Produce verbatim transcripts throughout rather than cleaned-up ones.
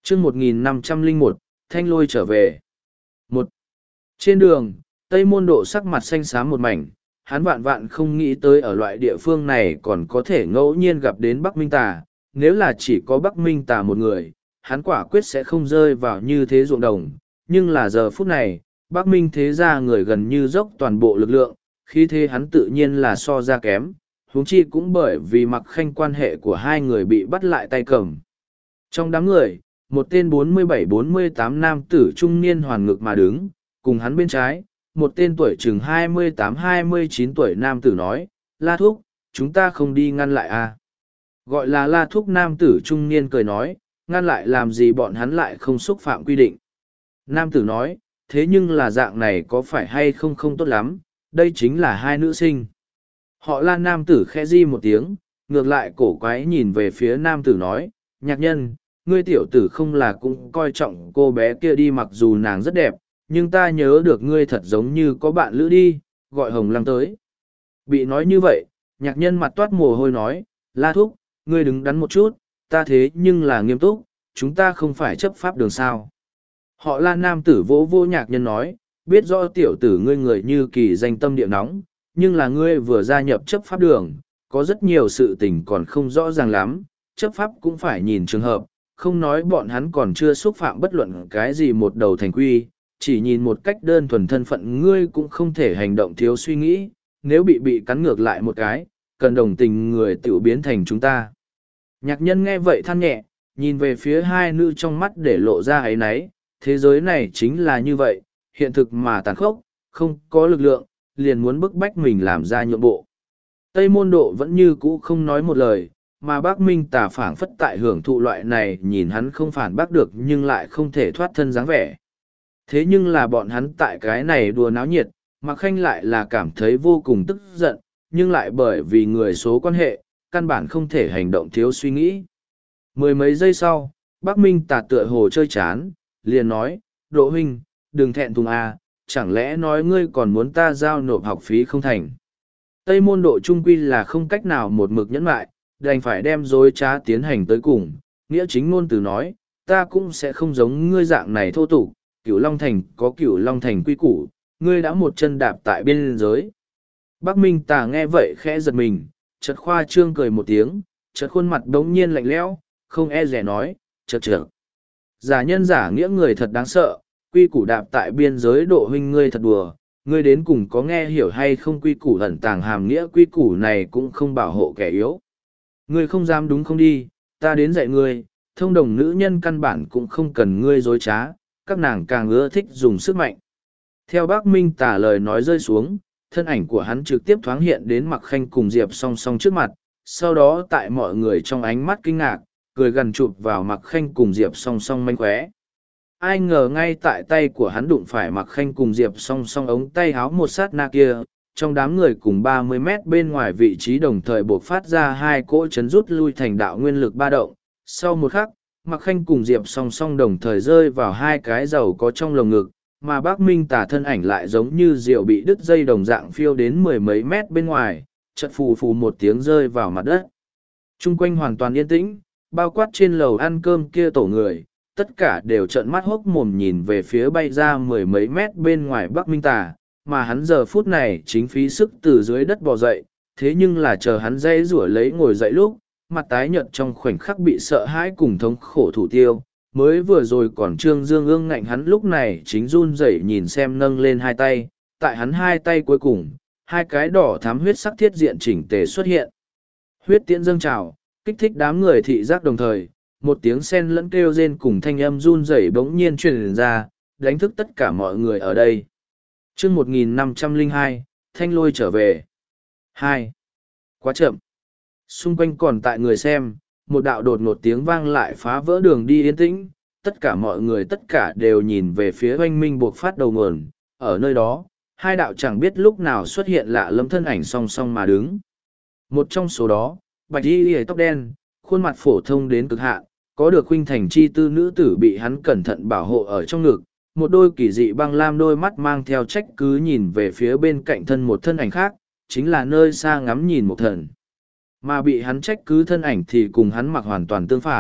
chương một nghìn năm trăm lẻ một, Thanh Lôi trở về. Một. Trên đường, Tây Môn Độ sắc mặt xanh xám một mảnh, hắn vạn vạn không nghĩ tới ở loại địa phương này còn có thể ngẫu nhiên gặp đến Bắc Minh Tà. Nếu là chỉ có Bắc Minh Tà một người, hắn quả quyết sẽ không rơi vào như thế ruộng đồng. Nhưng là giờ phút này, Bắc Minh thế ra người gần như dốc toàn bộ lực lượng, khi thế hắn tự nhiên là so ra kém, huống chi cũng bởi vì Mặc Khanh quan hệ của hai người bị bắt lại tay cầm. Trong đám người, một tên bốn mươi bảy bốn mươi tám nam tử trung niên hoàn ngực mà đứng, cùng hắn bên trái, một tên tuổi chừng hai mươi tám hai mươi chín tuổi nam tử nói, La Thúc, chúng ta không đi ngăn lại à? Gọi là La Thúc nam tử trung niên cười nói, ngăn lại làm gì bọn hắn lại không xúc phạm quy định. Nam tử nói, thế nhưng là dạng này có phải hay không không tốt lắm, đây chính là hai nữ sinh. Họ La nam tử khẽ di một tiếng, ngược lại cổ quái nhìn về phía nam tử nói, nhạc nhân, ngươi tiểu tử không là cũng coi trọng cô bé kia đi mặc dù nàng rất đẹp, nhưng ta nhớ được ngươi thật giống như có bạn lữ đi, gọi Hồng Lăng tới. Bị nói như vậy, nhạc nhân mặt toát mồ hôi nói, La Thúc, ngươi đứng đắn một chút, ta thế nhưng là nghiêm túc, chúng ta không phải chấp pháp đường sao. Họ La nam tử vỗ vô nhạc nhân nói, biết rõ tiểu tử ngươi người như kỳ danh tâm địa nóng, nhưng là ngươi vừa gia nhập chấp pháp đường, có rất nhiều sự tình còn không rõ ràng lắm, chấp pháp cũng phải nhìn trường hợp, không nói bọn hắn còn chưa xúc phạm bất luận cái gì một đầu thành quy, chỉ nhìn một cách đơn thuần thân phận ngươi cũng không thể hành động thiếu suy nghĩ, nếu bị bị cắn ngược lại một cái, cần đồng tình người tiểu biến thành chúng ta. Nhạc nhân nghe vậy than nhẹ, nhìn về phía hai nữ trong mắt để lộ ra ấy nấy, thế giới này chính là như vậy, hiện thực mà tàn khốc, không có lực lượng, liền muốn bức bách mình làm ra nhượng bộ. Tây Môn Độ vẫn như cũ không nói một lời, mà bác Minh Tà phảng phất tại hưởng thụ loại này nhìn hắn không phản bác được nhưng lại không thể thoát thân dáng vẻ. Thế nhưng là bọn hắn tại cái này đùa náo nhiệt, Mạc Khanh lại là cảm thấy vô cùng tức giận, nhưng lại bởi vì người số quan hệ, căn bản không thể hành động thiếu suy nghĩ. Mười mấy giây sau, bác Minh Tà tựa hồ chơi chán, liền nói, Độ huynh, đừng thẹn thùng à, chẳng lẽ nói ngươi còn muốn ta giao nộp học phí không thành. Tây Môn Độ trung quy là không cách nào một mực nhẫn lại, đành phải đem dối trá tiến hành tới cùng, nghĩa chính ngôn từ nói, ta cũng sẽ không giống ngươi dạng này thô tục, Cửu Long Thành có Cửu Long Thành quy củ, ngươi đã một chân đạp tại biên giới. Bắc Minh Tà nghe vậy khẽ giật mình, chợt khoa trương cười một tiếng, chợt khuôn mặt đống nhiên lạnh lẽo, không e dè nói, chợt chợt. Giả nhân giả nghĩa người thật đáng sợ, quy củ đạp tại biên giới Độ huynh ngươi thật đùa, ngươi đến cùng có nghe hiểu hay không quy củ ẩn tàng hàm nghĩa quy củ này cũng không bảo hộ kẻ yếu. Ngươi không dám đúng không đi, ta đến dạy ngươi, thông đồng nữ nhân căn bản cũng không cần ngươi dối trá, các nàng càng ưa thích dùng sức mạnh. Theo bác Minh Tà lời nói rơi xuống, thân ảnh của hắn trực tiếp thoáng hiện đến Mặc Khanh cùng Diệp song song trước mặt, sau đó tại mọi người trong ánh mắt kinh ngạc, cười gần chụp vào Mặc Khanh cùng Diệp song song manh khóe. Ai ngờ ngay tại tay của hắn đụng phải Mặc Khanh cùng Diệp song song ống tay háo một sát na kia, trong đám người cùng ba mươi mét bên ngoài vị trí đồng thời buộc phát ra hai cỗ chấn rút lui thành đạo nguyên lực ba động. Sau một khắc, Mặc Khanh cùng Diệp song song đồng thời rơi vào hai cái dầu có trong lồng ngực, mà bác Minh Tà thân ảnh lại giống như rượu bị đứt dây đồng dạng phiêu đến mười mấy mét bên ngoài, chợt phù phù một tiếng rơi vào mặt đất. Trung quanh hoàn toàn yên tĩnh, bao quát trên lầu ăn cơm kia tổ người, tất cả đều trợn mắt hốc mồm nhìn về phía bay ra mười mấy mét bên ngoài Bắc Minh Tà, mà hắn giờ phút này chính phí sức từ dưới đất bò dậy, thế nhưng là chờ hắn dây rủa lấy ngồi dậy lúc, mặt tái nhợt trong khoảnh khắc bị sợ hãi cùng thống khổ thủ tiêu, mới vừa rồi còn trương dương ương ngạnh hắn lúc này chính run rẩy nhìn xem nâng lên hai tay, tại hắn hai tay cuối cùng, hai cái đỏ thắm huyết sắc thiết diện chỉnh tề xuất hiện. Huyết tiễn dâng trào, kích thích đám người thị giác đồng thời, một tiếng sen lẫn kêu rên cùng thanh âm run rẩy bỗng nhiên truyền ra, đánh thức tất cả mọi người ở đây. Chương một nghìn năm trăm lẻ hai, Thanh Lôi trở về. Hai. Quá chậm. Xung quanh còn tại người xem, một đạo đột ngột tiếng vang lại phá vỡ đường đi yên tĩnh, tất cả mọi người tất cả đều nhìn về phía oanh minh buộc phát đầu nguồn, ở nơi đó, hai đạo chẳng biết lúc nào xuất hiện lạ lẫm thân ảnh song song mà đứng. Một trong số đó, bạch y lìa tóc đen, khuôn mặt phổ thông đến cực hạn, có được khuynh thành chi tư nữ tử bị hắn cẩn thận bảo hộ ở trong ngực, một đôi kỳ dị băng lam đôi mắt mang theo trách cứ nhìn về phía bên cạnh thân một thân ảnh khác, chính là nơi xa ngắm nhìn một thần. Mà bị hắn trách cứ thân ảnh thì cùng hắn mặc hoàn toàn tương phản,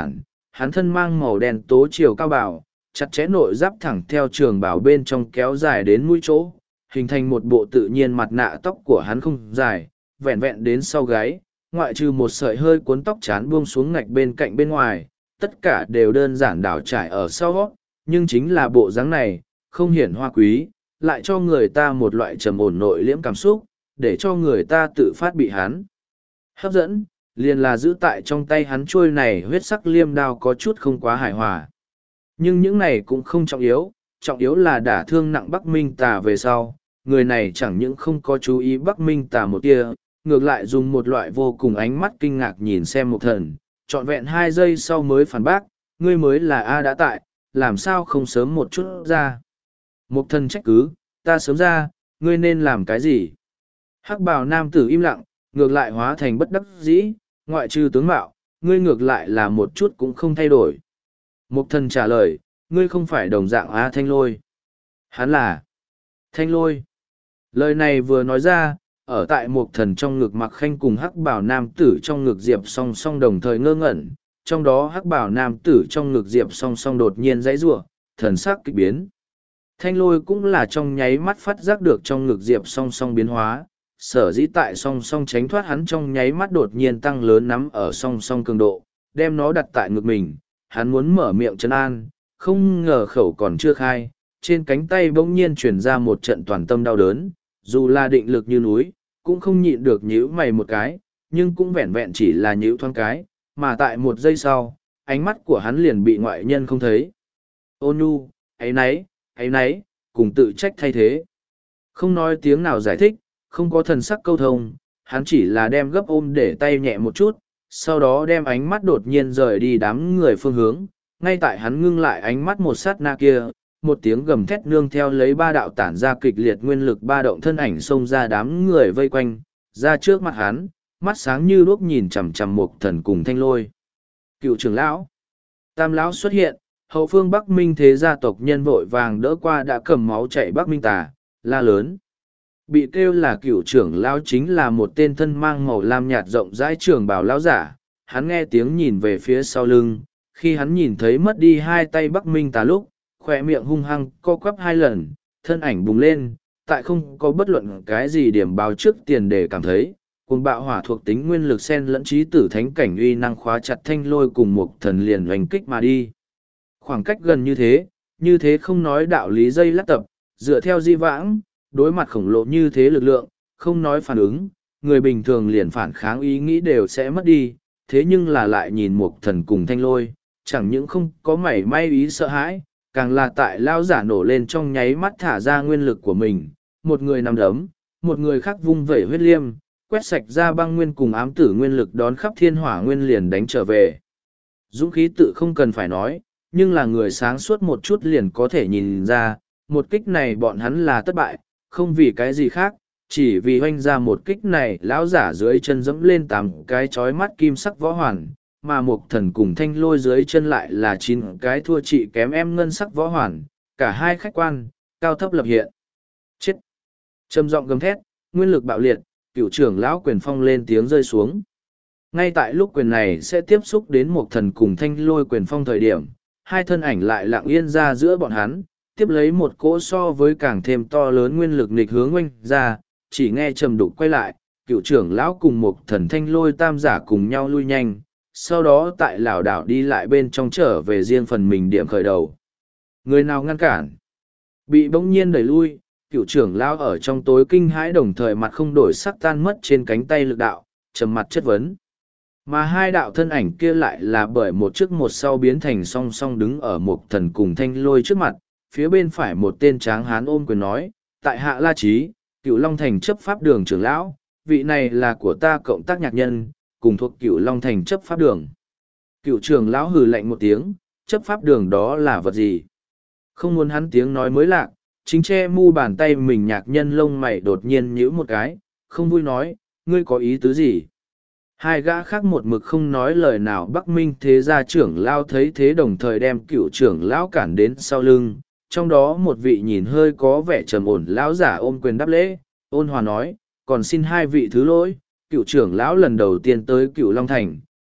hắn thân mang màu đen tố chiều cao bảo, chặt chẽ nội giáp thẳng theo trường bảo bên trong kéo dài đến mũi chỗ, hình thành một bộ tự nhiên mặt nạ tóc của hắn không dài, vẹn vẹn đến sau gáy, ngoại trừ một sợi hơi cuốn tóc chán buông xuống ngạch bên cạnh bên ngoài, tất cả đều đơn giản đảo trải ở sau gót, nhưng chính là bộ dáng này, không hiển hoa quý, lại cho người ta một loại trầm ổn nội liễm cảm xúc, để cho người ta tự phát bị hắn hấp dẫn, liền là giữ tại trong tay hắn trôi này huyết sắc liêm đao có chút không quá hài hòa. Nhưng những này cũng không trọng yếu, trọng yếu là đả thương nặng Bắc Minh Tà về sau, người này chẳng những không có chú ý Bắc Minh Tà một tia, ngược lại dùng một loại vô cùng ánh mắt kinh ngạc nhìn xem Mục Thần, trọn vẹn hai giây sau mới phản bác, ngươi mới là A đã tại, làm sao không sớm một chút ra. Mục Thần trách cứ, ta sớm ra, ngươi nên làm cái gì? Hắc bào nam tử im lặng, ngược lại hóa thành bất đắc dĩ, ngoại trừ tướng mạo, ngươi ngược lại là một chút cũng không thay đổi. Mục Thần trả lời, ngươi không phải đồng dạng A Thanh Lôi. Hắn là Thanh Lôi. Lời này vừa nói ra, ở tại Mục Thần trong ngực Mặc Khanh cùng hắc bào nam tử trong ngực Diệp song song đồng thời ngơ ngẩn, trong đó hắc bào nam tử trong ngực Diệp song song đột nhiên dãy rủa, thần sắc kịch biến. Thanh Lôi cũng là trong nháy mắt phát giác được trong ngực Diệp song song biến hóa, sở dĩ tại song song tránh thoát hắn trong nháy mắt đột nhiên tăng lớn nắm ở song song cường độ, đem nó đặt tại ngực mình, hắn muốn mở miệng trấn an, không ngờ khẩu còn chưa khai, trên cánh tay bỗng nhiên chuyển ra một trận toàn tâm đau đớn, dù là định lực như núi, cũng không nhịn được nhíu mày một cái, nhưng cũng vẹn vẹn chỉ là nhíu thoáng cái, mà tại một giây sau, ánh mắt của hắn liền bị ngoại nhân không thấy. Ôn nhu, ấy nấy, ấy nấy, cùng tự trách thay thế. Không nói tiếng nào giải thích, không có thần sắc câu thông, hắn chỉ là đem gấp ôm để tay nhẹ một chút, sau đó đem ánh mắt đột nhiên rời đi đám người phương hướng, ngay tại hắn ngưng lại ánh mắt một sát na kia, một tiếng gầm thét nương theo lấy ba đạo tản ra kịch liệt nguyên lực ba động thân ảnh xông ra đám người vây quanh, ra trước mặt hắn, mắt sáng như đuốc nhìn chằm chằm Mục Thần cùng Thanh Lôi. Cựu trưởng lão, Tam lão xuất hiện, hậu phương Bắc Minh thế gia tộc nhân vội vàng đỡ qua đã cầm máu chảy Bắc Minh Tà, la lớn. Bị kêu là cựu trưởng lão chính là một tên thân mang màu lam nhạt rộng rãi trường bào lão giả, hắn nghe tiếng nhìn về phía sau lưng, khi hắn nhìn thấy mất đi hai tay Bắc Minh Tà lúc, khỏe miệng hung hăng co quắp hai lần, thân ảnh bùng lên, tại không có bất luận cái gì điểm báo trước tiền để cảm thấy, cùng bạo hỏa thuộc tính nguyên lực sen lẫn trí tử thánh cảnh uy năng khóa chặt Thanh Lôi cùng Mục Thần liền oanh kích mà đi. Khoảng cách gần như thế, như thế không nói đạo lý dây lát tập, dựa theo di vãng, đối mặt khổng lồ như thế lực lượng, không nói phản ứng, người bình thường liền phản kháng ý nghĩ đều sẽ mất đi, thế nhưng là lại nhìn Mục Thần cùng Thanh Lôi, chẳng những không có mảy may ý sợ hãi, càng là tại lao giả nổ lên trong nháy mắt thả ra nguyên lực của mình, một người nằm đấm, một người khác vung vẩy huyết liêm, quét sạch ra băng nguyên cùng ám tử nguyên lực đón khắp thiên hỏa nguyên liền đánh trở về. Dũng khí tự không cần phải nói, nhưng là người sáng suốt một chút liền có thể nhìn ra, một kích này bọn hắn là thất bại, không vì cái gì khác, chỉ vì hoanh ra một kích này lão giả dưới chân dẫm lên tám cái chói mắt kim sắc võ hoàn, mà Mục Thần cùng Thanh Lôi dưới chân lại là chín cái thua trị kém em ngân sắc võ hoàn, cả hai khách quan, cao thấp lập hiện. Chết! Trầm giọng gầm thét, nguyên lực bạo liệt, cựu trưởng lão quyền phong lên tiếng rơi xuống. Ngay tại lúc quyền này sẽ tiếp xúc đến Mục Thần cùng Thanh Lôi quyền phong thời điểm, hai thân ảnh lại lặng yên ra giữa bọn hắn, tiếp lấy một cỗ so với càng thêm to lớn nguyên lực nghịch hướng oanh ra, chỉ nghe trầm đục quay lại, cựu trưởng lão cùng Mục Thần Thanh Lôi tam giả cùng nhau lui nhanh, sau đó tại lảo đảo đi lại bên trong trở về riêng phần mình điểm khởi đầu. Người nào ngăn cản? Bị bỗng nhiên đẩy lui, cựu trưởng lão ở trong tối kinh hãi đồng thời mặt không đổi sắc tan mất trên cánh tay lực đạo, trầm mặt chất vấn. Mà hai đạo thân ảnh kia lại là bởi một trước một sau biến thành song song đứng ở Mục Thần cùng Thanh Lôi trước mặt, phía bên phải một tên tráng hán ôm quyền nói, tại Hạ La Trí, Cựu Long Thành chấp pháp đường trưởng lão, vị này là của ta cộng tác nhạc nhân, cùng thuộc Cựu Long Thành chấp pháp đường. Cựu trưởng lão hừ lạnh một tiếng, chấp pháp đường đó là vật gì? Không muốn hắn tiếng nói mới lạc, chính che mu bàn tay mình nhạc nhân lông mày đột nhiên nhíu một cái, không vui nói, ngươi có ý tứ gì? Hai gã khác một mực không nói lời nào Bắc Minh thế gia trưởng lão thấy thế đồng thời đem cựu trưởng lão cản đến sau lưng, trong đó một vị nhìn hơi có vẻ trầm ổn lão giả ôm quyền đáp lễ, ôn hòa nói, còn xin hai vị thứ lỗi, cựu trưởng lão lần đầu tiên tới Cựu Long Thành,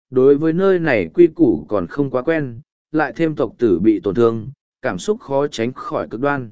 đối với nơi này quy củ còn không quá quen, lại thêm tộc tử bị tổn thương, cảm xúc khó tránh khỏi cực đoan.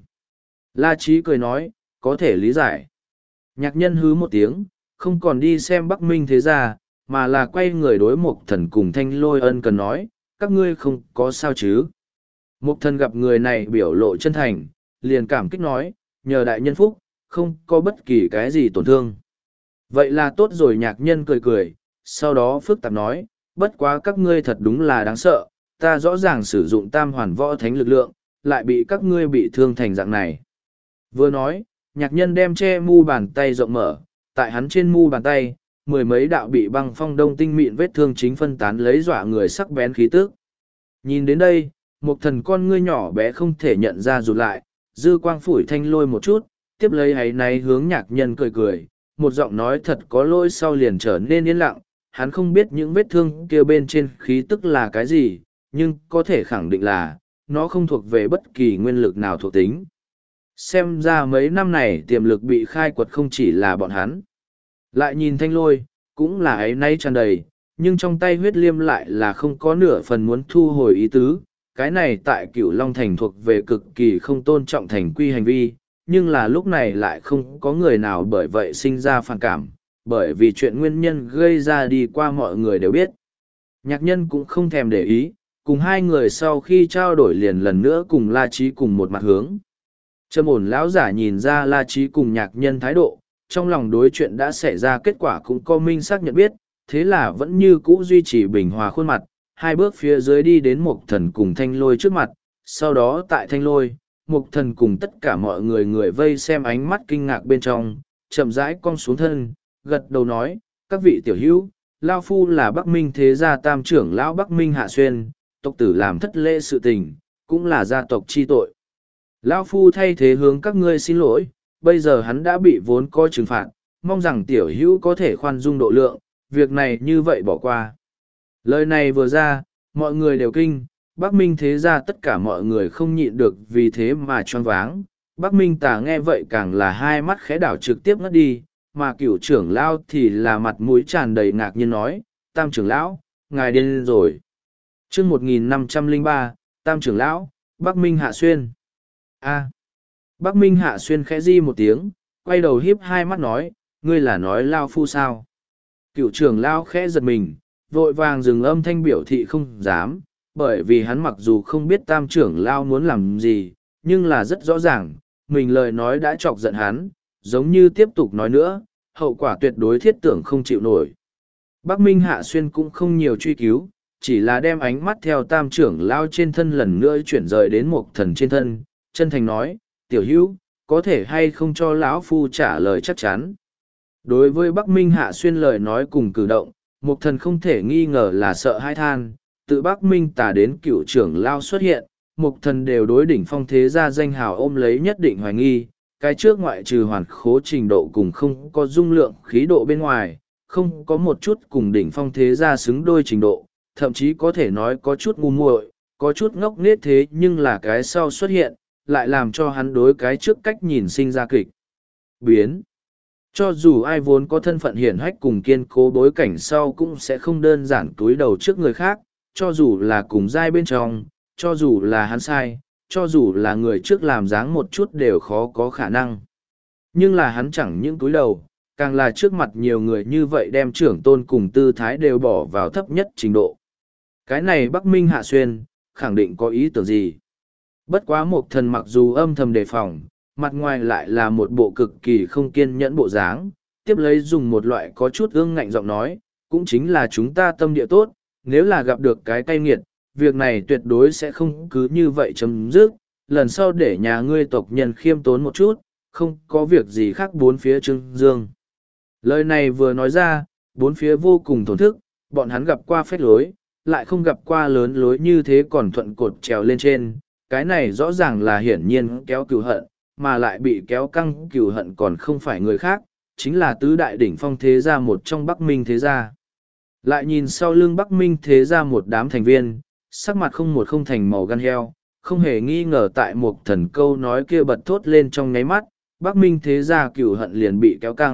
La Chí cười nói, có thể lý giải. Nhạc nhân hứ một tiếng, không còn đi xem Bắc Minh thế gia, mà là quay người đối Mộc Thần cùng Thanh Lôi ân cần nói, các ngươi không có sao chứ. Mộc Thần gặp người này biểu lộ chân thành, liền cảm kích nói, nhờ đại nhân phúc, không có bất kỳ cái gì tổn thương. Vậy là tốt rồi. Nhạc nhân cười cười, sau đó phức tạp nói, bất quá các ngươi thật đúng là đáng sợ, ta rõ ràng sử dụng tam hoàn võ thánh lực lượng, lại bị các ngươi bị thương thành dạng này. Vừa nói, nhạc nhân đem che mu bàn tay rộng mở, tại hắn trên mu bàn tay, mười mấy đạo bị băng phong đông tinh mịn vết thương chính phân tán lấy dọa người sắc bén khí tức. Nhìn đến đây, một thần con ngươi nhỏ bé không thể nhận ra rụt lại, dư quang phủi Thanh Lôi một chút, tiếp lấy ấy náy hướng nhạc nhân cười cười, một giọng nói thật có lỗi sau liền trở nên yên lặng. Hắn không biết những vết thương kia bên trên khí tức là cái gì, nhưng có thể khẳng định là, nó không thuộc về bất kỳ nguyên lực nào thuộc tính. Xem ra mấy năm này tiềm lực bị khai quật không chỉ là bọn hắn. Lại nhìn Thanh Lôi, cũng là ấy nay tràn đầy, nhưng trong tay huyết liêm lại là không có nửa phần muốn thu hồi ý tứ. Cái này tại Cửu Long Thành thuộc về cực kỳ không tôn trọng thành quy hành vi, nhưng là lúc này lại không có người nào bởi vậy sinh ra phản cảm, bởi vì chuyện nguyên nhân gây ra đi qua mọi người đều biết. Nhạc nhân cũng không thèm để ý, cùng hai người sau khi trao đổi liền lần nữa cùng La Chí cùng một mặt hướng. Trầm ổn lão giả nhìn ra La Chí cùng nhạc nhân thái độ, trong lòng đối chuyện đã xảy ra kết quả cũng có minh xác nhận biết, thế là vẫn như cũ duy trì bình hòa khuôn mặt, hai bước phía dưới đi đến Mộc Thần cùng Thanh Lôi trước mặt, sau đó tại Thanh Lôi, Mộc Thần cùng tất cả mọi người người vây xem ánh mắt kinh ngạc bên trong, chậm rãi cong xuống thân, gật đầu nói, các vị tiểu hữu, Lao Phu là Bắc Minh thế gia tam trưởng lão Bắc Minh Hạ Xuyên, tộc tử làm thất lễ sự tình, cũng là gia tộc chi tội. Lao Phu thay thế hướng các ngươi xin lỗi, bây giờ hắn đã bị vốn có trừng phạt, mong rằng tiểu hữu có thể khoan dung độ lượng, việc này như vậy bỏ qua. Lời này vừa ra, mọi người đều kinh, Bắc Minh thế gia tất cả mọi người không nhịn được vì thế mà choáng váng. Bắc Minh Tà nghe vậy càng là hai mắt khẽ đảo trực tiếp ngất đi, mà cửu trưởng lão thì là mặt mũi tràn đầy ngạc nhiên nói, tam trưởng lão, ngài điên rồi. chương một nghìn năm trăm lẻ ba, tam trưởng lão, Bắc Minh Hạ Xuyên. A. Bắc Minh Hạ Xuyên khẽ di một tiếng, quay đầu hiếp hai mắt nói, ngươi là nói Lao Phu sao? Cựu trưởng Lao khẽ giật mình, vội vàng dừng âm thanh biểu thị không dám, bởi vì hắn mặc dù không biết tam trưởng Lao muốn làm gì, nhưng là rất rõ ràng, mình lời nói đã chọc giận hắn, giống như tiếp tục nói nữa, hậu quả tuyệt đối thiết tưởng không chịu nổi. Bắc Minh Hạ Xuyên cũng không nhiều truy cứu, chỉ là đem ánh mắt theo tam trưởng Lao trên thân lần nữa chuyển rời đến một thần trên thân, chân thành nói, tiểu hữu, có thể hay không cho lão Phu trả lời chắc chắn. Đối với Bắc Minh Hạ Xuyên lời nói cùng cử động, một thần không thể nghi ngờ là sợ hãi than, từ Bắc Minh Tà đến cựu trưởng Lao xuất hiện, một thần đều đối đỉnh phong thế gia danh hào ôm lấy nhất định hoài nghi, cái trước ngoại trừ hoàn khố trình độ cùng không có dung lượng khí độ bên ngoài, không có một chút cùng đỉnh phong thế gia xứng đôi trình độ, thậm chí có thể nói có chút ngu muội, có chút ngốc nghếch thế nhưng là cái sau xuất hiện, lại làm cho hắn đối cái trước cách nhìn sinh ra kịch biến. Cho dù ai vốn có thân phận hiển hách cùng kiên cố bối cảnh sau cũng sẽ không đơn giản túi đầu trước người khác, cho dù là cùng giai bên trong, cho dù là hắn sai, cho dù là người trước làm dáng một chút đều khó có khả năng. Nhưng là hắn chẳng những túi đầu, càng là trước mặt nhiều người như vậy đem trưởng tôn cùng tư thái đều bỏ vào thấp nhất trình độ. Cái này Bắc Minh Hạ Xuyên, khẳng định có ý tưởng gì? Bất quá một thần mặc dù âm thầm đề phòng, mặt ngoài lại là một bộ cực kỳ không kiên nhẫn bộ dáng, tiếp lấy dùng một loại có chút ương ngạnh giọng nói, cũng chính là chúng ta tâm địa tốt, nếu là gặp được cái cay nghiệt, việc này tuyệt đối sẽ không cứ như vậy chấm dứt, lần sau để nhà ngươi tộc nhân khiêm tốn một chút, không có việc gì khác bốn phía trưng dương. Lời này vừa nói ra, bốn phía vô cùng thổn thức, bọn hắn gặp qua phép lối, lại không gặp qua lớn lối như thế còn thuận cột trèo lên trên, cái này rõ ràng là hiển nhiên kéo cửu hận, mà lại bị kéo căng cửu hận còn không phải người khác, chính là tứ đại đỉnh phong thế gia một trong Bắc Minh thế gia. Lại nhìn sau lưng Bắc Minh thế gia một đám thành viên, sắc mặt không một không thành màu gan heo, không hề nghi ngờ tại một thần câu nói kia bật thốt lên trong nháy mắt, Bắc Minh thế gia cửu hận liền bị kéo căng,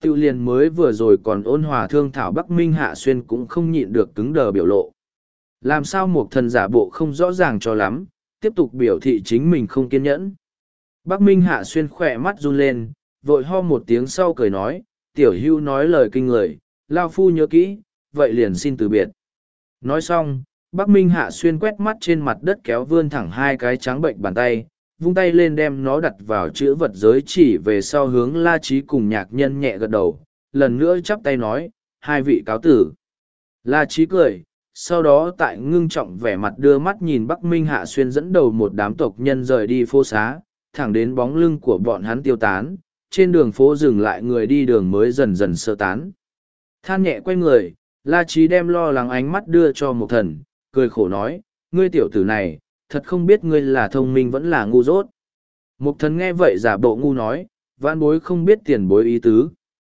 Tiêu liền mới vừa rồi còn ôn hòa thương thảo Bắc Minh Hạ Xuyên cũng không nhịn được cứng đờ biểu lộ. Làm sao một thần giả bộ không rõ ràng cho lắm, tiếp tục biểu thị chính mình không kiên nhẫn. Bắc Minh Hạ Xuyên khỏe mắt run lên, vội ho một tiếng sau cười nói, tiểu hưu nói lời kinh người, lao phu nhớ kỹ, vậy liền xin từ biệt. Nói xong, Bắc Minh Hạ Xuyên quét mắt trên mặt đất kéo vươn thẳng hai cái trắng bệnh bàn tay, vung tay lên đem nó đặt vào chữ vật giới chỉ về sau hướng La Trí cùng nhạc nhân nhẹ gật đầu, lần nữa chắp tay nói, hai vị cáo tử. La Trí cười, sau đó tại ngưng trọng vẻ mặt đưa mắt nhìn Bắc Minh Hạ Xuyên dẫn đầu một đám tộc nhân rời đi phố xá, thẳng đến bóng lưng của bọn hắn tiêu tán, trên đường phố dừng lại người đi đường mới dần dần sơ tán. Than nhẹ quay người, La Trí đem lo lắng ánh mắt đưa cho một thần, cười khổ nói, ngươi tiểu tử này, thật không biết ngươi là thông minh vẫn là ngu dốt. Mục thần nghe vậy giả bộ ngu nói, vãn bối không biết tiền bối ý tứ.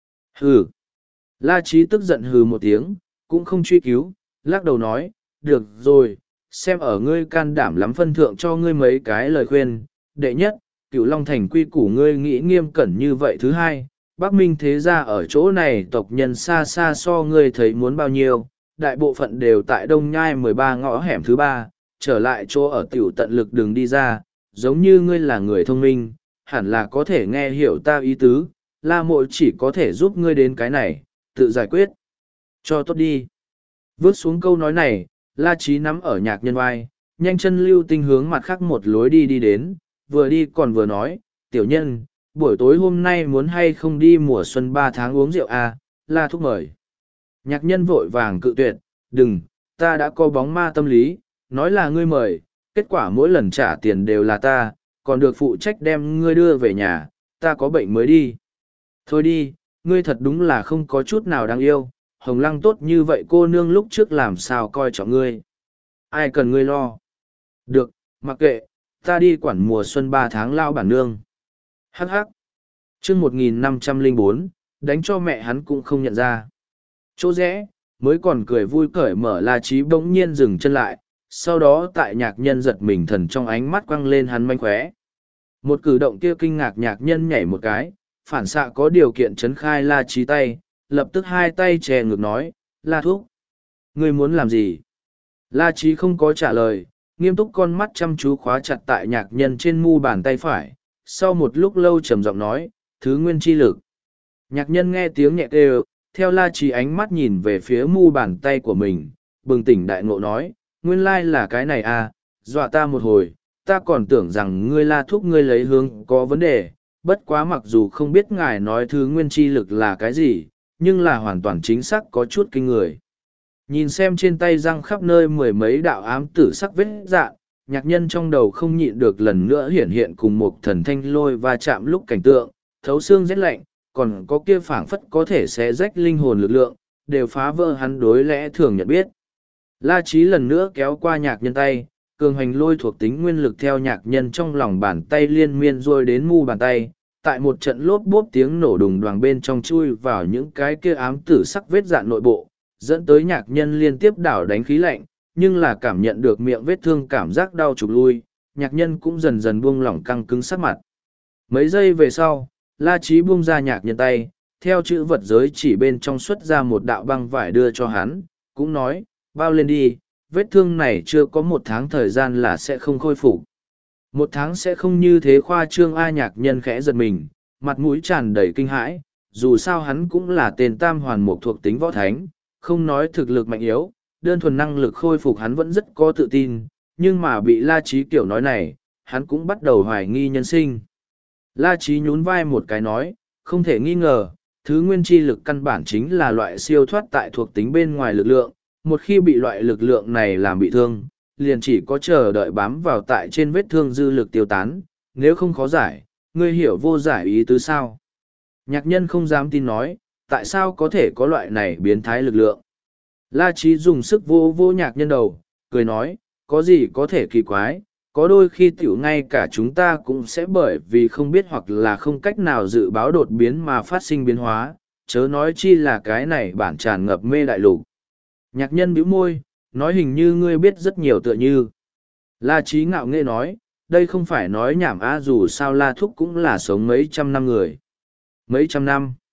Hừ. La Trí tức giận hừ một tiếng, cũng không truy cứu, lắc đầu nói, được rồi, xem ở ngươi can đảm lắm phân thượng cho ngươi mấy cái lời khuyên. Đệ nhất, Cửu Long Thành quy củ ngươi nghĩ nghiêm cẩn như vậy. Thứ hai, Bắc Minh thế gia ở chỗ này tộc nhân xa xa so ngươi thấy muốn bao nhiêu, đại bộ phận đều tại Đông Nhai mười ba ngõ hẻm thứ ba, trở lại chỗ ở tiểu tận lực đường đi ra, giống như ngươi là người thông minh, hẳn là có thể nghe hiểu ta ý tứ, La Mộ chỉ có thể giúp ngươi đến cái này, tự giải quyết. Cho tốt đi. Vớt xuống câu nói này, La Trí nắm ở nhạc nhân vai, nhanh chân lưu tinh hướng mặt khác một lối đi đi đến, vừa đi còn vừa nói, tiểu nhân, buổi tối hôm nay muốn hay không đi mùa xuân ba tháng uống rượu à, La thúc mời. Nhạc nhân vội vàng cự tuyệt, đừng, ta đã có bóng ma tâm lý, nói là ngươi mời, kết quả mỗi lần trả tiền đều là ta, còn được phụ trách đem ngươi đưa về nhà, ta có bệnh mới đi. Thôi đi, ngươi thật đúng là không có chút nào đáng yêu, Hồng Lăng tốt như vậy cô nương lúc trước làm sao coi trọng ngươi. Ai cần ngươi lo. Được, mặc kệ, ta đi quản mùa xuân ba tháng lao bản nương. Hắc hắc. Chương một nghìn năm trăm lẻ bốn, đánh cho mẹ hắn cũng không nhận ra. Chỗ rẽ, mới còn cười vui cởi mở La Trí bỗng nhiên dừng chân lại, sau đó tại nhạc nhân giật mình thần trong ánh mắt quăng lên hắn manh khóe. Một cử động kia kinh ngạc nhạc nhân nhảy một cái, phản xạ có điều kiện chấn khai La Trí tay, lập tức hai tay chè ngược nói, La thúc, ngươi muốn làm gì? La Trí không có trả lời, nghiêm túc con mắt chăm chú khóa chặt tại nhạc nhân trên mu bàn tay phải, sau một lúc lâu trầm giọng nói, thứ nguyên chi lực. Nhạc nhân nghe tiếng nhẹ kêu, theo La Trí ánh mắt nhìn về phía mu bàn tay của mình, bừng tỉnh đại ngộ nói, nguyên lai là cái này à, dọa ta một hồi, ta còn tưởng rằng ngươi La thúc ngươi lấy hướng có vấn đề, bất quá mặc dù không biết ngài nói thứ nguyên chi lực là cái gì, nhưng là hoàn toàn chính xác có chút kinh người. Nhìn xem trên tay răng khắp nơi mười mấy đạo ám tử sắc vết dạn, nhạc nhân trong đầu không nhịn được lần nữa hiển hiện cùng một thần thanh lôi va chạm lúc cảnh tượng, thấu xương rét lạnh, còn có kia phảng phất có thể xé rách linh hồn lực lượng, đều phá vỡ hắn đối lẽ thường nhận biết. La Trí lần nữa kéo qua nhạc nhân tay, cường hành lôi thuộc tính nguyên lực theo nhạc nhân trong lòng bàn tay liên miên rồi đến mu bàn tay, tại một trận lốp bốp tiếng nổ đùng đoàng bên trong chui vào những cái kia ám tử sắc vết dạn nội bộ, dẫn tới nhạc nhân liên tiếp đảo đánh khí lạnh, nhưng là cảm nhận được miệng vết thương cảm giác đau trục lui, nhạc nhân cũng dần dần buông lỏng căng cứng sắc mặt. Mấy giây về sau, La Trí buông ra nhạc nhân tay, theo chữ vật giới chỉ bên trong xuất ra một đạo băng vải đưa cho hắn, cũng nói, bao lên đi, vết thương này chưa có một tháng thời gian là sẽ không khôi phục. Một tháng sẽ không như thế khoa trương. A nhạc nhân khẽ giật mình, mặt mũi tràn đầy kinh hãi, dù sao hắn cũng là tên tam hoàn mục thuộc tính võ thánh, không nói thực lực mạnh yếu, đơn thuần năng lực khôi phục hắn vẫn rất có tự tin, nhưng mà bị La Trí kiểu nói này, hắn cũng bắt đầu hoài nghi nhân sinh. La Trí nhún vai một cái nói, không thể nghi ngờ, thứ nguyên chi lực căn bản chính là loại siêu thoát tại thuộc tính bên ngoài lực lượng, một khi bị loại lực lượng này làm bị thương, liền chỉ có chờ đợi bám vào tại trên vết thương dư lực tiêu tán, nếu không khó giải, ngươi hiểu vô giải ý tứ sao. Nhạc nhân không dám tin nói, tại sao có thể có loại này biến thái lực lượng. La Trí dùng sức vô vô nhạc nhân đầu, cười nói, có gì có thể kỳ quái, có đôi khi tiểu ngay cả chúng ta cũng sẽ bởi vì không biết hoặc là không cách nào dự báo đột biến mà phát sinh biến hóa, chớ nói chi là cái này bản tràn ngập mê đại lục. Nhạc nhân bĩu môi, nói hình như ngươi biết rất nhiều tựa như. La Trí ngạo nghễ nói, đây không phải nói nhảm á, dù sao La Thúc cũng là sống mấy trăm năm người. Mấy trăm năm.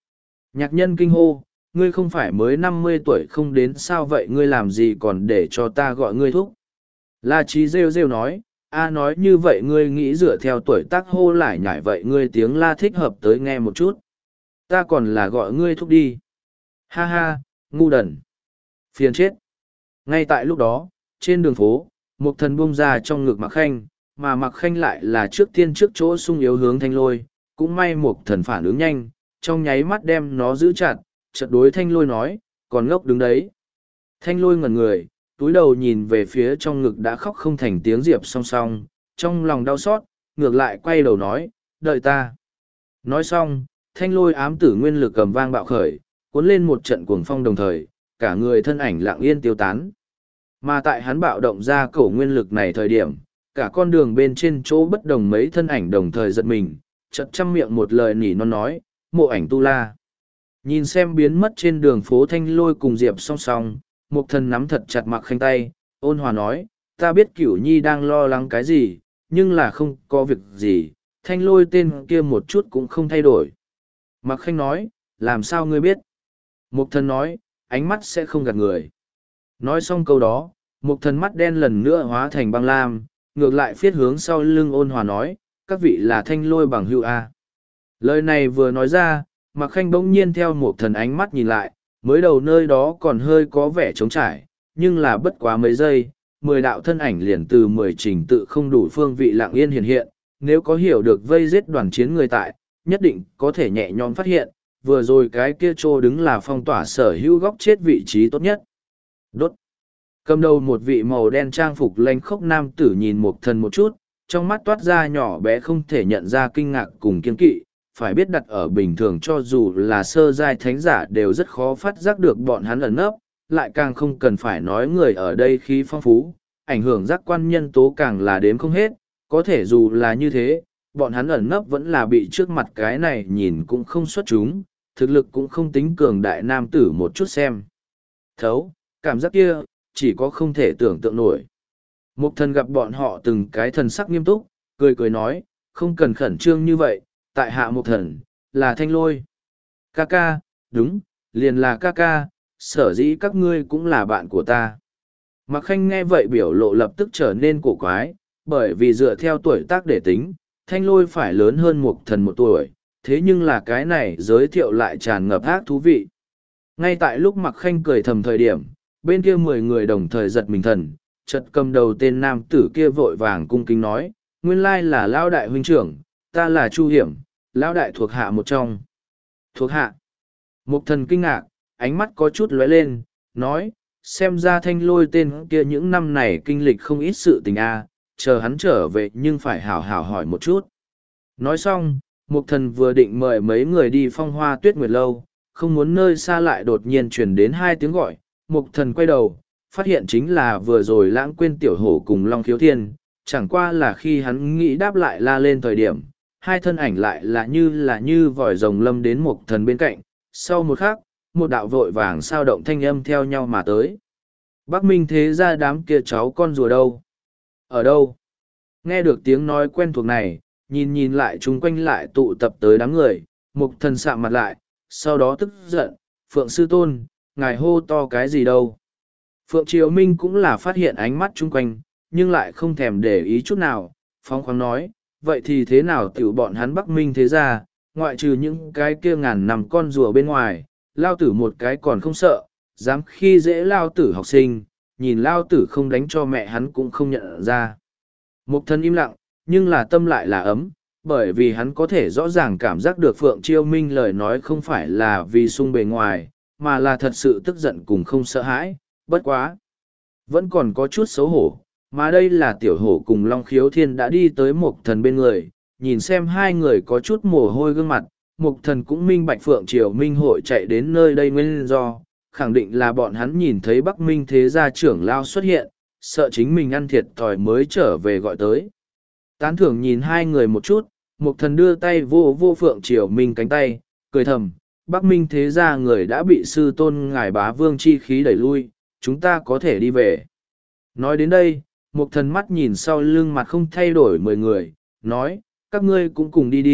Nhạc nhân kinh hô, ngươi không phải mới năm mươi tuổi không đến sao vậy, ngươi làm gì còn để cho ta gọi ngươi thúc. La Chí rêu rêu nói, a nói như vậy ngươi nghĩ dựa theo tuổi tác hô lại nhảy vậy, ngươi tiếng la thích hợp tới nghe một chút. Ta còn là gọi ngươi thúc đi. Ha ha, ngu đần. Phiền chết. Ngay tại lúc đó, trên đường phố, một thần buông ra trong ngực Mạc Khanh, mà Mạc Khanh lại là trước tiên trước chỗ sung yếu hướng Thanh Lôi, cũng may một thần phản ứng nhanh, trong nháy mắt đem nó giữ chặt, chợt đối Thanh Lôi nói, còn ngốc đứng đấy. Thanh Lôi ngẩn người, túi đầu nhìn về phía trong ngực đã khóc không thành tiếng Diệp song song, trong lòng đau xót, ngược lại quay đầu nói, đợi ta. Nói xong, Thanh Lôi ám tử nguyên lực cầm vang bạo khởi, cuốn lên một trận cuồng phong đồng thời, cả người thân ảnh lặng yên tiêu tán. Mà tại hắn bạo động ra cổ nguyên lực này thời điểm, cả con đường bên trên chỗ bất đồng mấy thân ảnh đồng thời giật mình, chợt trăm miệng một lời nỉ non nói, mộ ảnh tu la. Nhìn xem biến mất trên đường phố Thanh Lôi cùng Diệp song song, một thần nắm thật chặt Mạc Khanh tay, ôn hòa nói, ta biết Cửu Nhi đang lo lắng cái gì, nhưng là không có việc gì, Thanh Lôi tên kia một chút cũng không thay đổi. Mạc Khanh nói, làm sao ngươi biết? Một thần nói, ánh mắt sẽ không gạt người. Nói xong câu đó, một thần mắt đen lần nữa hóa thành băng lam, ngược lại phiết hướng sau lưng ôn hòa nói, các vị là Thanh Lôi bằng hữu A. Lời này vừa nói ra, Mạc Khanh bỗng nhiên theo một thần ánh mắt nhìn lại, mới đầu nơi đó còn hơi có vẻ trống trải, nhưng là bất quá mấy giây, mười đạo thân ảnh liền từ mười trình tự không đủ phương vị lặng yên hiện hiện, nếu có hiểu được vây giết đoàn chiến người tại, nhất định có thể nhẹ nhõm phát hiện, vừa rồi cái kia trô đứng là phong tỏa sở hữu góc chết vị trí tốt nhất. Đốt. Cầm đầu một vị màu đen trang phục lanh khốc nam tử nhìn một thần một chút, trong mắt toát ra nhỏ bé không thể nhận ra kinh ngạc cùng kiên kỵ, phải biết đặt ở bình thường cho dù là sơ giai thánh giả đều rất khó phát giác được bọn hắn ẩn nấp, lại càng không cần phải nói người ở đây khí phong phú, ảnh hưởng giác quan nhân tố càng là đếm không hết, có thể dù là như thế, bọn hắn ẩn nấp vẫn là bị trước mặt cái này nhìn cũng không xuất chúng, thực lực cũng không tính cường đại nam tử một chút xem. Thấu, cảm giác kia, chỉ có không thể tưởng tượng nổi. Mục thần gặp bọn họ từng cái thần sắc nghiêm túc, cười cười nói, không cần khẩn trương như vậy, tại hạ mục thần, là Thanh Lôi. Ca ca, đúng, liền là ca ca, sở dĩ các ngươi cũng là bạn của ta. Mạc Khanh nghe vậy biểu lộ lập tức trở nên cổ quái, bởi vì dựa theo tuổi tác để tính, Thanh Lôi phải lớn hơn mục thần một tuổi, thế nhưng là cái này giới thiệu lại tràn ngập ác thú vị. Ngay tại lúc Mạc Khanh cười thầm thời điểm, bên kia mười người đồng thời giật mình thần, chợt cầm đầu tên nam tử kia vội vàng cung kính nói, nguyên lai là Lão đại huynh trưởng, ta là Chu Hiểm, Lão đại thuộc hạ một trong. Thuộc hạ. Mục thần kinh ngạc, ánh mắt có chút lóe lên, nói, xem ra Thanh Lôi tên kia những năm này kinh lịch không ít sự tình a, chờ hắn trở về nhưng phải hảo hảo hỏi một chút. Nói xong, Mục thần vừa định mời mấy người đi Phong Hoa Tuyết Nguyệt lâu, không muốn nơi xa lại đột nhiên truyền đến hai tiếng gọi, Mục thần quay đầu, phát hiện chính là vừa rồi lãng quên tiểu hổ cùng Long Khiếu Thiên, chẳng qua là khi hắn nghĩ đáp lại la lên thời điểm, hai thân ảnh lại là như là như vòi rồng lâm đến Mục thần bên cạnh, sau một khắc, một đạo vội vàng sao động thanh âm theo nhau mà tới. Bắc Minh thế ra đám kia cháu con rùa đâu? Ở đâu? Nghe được tiếng nói quen thuộc này, nhìn nhìn lại chúng quanh lại tụ tập tới đám người, Mục thần sạm mặt lại, sau đó tức giận, Phượng Sư Tôn, ngài hô to cái gì đâu? Phượng Triều Minh cũng là phát hiện ánh mắt chung quanh, nhưng lại không thèm để ý chút nào, phóng khoáng nói, vậy thì thế nào tiểu bọn hắn Bắc Minh thế ra, ngoại trừ những cái kia ngàn nằm con rùa bên ngoài, lao tử một cái còn không sợ, dám khi dễ lao tử học sinh, nhìn lao tử không đánh cho mẹ hắn cũng không nhận ra. Mục thân im lặng, nhưng là tâm lại là ấm, bởi vì hắn có thể rõ ràng cảm giác được Phượng Chiêu Minh lời nói không phải là vì sung bề ngoài, mà là thật sự tức giận cùng không sợ hãi, bất quá. Vẫn còn có chút xấu hổ, mà đây là tiểu hổ cùng Long Khiếu Thiên đã đi tới Mục thần bên người, nhìn xem hai người có chút mồ hôi gương mặt, Mục thần cũng minh bạch Phượng Triều Minh hội chạy đến nơi đây nguyên do, khẳng định là bọn hắn nhìn thấy Bắc Minh thế gia trưởng lao xuất hiện, sợ chính mình ăn thiệt thòi mới trở về gọi tới. Tán thưởng nhìn hai người một chút, Mục thần đưa tay vô vô Phượng Triều Minh cánh tay, cười thầm, Bắc Minh thế gia người đã bị sư tôn ngài bá vương chi khí đẩy lui, chúng ta có thể đi về. Nói đến đây, Mục thần mắt nhìn sau lưng mặt không thay đổi mười người, nói, các ngươi cũng cùng đi đi,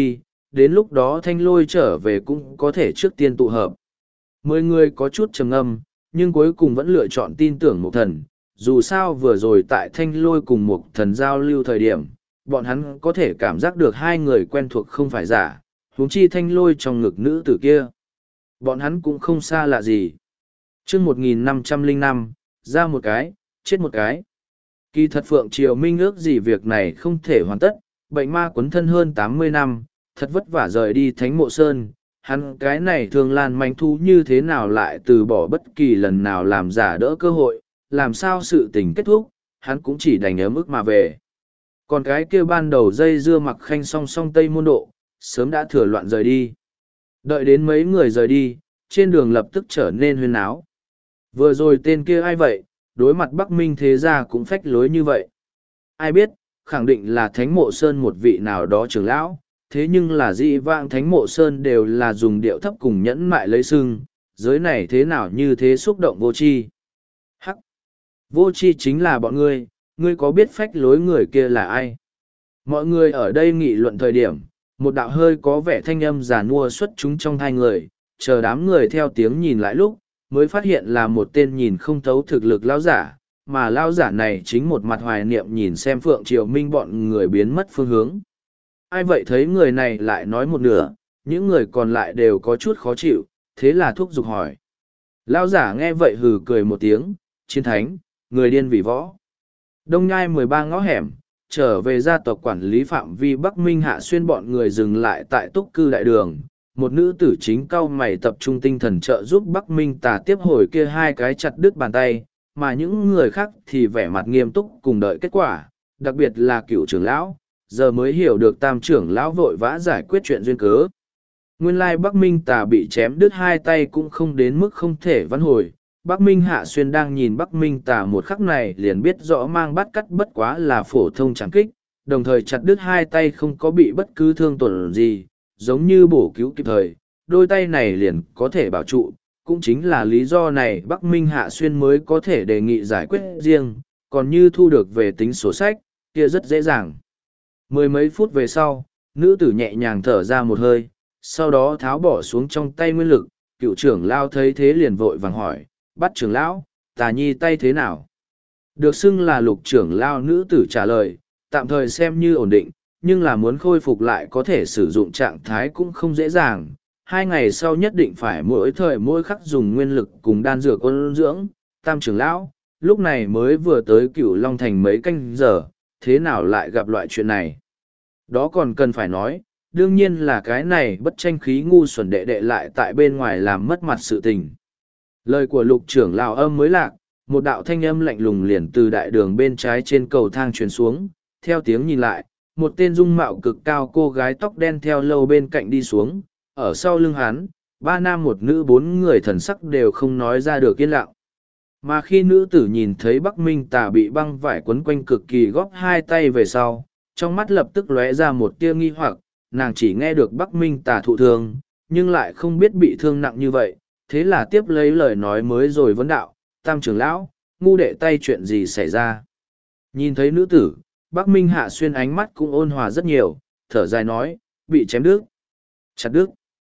đến lúc đó thanh lôi trở về cũng có thể trước tiên tụ hợp. Mười người có chút trầm ngâm, nhưng cuối cùng vẫn lựa chọn tin tưởng Mục Thần, dù sao vừa rồi tại thanh lôi cùng Mục Thần giao lưu thời điểm, bọn hắn có thể cảm giác được hai người quen thuộc không phải giả, huống chi thanh lôi trong ngực nữ tử kia. Bọn hắn cũng không xa lạ gì. Trước một nghìn năm trăm lẻ năm, ra một cái, chết một cái. Kỳ thật Phượng Triều Minh ước gì việc này không thể hoàn tất, bệnh ma quấn thân hơn tám mươi năm, thật vất vả rời đi Thánh Mộ Sơn. Hắn cái này thường lan manh thú như thế nào lại từ bỏ bất kỳ lần nào làm giả đỡ cơ hội, làm sao sự tình kết thúc, hắn cũng chỉ đành ấm ức mà về. Còn cái kia ban đầu dây dưa mặc khanh song song Tây Môn Độ, sớm đã thừa loạn rời đi. Đợi đến mấy người rời đi, trên đường lập tức trở nên huyên áo. Vừa rồi tên kia ai vậy, đối mặt Bắc Minh thế gia cũng phách lối như vậy. Ai biết, khẳng định là Thánh Mộ Sơn một vị nào đó trưởng lão, thế nhưng là dị vãng Thánh Mộ Sơn đều là dùng điệu thấp cùng nhẫn mại lấy sưng, giới này thế nào như thế xúc động vô tri. Hắc! Vô tri chính là bọn ngươi, ngươi có biết phách lối người kia là ai? Mọi người ở đây nghị luận thời điểm, một đạo hơi có vẻ thanh âm giả nua xuất chúng trong hai người, chờ đám người theo tiếng nhìn lại lúc, mới phát hiện là một tên nhìn không thấu thực lực lão giả, mà lão giả này chính một mặt hoài niệm nhìn xem Phượng Triều Minh bọn người biến mất phương hướng. Ai vậy thấy người này lại nói một nửa, những người còn lại đều có chút khó chịu, thế là thúc giục hỏi. Lão giả nghe vậy hừ cười một tiếng, chiến thánh, người điên vì võ. Đông Nhai mười ba ngõ hẻm, trở về gia tộc quản lý phạm vi Bắc Minh Hạ Xuyên bọn người dừng lại tại túc cư đại đường. Một nữ tử chính cau mày tập trung tinh thần trợ giúp Bắc Minh Tà tiếp hồi kia hai cái chặt đứt bàn tay, mà những người khác thì vẻ mặt nghiêm túc cùng đợi kết quả, đặc biệt là cựu trưởng lão, giờ mới hiểu được tam trưởng lão vội vã giải quyết chuyện duyên cớ. Nguyên lai Bắc Minh Tà bị chém đứt hai tay cũng không đến mức không thể vãn hồi. Bắc Minh Hạ Xuyên đang nhìn Bắc Minh Tà một khắc này liền biết rõ mang bắt cắt bất quá là phổ thông chẳng kích, đồng thời chặt đứt hai tay không có bị bất cứ thương tổn gì, giống như bổ cứu kịp thời, đôi tay này liền có thể bảo trụ, cũng chính là lý do này Bắc Minh Hạ Xuyên mới có thể đề nghị giải quyết riêng, còn như thu được về tính sổ sách, kia rất dễ dàng. Mười mấy phút về sau, nữ tử nhẹ nhàng thở ra một hơi, sau đó tháo bỏ xuống trong tay nguyên lực, cựu trưởng lao thấy thế liền vội vàng hỏi, bắt trưởng lão, Tà Nhi tay thế nào? Được xưng là lục trưởng lao nữ tử trả lời, tạm thời xem như ổn định, nhưng là muốn khôi phục lại có thể sử dụng trạng thái cũng không dễ dàng. Hai ngày sau nhất định phải mỗi thời mỗi khắc dùng nguyên lực cùng đan dược ôn dưỡng. Tam trưởng lão, lúc này mới vừa tới Cửu Long Thành mấy canh giờ, thế nào lại gặp loại chuyện này? Đó còn cần phải nói, đương nhiên là cái này bất tranh khí ngu xuẩn đệ đệ lại tại bên ngoài làm mất mặt sự tình. Lời của lục trưởng lão âm mới lạc, một đạo thanh âm lạnh lùng liền từ đại đường bên trái trên cầu thang truyền xuống, theo tiếng nhìn lại, một tên dung mạo cực cao cô gái tóc đen theo lâu bên cạnh đi xuống, ở sau lưng hắn, ba nam một nữ bốn người thần sắc đều không nói ra được yên lặng. Mà khi nữ tử nhìn thấy Bắc Minh Tà bị băng vải quấn quanh cực kỳ góp hai tay về sau, trong mắt lập tức lóe ra một tia nghi hoặc, nàng chỉ nghe được Bắc Minh Tà thụ thương, nhưng lại không biết bị thương nặng như vậy, thế là tiếp lấy lời nói mới rồi vấn đạo, tam trưởng lão, ngu đệ tay chuyện gì xảy ra. Nhìn thấy nữ tử, Bắc Minh Hạ Xuyên ánh mắt cũng ôn hòa rất nhiều, thở dài nói, bị chém đứt, chặt đứt.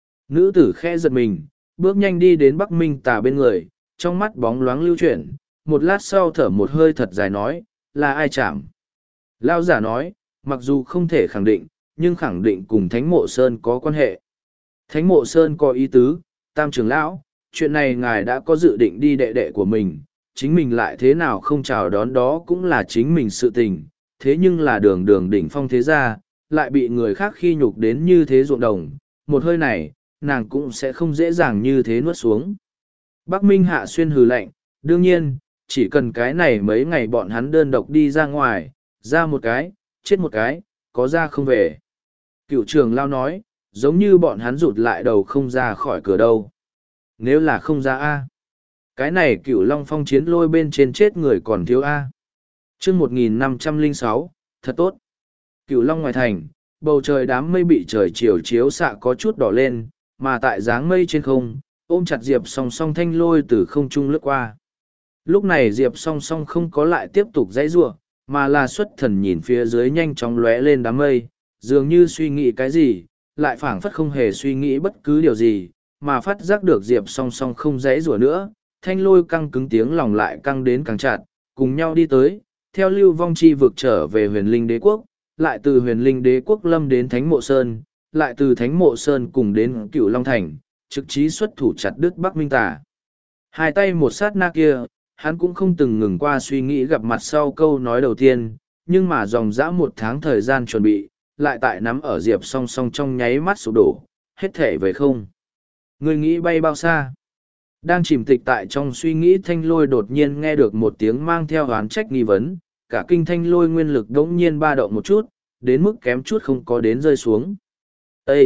Nữ tử khẽ giật mình, bước nhanh đi đến Bắc Minh Tà bên người, trong mắt bóng loáng lưu chuyển, một lát sau thở một hơi thật dài nói, là ai chạm. Lao giả nói, mặc dù không thể khẳng định, nhưng khẳng định cùng Thánh Mộ Sơn có quan hệ. Thánh Mộ Sơn có ý tứ, tam trưởng lão, chuyện này ngài đã có dự định đi đệ đệ của mình, chính mình lại thế nào không chào đón đó cũng là chính mình sự tình, thế nhưng là đường đường đỉnh phong thế gia, lại bị người khác khi nhục đến như thế ruộng đồng, một hơi này, nàng cũng sẽ không dễ dàng như thế nuốt xuống. Bắc Minh Hạ Xuyên hừ lạnh, đương nhiên, chỉ cần cái này mấy ngày bọn hắn đơn độc đi ra ngoài, ra một cái, chết một cái, có ra không về. Cựu trưởng lao nói, giống như bọn hắn rụt lại đầu không ra khỏi cửa đâu. Nếu là không ra A, cái này cựu long phong chiến lôi bên trên chết người còn thiếu A. Trước một nghìn năm trăm lẻ sáu, thật tốt. Cựu long ngoài thành, bầu trời đám mây bị trời chiều chiếu xạ có chút đỏ lên, mà tại dáng mây trên không, ôm chặt Diệp song song thanh lôi từ không trung lướt qua. Lúc này Diệp song song không có lại tiếp tục dãy giụa, mà là xuất thần nhìn phía dưới nhanh chóng lóe lên đám mây, dường như suy nghĩ cái gì, lại phảng phất không hề suy nghĩ bất cứ điều gì, mà phát giác được Diệp song song không dãy rủa nữa, thanh lôi căng cứng tiếng lòng lại căng đến càng chặt, cùng nhau đi tới, theo lưu vong chi vực trở về huyền linh đế quốc, lại từ huyền linh đế quốc lâm đến Thánh Mộ Sơn, lại từ Thánh Mộ Sơn cùng đến Cửu Long Thành, trực chí xuất thủ chặt đứt Bắc Minh Tà. Hai tay một sát na kia, hắn cũng không từng ngừng qua suy nghĩ gặp mặt sau câu nói đầu tiên, nhưng mà dòng dã một tháng thời gian chuẩn bị, lại tại nắm ở Diệp song song trong nháy mắt sụp đổ, hết thể về không. Người nghĩ bay bao xa? Đang chìm tịch tại trong suy nghĩ thanh lôi đột nhiên nghe được một tiếng mang theo oán trách nghi vấn, cả kinh thanh lôi nguyên lực đống nhiên ba động một chút, đến mức kém chút không có đến rơi xuống. Ê!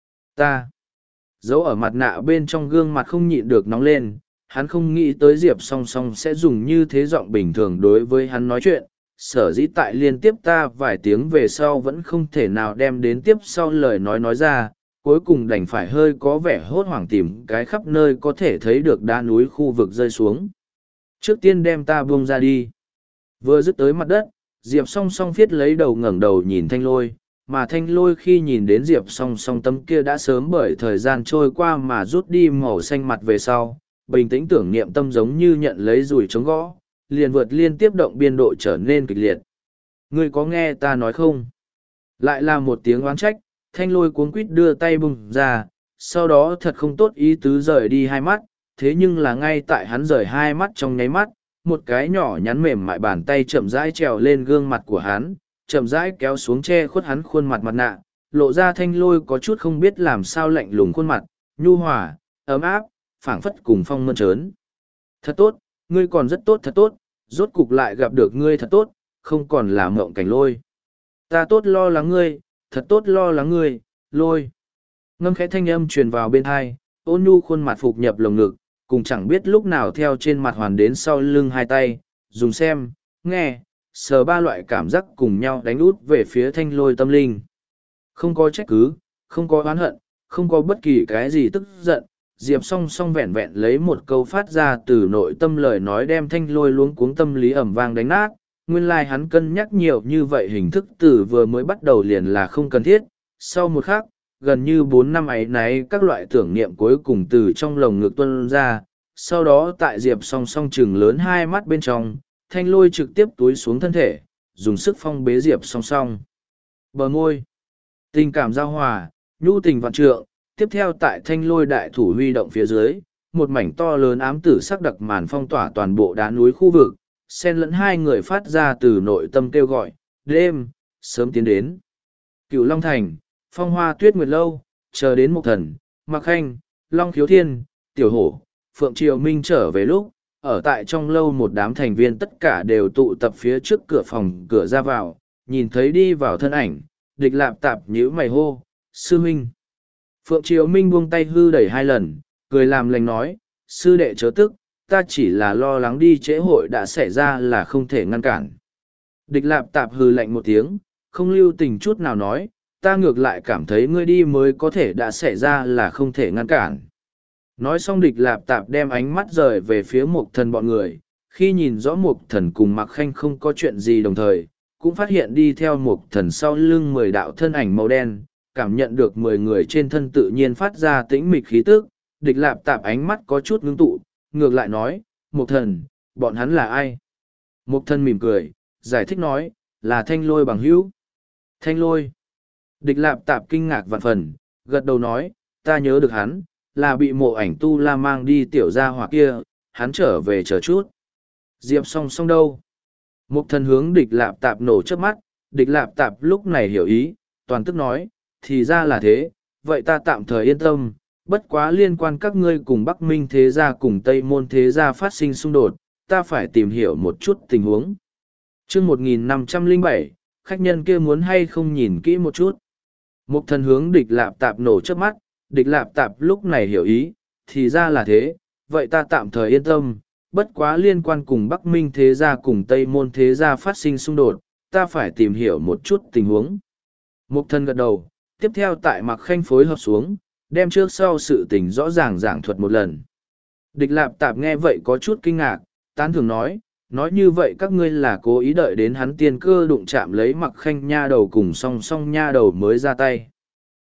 Ta! Dấu ở mặt nạ bên trong gương mặt không nhịn được nóng lên, hắn không nghĩ tới Diệp song song sẽ dùng như thế giọng bình thường đối với hắn nói chuyện, sở dĩ tại liên tiếp ta vài tiếng về sau vẫn không thể nào đem đến tiếp sau lời nói nói ra, cuối cùng đành phải hơi có vẻ hốt hoảng tìm cái khắp nơi có thể thấy được đá núi khu vực rơi xuống. Trước tiên đem ta buông ra đi. Vừa dứt tới mặt đất, Diệp song song viết lấy đầu ngẩng đầu nhìn thanh lôi, mà thanh lôi khi nhìn đến Diệp song song tấm kia đã sớm bởi thời gian trôi qua mà rút đi màu xanh mặt về sau, bình tĩnh tưởng niệm tâm giống như nhận lấy dùi chống gõ, liền vượt liên tiếp động biên độ trở nên kịch liệt. Ngươi có nghe ta nói không? Lại là một tiếng oán trách, thanh lôi cuống quýt đưa tay bùng ra, sau đó thật không tốt ý tứ rời đi hai mắt, thế nhưng là ngay tại hắn rời hai mắt trong nháy mắt, một cái nhỏ nhắn mềm mại bàn tay chậm rãi trèo lên gương mặt của hắn, chậm rãi kéo xuống che khuất hắn khuôn mặt mặt nạ, lộ ra thanh lôi có chút không biết làm sao lạnh lùng khuôn mặt, nhu hòa, ấm áp, phảng phất cùng phong mơn trớn. Thật tốt, ngươi còn rất tốt thật tốt, rốt cục lại gặp được ngươi thật tốt, không còn là mộng cảnh lôi. Ta tốt lo lắng ngươi, thật tốt lo lắng ngươi, lôi. Ngâm khẽ thanh âm truyền vào bên hai, ôn nhu khuôn mặt phục nhập lồng ngực, cùng chẳng biết lúc nào theo trên mặt hoàn đến sau lưng hai tay, dùng xem, nghe, sờ ba loại cảm giác cùng nhau đánh út về phía thanh lôi tâm linh. Không có trách cứ, không có oán hận, không có bất kỳ cái gì tức giận, Diệp song song vẹn vẹn lấy một câu phát ra từ nội tâm lời nói đem thanh lôi luống cuống tâm lý ẩm vang đánh nát. Nguyên lai hắn cân nhắc nhiều như vậy hình thức từ vừa mới bắt đầu liền là không cần thiết. Sau một khắc, gần như bốn năm ấy náy các loại tưởng niệm cuối cùng từ trong lồng ngực tuân ra. Sau đó tại Diệp song song chừng lớn hai mắt bên trong, thanh lôi trực tiếp túi xuống thân thể, dùng sức phong bế Diệp song song. Bờ môi, tình cảm giao hòa, nhu tình vạn trượng. Tiếp theo tại thanh lôi đại thủ huy động phía dưới, một mảnh to lớn ám tử sắc đặc màn phong tỏa toàn bộ đá núi khu vực, xen lẫn hai người phát ra từ nội tâm kêu gọi, đêm, sớm tiến đến. Cửu Long Thành, phong hoa tuyết nguyệt lâu, chờ đến một thần, Mạc Khanh, Long Khiếu Thiên, Tiểu Hổ, Phượng Triều Minh trở về lúc, ở tại trong lâu một đám thành viên tất cả đều tụ tập phía trước cửa phòng cửa ra vào, nhìn thấy đi vào thân ảnh, địch lạp tạp nhíu mày hô, sư huynh. Phượng Triều Minh buông tay hư đẩy hai lần, cười làm lành nói, sư đệ chớ tức, ta chỉ là lo lắng đi trễ hội đã xảy ra là không thể ngăn cản. Địch lạp tạp hư lạnh một tiếng, không lưu tình chút nào nói, ta ngược lại cảm thấy ngươi đi mới có thể đã xảy ra là không thể ngăn cản. Nói xong địch lạp tạp đem ánh mắt rời về phía mục thần bọn người, khi nhìn rõ mục thần cùng Mạc Khanh không có chuyện gì đồng thời, cũng phát hiện đi theo mục thần sau lưng mười đạo thân ảnh màu đen, cảm nhận được mười người trên thân tự nhiên phát ra tĩnh mịch khí tức, địch lạp tạp ánh mắt có chút ngưng tụ, ngược lại nói, mục thần, bọn hắn là ai? Mục thần mỉm cười, giải thích nói, là thanh lôi bằng hữu. Thanh lôi. Địch lạp tạp kinh ngạc vạn phần, gật đầu nói, ta nhớ được hắn, là bị mộ ảnh tu la mang đi tiểu gia hỏa kia, hắn trở về chờ chút. Diệp song song đâu? Mục thần hướng địch lạp tạp nổ trước mắt, địch lạp tạp lúc này hiểu ý, toàn tức nói, thì ra là thế, vậy ta tạm thời yên tâm, bất quá liên quan các ngươi cùng Bắc Minh thế gia cùng Tây Môn thế gia phát sinh xung đột, ta phải tìm hiểu một chút tình huống. chương một nghìn năm trăm lẻ bảy, khách nhân kia muốn hay không nhìn kỹ một chút. Mục thần hướng địch lạp tạp nổ trước mắt, địch lạp tạp lúc này hiểu ý, thì ra là thế, vậy ta tạm thời yên tâm, bất quá liên quan cùng Bắc Minh thế gia cùng Tây Môn thế gia phát sinh xung đột, ta phải tìm hiểu một chút tình huống. Mục thần gật đầu, tiếp theo tại Mạc Khanh phối hợp xuống, đem trước sau sự tình rõ ràng giảng thuật một lần. Địch lạp tạp nghe vậy có chút kinh ngạc, tán thường nói, nói như vậy các ngươi là cố ý đợi đến hắn tiên cơ đụng chạm lấy Mạc Khanh nha đầu cùng song song nha đầu mới ra tay.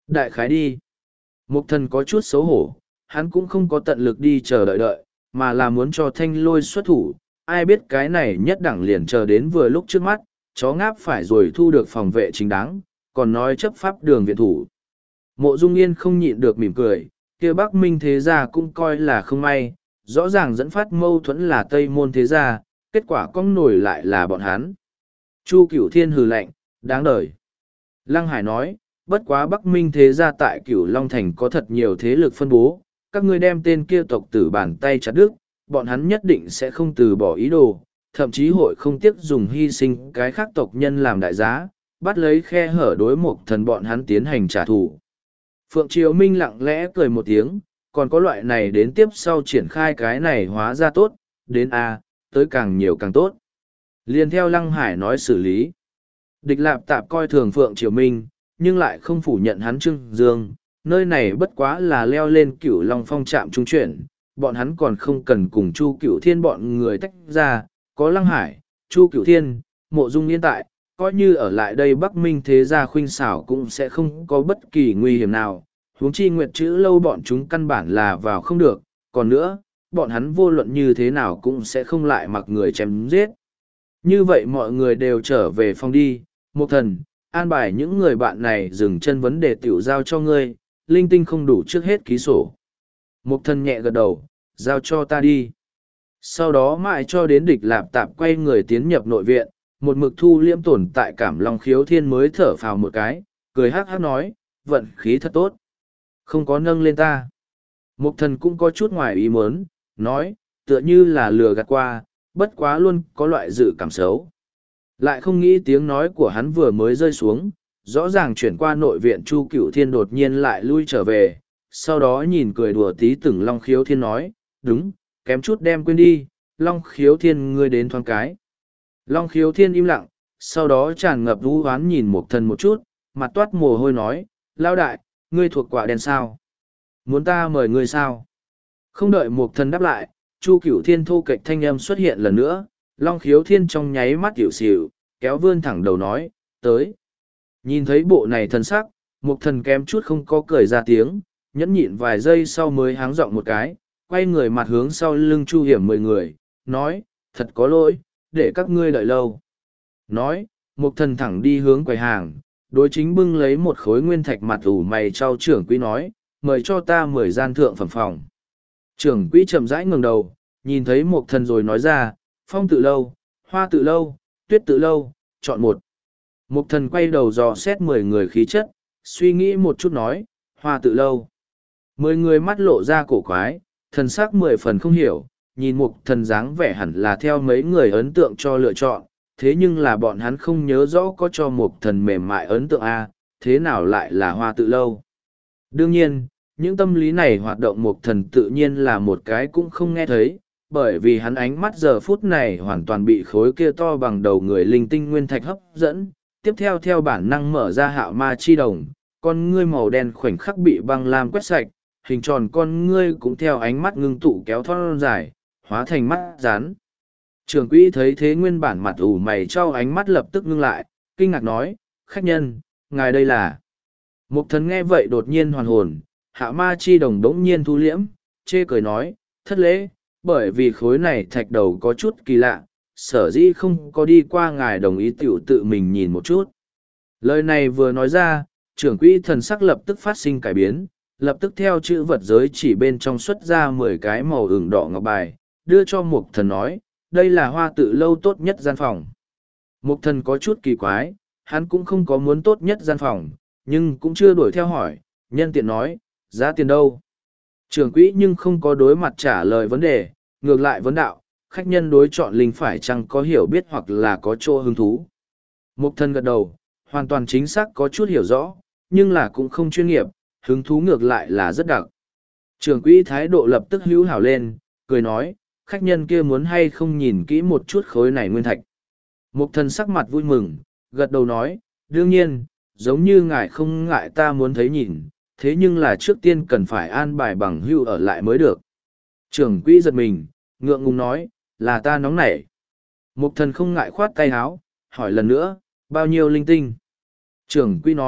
Đại khái đi. Mục thần có chút xấu hổ, hắn cũng không có tận lực đi chờ đợi đợi, mà là muốn cho thanh lôi xuất thủ. Ai biết cái này nhất đẳng liền chờ đến vừa lúc trước mắt, chó ngáp phải rồi thu được phòng vệ chính đáng, còn nói chấp pháp đường viện thủ. Mộ Dung Yên không nhịn được mỉm cười, kia Bắc Minh thế gia cũng coi là không may, rõ ràng dẫn phát mâu thuẫn là Tây Môn thế gia, kết quả cong nổi lại là bọn hắn. Chu Cửu Thiên hừ lạnh, đáng đời. Lăng Hải nói, bất quá Bắc Minh thế gia tại Cửu Long Thành có thật nhiều thế lực phân bố, các ngươi đem tên kia tộc tử bàn tay chặt đứt, bọn hắn nhất định sẽ không từ bỏ ý đồ, thậm chí hội không tiếc dùng hy sinh cái khác tộc nhân làm đại giá, bắt lấy khe hở đối mục thần bọn hắn tiến hành trả thù. Phượng Triều Minh lặng lẽ cười một tiếng, còn có loại này đến tiếp sau triển khai cái này hóa ra tốt, đến A, tới càng nhiều càng tốt. Liên theo Lăng Hải nói xử lý. Địch Lạp Tạp coi thường Phượng Triều Minh, nhưng lại không phủ nhận hắn Trương Dương, nơi này bất quá là leo lên Cửu Long Phong trạm trung chuyển, bọn hắn còn không cần cùng Chu Cửu Thiên bọn người tách ra, có Lăng Hải, Chu Cửu Thiên, Mộ Dung Yên tại, coi như ở lại đây Bắc Minh thế gia khuynh xảo cũng sẽ không có bất kỳ nguy hiểm nào, huống chi Nguyệt chữ lâu bọn chúng căn bản là vào không được, còn nữa, bọn hắn vô luận như thế nào cũng sẽ không lại mặc người chém giết. Như vậy mọi người đều trở về phòng đi, Mục Thần, an bài những người bạn này dừng chân vấn đề tiểu giao cho ngươi, linh tinh không đủ trước hết ký sổ. Mục Thần nhẹ gật đầu, giao cho ta đi. Sau đó mãi cho đến Địch Lạp Tạp quay người tiến nhập nội viện, một mực thu liễm tồn tại Cảm Long Khiếu Thiên mới thở phào một cái, cười hắc hắc nói, vận khí thật tốt. Không có nâng lên ta. Mục Thần cũng có chút ngoài ý muốn, nói, tựa như là lừa gạt qua, bất quá luôn có loại dự cảm xấu. Lại không nghĩ tiếng nói của hắn vừa mới rơi xuống, rõ ràng chuyển qua nội viện Chu Cửu Thiên đột nhiên lại lui trở về, sau đó nhìn cười đùa tí từng Long Khiếu Thiên nói, đúng, kém chút đem quên đi, Long Khiếu Thiên ngươi đến thoáng cái. Long Khiếu Thiên im lặng, sau đó tràn ngập vũ hoán nhìn Mục Thần một chút, mặt toát mồ hôi nói, lao đại, ngươi thuộc quả đen sao? Muốn ta mời ngươi sao? Không đợi Mục Thần đáp lại, Chu Cửu Thiên thô kệch thanh âm xuất hiện lần nữa, Long Khiếu Thiên trong nháy mắt hiểu xỉu, kéo vươn thẳng đầu nói, tới. Nhìn thấy bộ này thân sắc, Mục Thần kém chút không có cười ra tiếng, nhẫn nhịn vài giây sau mới háng giọng một cái, quay người mặt hướng sau lưng Chu Hiểm mười người, nói, thật có lỗi, để các ngươi đợi lâu. Nói, Mục Thần thẳng đi hướng quầy hàng, đối chính bưng lấy một khối nguyên thạch mặt ủ mày trao trưởng quỹ nói, mời cho ta mười gian thượng phẩm phòng. Trưởng quỹ chậm rãi ngẩng đầu, nhìn thấy Mục Thần rồi nói ra, phong tự lâu, hoa tự lâu, tuyết tự lâu, chọn một. Mục Thần quay đầu dò xét mười người khí chất, suy nghĩ một chút nói, hoa tự lâu. Mười người mắt lộ ra cổ quái, thần sắc mười phần không hiểu, nhìn Mục Thần dáng vẻ hẳn là theo mấy người ấn tượng cho lựa chọn, thế nhưng là bọn hắn không nhớ rõ có cho Mục Thần mềm mại ấn tượng A, thế nào lại là hoa tự lâu. Đương nhiên, những tâm lý này hoạt động Mục Thần tự nhiên là một cái cũng không nghe thấy, bởi vì hắn ánh mắt giờ phút này hoàn toàn bị khối kia to bằng đầu người linh tinh nguyên thạch hấp dẫn, tiếp theo theo bản năng mở ra hạo ma chi đồng, con ngươi màu đen khoảnh khắc bị băng lam quét sạch, hình tròn con ngươi cũng theo ánh mắt ngưng tụ kéo thon dài, hóa thành mắt rán. Trưởng quỹ thấy thế nguyên bản mặt ủ mày trao ánh mắt lập tức ngưng lại, kinh ngạc nói, khách nhân, ngài đây là. Mục Thần nghe vậy đột nhiên hoàn hồn, hạo ma chi đồng đống nhiên thu liễm, chê cười nói, thất lễ, bởi vì khối này thạch đầu có chút kỳ lạ, sở dĩ không có đi qua ngài đồng ý tiểu tự mình nhìn một chút. Lời này vừa nói ra, trưởng quỹ thần sắc lập tức phát sinh cải biến, lập tức theo chữ vật giới chỉ bên trong xuất ra mười cái màu ửng đỏ ngọc bài, đưa cho Mục Thần nói, đây là hoa tự lâu tốt nhất gian phòng. Mục Thần có chút kỳ quái, hắn cũng không có muốn tốt nhất gian phòng, nhưng cũng chưa đuổi theo hỏi, nhân tiện nói, giá tiền đâu? Trưởng quỹ nhưng không có đối mặt trả lời vấn đề, ngược lại vấn đạo, khách nhân đối chọn linh phải chăng có hiểu biết hoặc là có chỗ hứng thú. Mục Thần gật đầu, hoàn toàn chính xác có chút hiểu rõ, nhưng là cũng không chuyên nghiệp, hứng thú ngược lại là rất đặc. Trưởng quỹ thái độ lập tức hữu hảo lên, cười nói, khách nhân kia muốn hay không nhìn kỹ một chút khối này nguyên thạch. Mục Thần sắc mặt vui mừng, gật đầu nói, đương nhiên, giống như ngài không ngại ta muốn thấy nhìn, thế nhưng là trước tiên cần phải an bài bằng hưu ở lại mới được. Trưởng quỹ giật mình, ngượng ngùng nói, là ta nóng nảy. Mục Thần không ngại khoát tay áo, hỏi lần nữa, bao nhiêu linh tinh? Trưởng quỹ nói,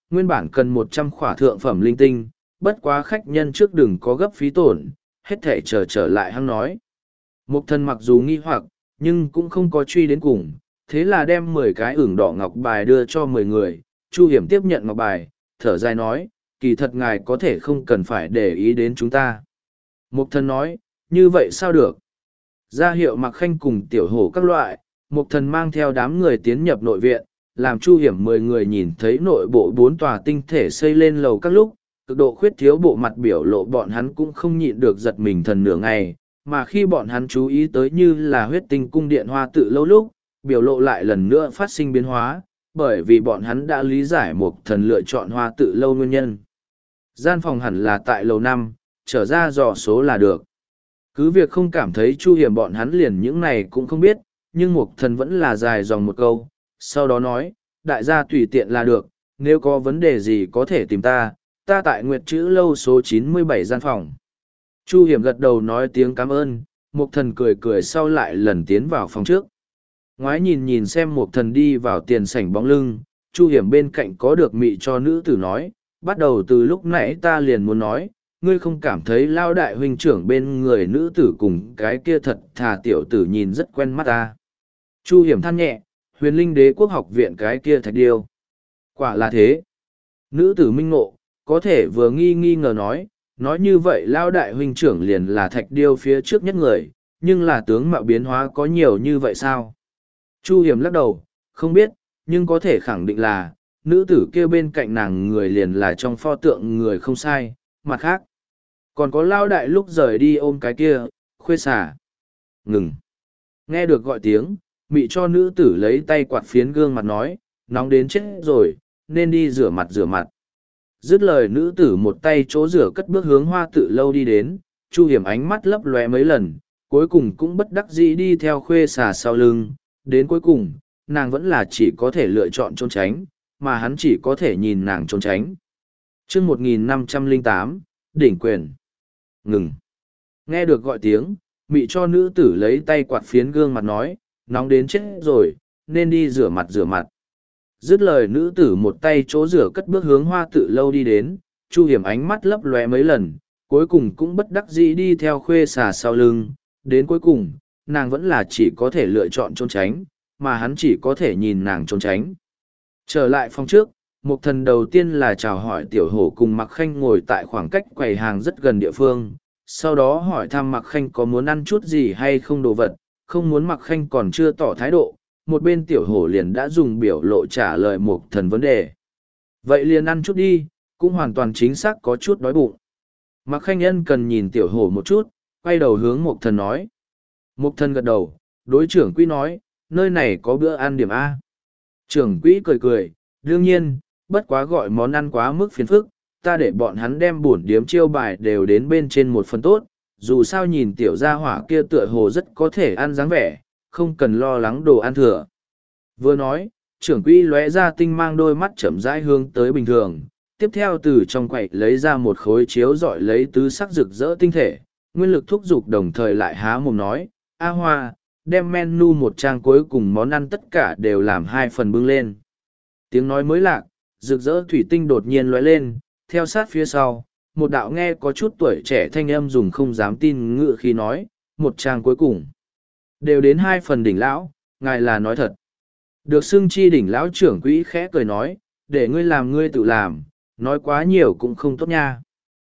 nguyên bản cần một trăm khỏa thượng phẩm linh tinh, bất quá khách nhân trước đừng có gấp phí tổn, hết thể chờ trở lại hăng nói. Mục thần mặc dù nghi hoặc, nhưng cũng không có truy đến cùng, thế là đem mười cái ửng đỏ ngọc bài đưa cho mười người. Chu Hiểm tiếp nhận ngọc bài, thở dài nói, kỳ thật ngài có thể không cần phải để ý đến chúng ta. Mục thần nói, như vậy sao được? Ra hiệu Mặc Khanh cùng tiểu hổ các loại, mục thần mang theo đám người tiến nhập nội viện, làm Chu Hiểm mười người nhìn thấy nội bộ bốn tòa tinh thể xây lên lầu các lúc, cực độ khuyết thiếu bộ mặt biểu lộ bọn hắn cũng không nhịn được giật mình thần nửa ngày, mà khi bọn hắn chú ý tới như là huyết tinh cung điện hoa tự lâu lúc, biểu lộ lại lần nữa phát sinh biến hóa, bởi vì bọn hắn đã lý giải một thần lựa chọn hoa tự lâu nguyên nhân. Gian phòng hẳn là tại lầu năm, trở ra dò số là được. Cứ việc không cảm thấy Chu Hiểm bọn hắn liền những này cũng không biết, nhưng Mục Thần vẫn là dài dòng một câu, sau đó nói, đại gia tùy tiện là được, nếu có vấn đề gì có thể tìm ta, ta tại Nguyệt Chữ Lâu số chín mươi bảy gian phòng. Chu Hiểm gật đầu nói tiếng cảm ơn, Mục Thần cười cười sau lại lần tiến vào phòng trước. Ngoái nhìn nhìn xem Mục Thần đi vào tiền sảnh bóng lưng, Chu Hiểm bên cạnh có được mị cho nữ tử nói, bắt đầu từ lúc nãy ta liền muốn nói, ngươi không cảm thấy lao đại huynh trưởng bên người nữ tử cùng cái kia thật thà tiểu tử nhìn rất quen mắt ta. Chu Hiểm than nhẹ, huyền linh đế quốc học viện cái kia thạch điêu. Quả là thế. Nữ tử minh ngộ, có thể vừa nghi nghi ngờ nói, nói như vậy lao đại huynh trưởng liền là thạch điêu phía trước nhất người, nhưng là tướng mạo biến hóa có nhiều như vậy sao? Chu Hiểm lắc đầu, không biết, nhưng có thể khẳng định là, nữ tử kia bên cạnh nàng người liền là trong pho tượng người không sai, mặt khác. Còn có lao đại lúc rời đi ôm cái kia, khuê xả. Ngừng. Nghe được gọi tiếng, mị cho nữ tử lấy tay quạt phiến gương mặt nói, nóng đến chết rồi, nên đi rửa mặt rửa mặt. Dứt lời nữ tử một tay chỗ rửa cất bước hướng hoa tự lâu đi đến, Chu Hiểm ánh mắt lấp lóe mấy lần, cuối cùng cũng bất đắc dĩ đi theo khuê xà sau lưng, đến cuối cùng, nàng vẫn là chỉ có thể lựa chọn trốn tránh, mà hắn chỉ có thể nhìn nàng trốn tránh. chương một nghìn năm trăm lẻ tám, đỉnh quyền. Ngừng. Nghe được gọi tiếng, mị cho nữ tử lấy tay quạt phiến gương mặt nói, nóng đến chết rồi, nên đi rửa mặt rửa mặt. Dứt lời nữ tử một tay chỗ rửa cất bước hướng hoa tự lâu đi đến, Chu Hiểm ánh mắt lấp lóe mấy lần, cuối cùng cũng bất đắc dĩ đi theo khuê xà sau lưng, đến cuối cùng, nàng vẫn là chỉ có thể lựa chọn trốn tránh, mà hắn chỉ có thể nhìn nàng trốn tránh. Trở lại phòng trước, Mục Thần đầu tiên là chào hỏi tiểu hổ cùng Mặc Khanh ngồi tại khoảng cách quầy hàng rất gần địa phương, sau đó hỏi thăm Mặc Khanh có muốn ăn chút gì hay không đồ vật, không muốn Mặc Khanh còn chưa tỏ thái độ, một bên tiểu hổ liền đã dùng biểu lộ trả lời Mục Thần vấn đề. Vậy liền ăn chút đi, cũng hoàn toàn chính xác có chút đói bụng. Mặc Khanh ân cần nhìn tiểu hổ một chút, quay đầu hướng Mục Thần nói. Mục Thần gật đầu, đối trưởng quỹ nói, nơi này có bữa ăn điểm A. Trưởng quỹ cười cười, đương nhiên, bất quá gọi món ăn quá mức phiền phức, ta để bọn hắn đem bổn điếm chiêu bài đều đến bên trên một phần tốt, dù sao nhìn tiểu gia hỏa kia tựa hồ rất có thể ăn dáng vẻ, không cần lo lắng đồ ăn thừa. Vừa nói, trưởng quỹ lóe ra tinh mang đôi mắt chậm rãi hướng tới bình thường, tiếp theo từ trong quậy lấy ra một khối chiếu dọi lấy tứ sắc rực rỡ tinh thể, nguyên lực thúc giục đồng thời lại há mồm nói, A Hoa, đem menu một trang cuối cùng món ăn tất cả đều làm hai phần bưng lên. Tiếng nói mới lạc, rực rỡ thủy tinh đột nhiên lóe lên, theo sát phía sau, một đạo nghe có chút tuổi trẻ thanh âm dùng không dám tin ngự khi nói, một trang cuối cùng. Đều đến hai phần đỉnh lão, ngài là nói thật. Được xưng chi đỉnh lão trưởng quỹ khẽ cười nói, để ngươi làm ngươi tự làm, nói quá nhiều cũng không tốt nha.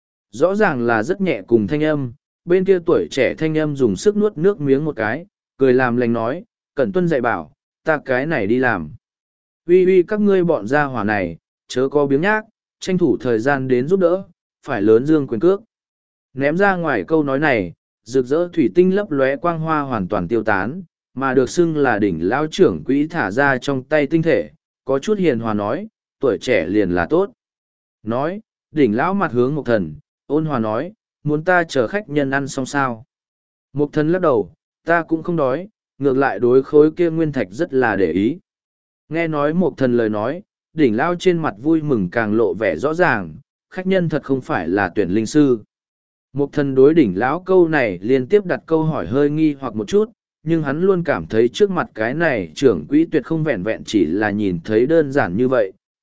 Rõ ràng là rất nhẹ cùng thanh âm, bên kia tuổi trẻ thanh âm dùng sức nuốt nước miếng một cái, cười làm lành nói, Cẩn Tuân dạy bảo, ta cái này đi làm. Uy uy các ngươi bọn gia hỏa này, chớ có biếng nhác, tranh thủ thời gian đến giúp đỡ, phải lớn dương quyền cước. Ném ra ngoài câu nói này, rực rỡ thủy tinh lấp lóe quang hoa hoàn toàn tiêu tán, mà được xưng là đỉnh lão trưởng quỹ thả ra trong tay tinh thể, có chút hiền hòa nói, tuổi trẻ liền là tốt. Nói, đỉnh lão mặt hướng Mục Thần, ôn hòa nói, muốn ta chờ khách nhân ăn xong sao. Mục Thần lắc đầu, ta cũng không đói, ngược lại đối khối kia nguyên thạch rất là để ý. Nghe nói Mục Thần lời nói, đỉnh lão trên mặt vui mừng càng lộ vẻ rõ ràng, khách nhân thật không phải là tuyển linh sư. Mục Thần đối đỉnh lão câu này liên tiếp đặt câu hỏi hơi nghi hoặc một chút, nhưng hắn luôn cảm thấy trước mặt cái này trưởng quỹ tuyệt không vẹn vẹn chỉ là nhìn thấy đơn giản như vậy,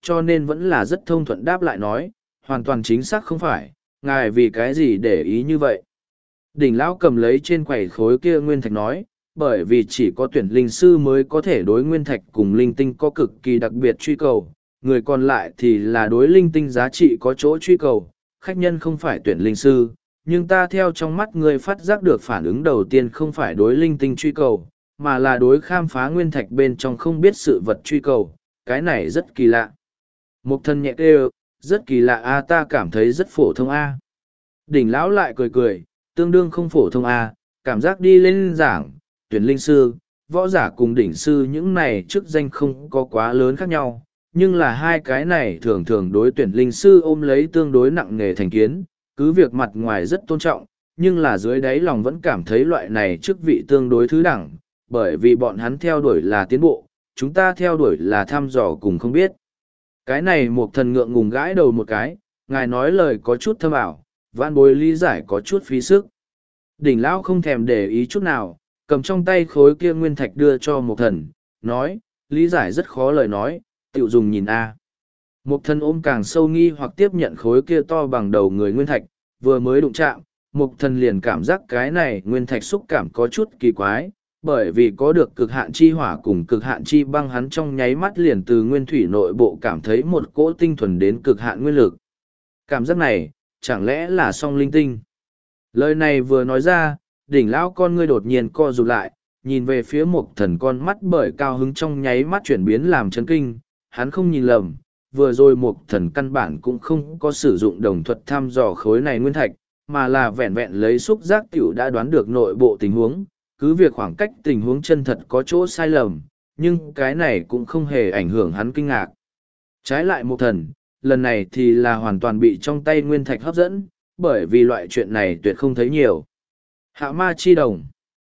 cho nên vẫn là rất thông thuận đáp lại nói, hoàn toàn chính xác không phải, ngài vì cái gì để ý như vậy. Đỉnh lão cầm lấy trên quầy khối kia nguyên thạch nói, bởi vì chỉ có tuyển linh sư mới có thể đối nguyên thạch cùng linh tinh có cực kỳ đặc biệt truy cầu, người còn lại thì là đối linh tinh giá trị có chỗ truy cầu, khách nhân không phải tuyển linh sư, nhưng ta theo trong mắt người phát giác được phản ứng đầu tiên không phải đối linh tinh truy cầu, mà là đối khám phá nguyên thạch bên trong không biết sự vật truy cầu, cái này rất kỳ lạ. Mục Thần nhẹ kêu, rất kỳ lạ a, ta cảm thấy rất phổ thông a. Đỉnh lão lại cười cười, tương đương không phổ thông a, cảm giác đi lên giảng, tuyển linh sư, võ giả cùng đỉnh sư những này chức danh không có quá lớn khác nhau, nhưng là hai cái này thường thường đối tuyển linh sư ôm lấy tương đối nặng nề thành kiến, cứ việc mặt ngoài rất tôn trọng, nhưng là dưới đáy lòng vẫn cảm thấy loại này chức vị tương đối thứ đẳng, bởi vì bọn hắn theo đuổi là tiến bộ, chúng ta theo đuổi là thăm dò cùng không biết. Cái này Mục Thần ngượng ngùng gãi đầu một cái, ngài nói lời có chút thâm ảo, vạn bối lý giải có chút phí sức. Đỉnh lão không thèm để ý chút nào, cầm trong tay khối kia nguyên thạch đưa cho Mục Thần, nói, lý giải rất khó lời nói, tiểu dùng nhìn a. Mục Thần ôm càng sâu nghi hoặc tiếp nhận khối kia to bằng đầu người nguyên thạch, vừa mới đụng chạm, Mục Thần liền cảm giác cái này nguyên thạch xúc cảm có chút kỳ quái, bởi vì có được cực hạn chi hỏa cùng cực hạn chi băng, hắn trong nháy mắt liền từ nguyên thủy nội bộ cảm thấy một cỗ tinh thuần đến cực hạn nguyên lực. Cảm giác này, chẳng lẽ là song linh tinh? Lời này vừa nói ra, đỉnh lão con ngươi đột nhiên co rụt lại, nhìn về phía Mục Thần, con mắt bởi cao hứng trong nháy mắt chuyển biến làm chấn kinh, hắn không nhìn lầm, vừa rồi Mục Thần căn bản cũng không có sử dụng đồng thuật thăm dò khối này nguyên thạch, mà là vẹn vẹn lấy xúc giác tiểu đã đoán được nội bộ tình huống, cứ việc khoảng cách tình huống chân thật có chỗ sai lầm, nhưng cái này cũng không hề ảnh hưởng hắn kinh ngạc. Trái lại Mục Thần, lần này thì là hoàn toàn bị trong tay nguyên thạch hấp dẫn, bởi vì loại chuyện này tuyệt không thấy nhiều. Hạ ma chi đồng.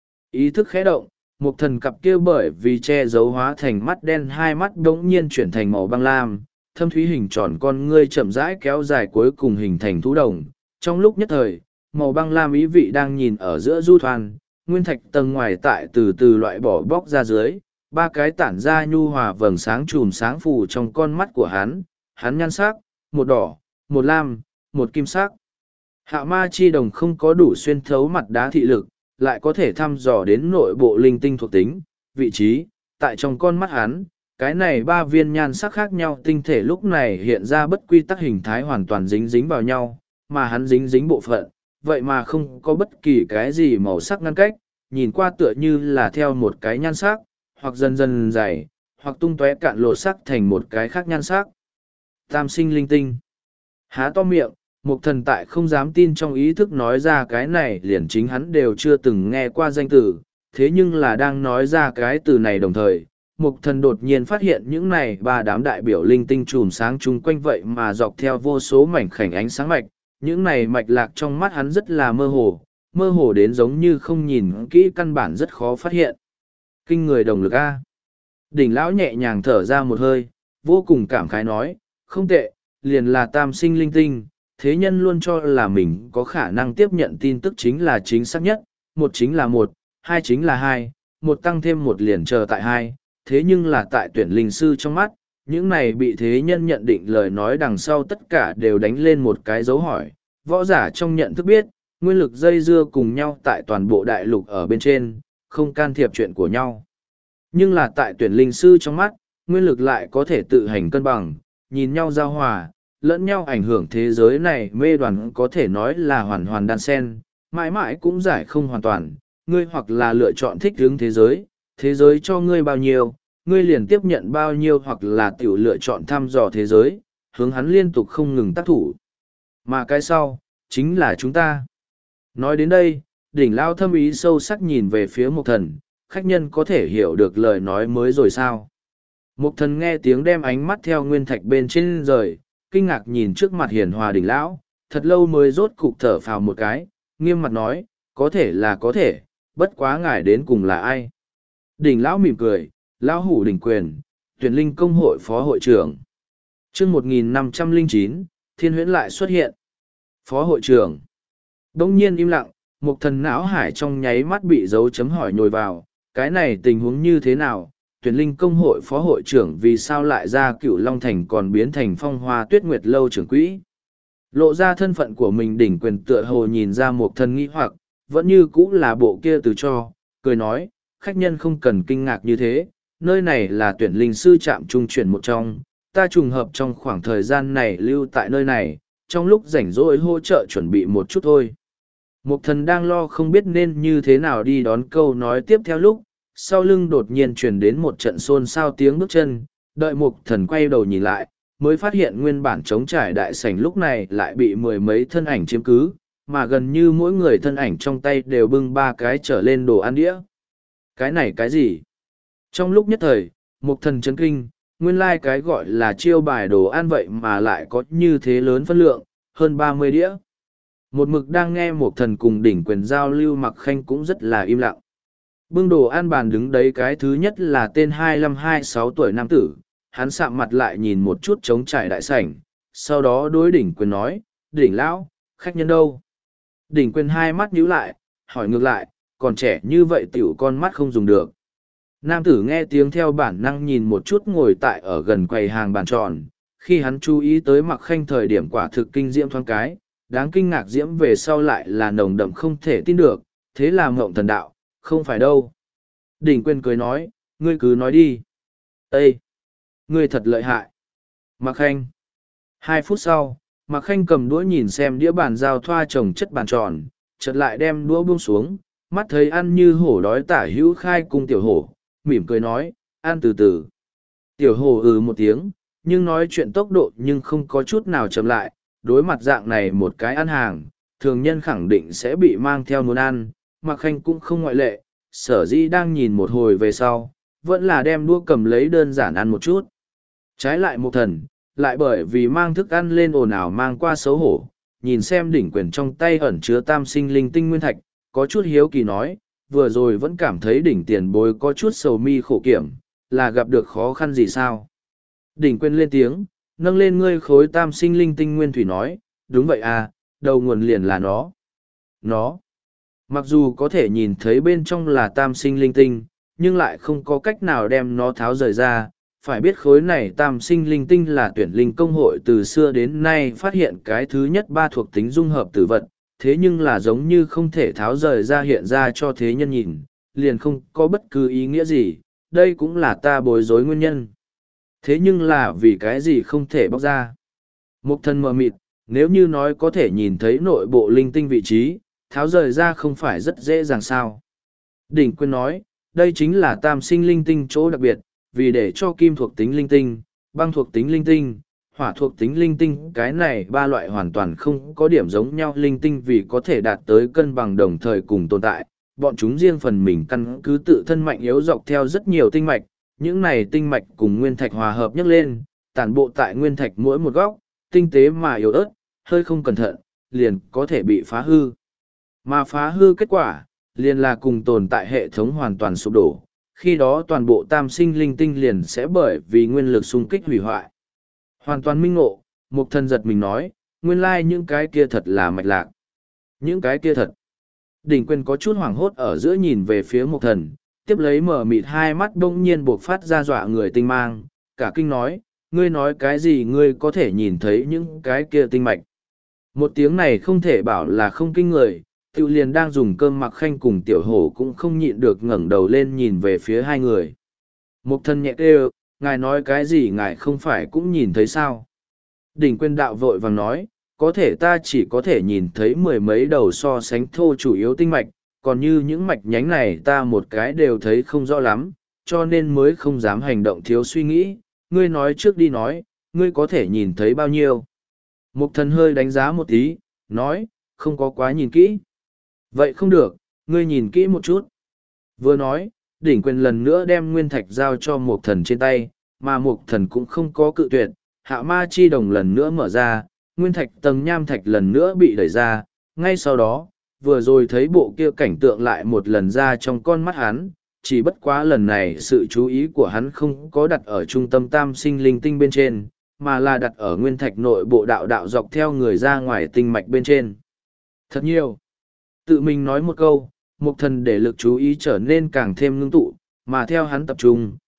Ý thức khẽ động, Mục Thần cặp kia bởi vì che giấu hóa thành mắt đen, hai mắt đống nhiên chuyển thành màu băng lam, thâm thúy hình tròn con ngươi chậm rãi kéo dài cuối cùng hình thành thú đồng. Trong lúc nhất thời, màu băng lam ý vị đang nhìn ở giữa du thoan, nguyên thạch tầng ngoài tại từ từ loại bỏ bóc ra dưới, ba cái tản ra nhu hòa vầng sáng chùm sáng phù trong con mắt của hắn, hắn nhan sắc, một đỏ, một lam, một kim sắc. Hạ ma chi đồng không có đủ xuyên thấu mặt đá thị lực, lại có thể thăm dò đến nội bộ linh tinh thuộc tính, vị trí, tại trong con mắt hắn, cái này ba viên nhan sắc khác nhau tinh thể lúc này hiện ra bất quy tắc hình thái hoàn toàn dính dính vào nhau, mà hắn dính dính bộ phận, vậy mà không có bất kỳ cái gì màu sắc ngăn cách, nhìn qua tựa như là theo một cái nhan sắc, hoặc dần dần dày, hoặc tung tóe cạn lột sắc thành một cái khác nhan sắc. Tam sinh linh tinh. Há to miệng, Mục Thần tại không dám tin trong ý thức nói ra cái này liền chính hắn đều chưa từng nghe qua danh từ, thế nhưng là đang nói ra cái từ này đồng thời, Mục Thần đột nhiên phát hiện những này ba đám đại biểu linh tinh chùm sáng chung quanh vậy mà dọc theo vô số mảnh khảnh ánh sáng mạch, những này mạch lạc trong mắt hắn rất là mơ hồ, mơ hồ đến giống như không nhìn kỹ căn bản rất khó phát hiện. Kinh người đồng lực A. Đỉnh lão nhẹ nhàng thở ra một hơi, vô cùng cảm khái nói, không tệ, liền là tam sinh linh tinh, thế nhân luôn cho là mình có khả năng tiếp nhận tin tức chính là chính xác nhất, một chính là một, hai chính là hai, một tăng thêm một liền chờ tại hai, thế nhưng là tại tuyển linh sư trong mắt, những này bị thế nhân nhận định lời nói đằng sau tất cả đều đánh lên một cái dấu hỏi, võ giả trong nhận thức biết, nguyên lực dây dưa cùng nhau tại toàn bộ đại lục ở bên trên, không can thiệp chuyện của nhau. Nhưng là tại tuyển linh sư trong mắt, nguyên lực lại có thể tự hành cân bằng, nhìn nhau giao hòa, lẫn nhau ảnh hưởng thế giới này mê đoàn có thể nói là hoàn hoàn đan sen, mãi mãi cũng giải không hoàn toàn, ngươi hoặc là lựa chọn thích hướng thế giới, thế giới cho ngươi bao nhiêu, ngươi liền tiếp nhận bao nhiêu hoặc là tiểu lựa chọn thăm dò thế giới, hướng hắn liên tục không ngừng tác thủ. Mà cái sau, chính là chúng ta. Nói đến đây, đỉnh lao thâm ý sâu sắc nhìn về phía Mục Thần, khách nhân có thể hiểu được lời nói mới rồi sao. Mục Thần nghe tiếng đem ánh mắt theo nguyên thạch bên trên rời, kinh ngạc nhìn trước mặt hiền hòa đỉnh lão, thật lâu mới rốt cục thở phào một cái, nghiêm mặt nói, có thể là có thể, bất quá ngài đến cùng là ai. Đỉnh lão mỉm cười, lão hủ đỉnh quyền, tuyển linh công hội phó hội trưởng. Chương một nghìn năm trăm lẻ chín, Thiên Huyễn lại xuất hiện. Phó hội trưởng. Đông nhiên im lặng, Mục Thần não hải trong nháy mắt bị dấu chấm hỏi nhồi vào, cái này tình huống như thế nào, tuyển linh công hội phó hội trưởng vì sao lại ra Cửu Long Thành còn biến thành Phong Hoa Tuyết Nguyệt lâu trưởng quỹ. Lộ ra thân phận của mình, Đỉnh Quyền tựa hồ nhìn ra một thần nghĩ hoặc, vẫn như cũ là bộ kia từ cho, cười nói, khách nhân không cần kinh ngạc như thế, nơi này là tuyển linh sư trạm trung chuyển một trong, ta trùng hợp trong khoảng thời gian này lưu tại nơi này, trong lúc rảnh rỗi hỗ trợ chuẩn bị một chút thôi. Mục thần đang lo không biết nên như thế nào đi đón câu nói tiếp theo lúc, sau lưng đột nhiên truyền đến một trận xôn xao tiếng bước chân, đợi mục thần quay đầu nhìn lại, mới phát hiện nguyên bản trống trải đại sảnh lúc này lại bị mười mấy thân ảnh chiếm cứ, mà gần như mỗi người thân ảnh trong tay đều bưng ba cái trở lên đồ ăn đĩa. Cái này cái gì? Trong lúc nhất thời, mục thần chấn kinh, nguyên lai like cái gọi là chiêu bài đồ ăn vậy mà lại có như thế lớn phân lượng, hơn ba mươi đĩa. Một mực đang nghe mục thần cùng Đỉnh Quyền giao lưu Mặc Khanh cũng rất là im lặng. Bưng đồ ăn bàn đứng đấy cái thứ nhất là tên hai lăm hai sáu tuổi nam tử, hắn sạm mặt lại nhìn một chút trống trải đại sảnh, sau đó đối Đỉnh Quyền nói, Đỉnh lão, khách nhân đâu? Đỉnh Quyền hai mắt nhíu lại, hỏi ngược lại, còn trẻ như vậy tiểu con mắt không dùng được. Nam tử nghe tiếng theo bản năng nhìn một chút ngồi tại ở gần quầy hàng bàn tròn, khi hắn chú ý tới Mặc Khanh thời điểm quả thực kinh diễm thoáng cái, đáng kinh ngạc diễm về sau lại là nồng đậm không thể tin được, thế là mộng thần đạo, không phải đâu. Đỉnh Quyền cười nói, ngươi cứ nói đi. Ê! Ngươi thật lợi hại. Mặc Khanh. Hai phút sau, Mặc Khanh cầm đũa nhìn xem đĩa bàn giao thoa trồng chất bàn tròn, chợt lại đem đũa buông xuống, mắt thấy ăn như hổ đói tả hữu khai cung tiểu hổ, mỉm cười nói, ăn từ từ. Tiểu hổ ừ một tiếng, nhưng nói chuyện tốc độ nhưng không có chút nào chậm lại, đối mặt dạng này một cái ăn hàng, thường nhân khẳng định sẽ bị mang theo muốn ăn, Mặc Khanh cũng không ngoại lệ, sở dĩ đang nhìn một hồi về sau, vẫn là đem đũa cầm lấy đơn giản ăn một chút. Trái lại một thần, lại bởi vì mang thức ăn lên ồn ào mang qua xấu hổ, nhìn xem Đỉnh Quyền trong tay ẩn chứa tam sinh linh tinh nguyên thạch, có chút hiếu kỳ nói, vừa rồi vẫn cảm thấy Đỉnh tiền bối có chút sầu mi khổ kiểm, là gặp được khó khăn gì sao? Đỉnh Quyền lên tiếng, nâng lên ngươi khối tam sinh linh tinh nguyên thủy nói, đúng vậy à, đầu nguồn liền là nó. Nó, mặc dù có thể nhìn thấy bên trong là tam sinh linh tinh, nhưng lại không có cách nào đem nó tháo rời ra. Phải biết khối này tam sinh linh tinh là tuyển linh công hội từ xưa đến nay phát hiện cái thứ nhất ba thuộc tính dung hợp tử vật, thế nhưng là giống như không thể tháo rời ra hiện ra cho thế nhân nhìn, liền không có bất cứ ý nghĩa gì, đây cũng là ta bối rối nguyên nhân. Thế nhưng là vì cái gì không thể bóc ra? Mục thần mờ mịt, nếu như nói có thể nhìn thấy nội bộ linh tinh vị trí, tháo rời ra không phải rất dễ dàng sao? Đỉnh Quyền nói, đây chính là tam sinh linh tinh chỗ đặc biệt, vì để cho kim thuộc tính linh tinh, băng thuộc tính linh tinh, hỏa thuộc tính linh tinh, cái này ba loại hoàn toàn không có điểm giống nhau linh tinh vì có thể đạt tới cân bằng đồng thời cùng tồn tại, bọn chúng riêng phần mình căn cứ tự thân mạnh yếu dọc theo rất nhiều tinh mạch, những này tinh mạch cùng nguyên thạch hòa hợp nhất lên, tản bộ tại nguyên thạch mỗi một góc, tinh tế mà yếu ớt, hơi không cẩn thận, liền có thể bị phá hư. Mà phá hư kết quả, liền là cùng tồn tại hệ thống hoàn toàn sụp đổ, khi đó toàn bộ tam sinh linh tinh liền sẽ bởi vì nguyên lực xung kích hủy hoại. Hoàn toàn minh ngộ, Mục Thần giật mình nói, nguyên lai những cái kia thật là mạch lạc. Những cái kia thật. Đỉnh Quyền có chút hoảng hốt ở giữa nhìn về phía Mục Thần, tiếp lấy mở mịt hai mắt đông nhiên buộc phát ra dọa người tinh mang, cả kinh nói, ngươi nói cái gì ngươi có thể nhìn thấy những cái kia tinh mạch. Một tiếng này không thể bảo là không kinh người, Tiểu liền đang dùng cơm Mặc Khanh cùng tiểu hổ cũng không nhịn được ngẩng đầu lên nhìn về phía hai người. Mục Thần nhẹ kêu, ngài nói cái gì ngài không phải cũng nhìn thấy sao? Đỉnh Quyền đạo vội vàng nói, có thể ta chỉ có thể nhìn thấy mười mấy đầu so sánh thô chủ yếu tinh mạch, còn như những mạch nhánh này ta một cái đều thấy không rõ lắm, cho nên mới không dám hành động thiếu suy nghĩ, ngươi nói trước đi nói, ngươi có thể nhìn thấy bao nhiêu. Mục Thần hơi đánh giá một tí, nói, không có quá nhìn kỹ. Vậy không được, ngươi nhìn kỹ một chút. Vừa nói, Đỉnh Quyền lần nữa đem nguyên thạch giao cho Mục Thần trên tay, mà Mục Thần cũng không có cự tuyệt, Hạo Ma Chi Đồng lần nữa mở ra, nguyên thạch tầng nham thạch lần nữa bị đẩy ra, ngay sau đó, vừa rồi thấy bộ kia cảnh tượng lại một lần ra trong con mắt hắn, chỉ bất quá lần này sự chú ý của hắn không có đặt ở trung tâm tam sinh linh tinh bên trên, mà là đặt ở nguyên thạch nội bộ đạo đạo dọc theo người ra ngoài tinh mạch bên trên. Thật nhiều. Tự mình nói một câu, Mục Thần để lực chú ý trở nên càng thêm ngưng tụ, mà theo hắn tập trung,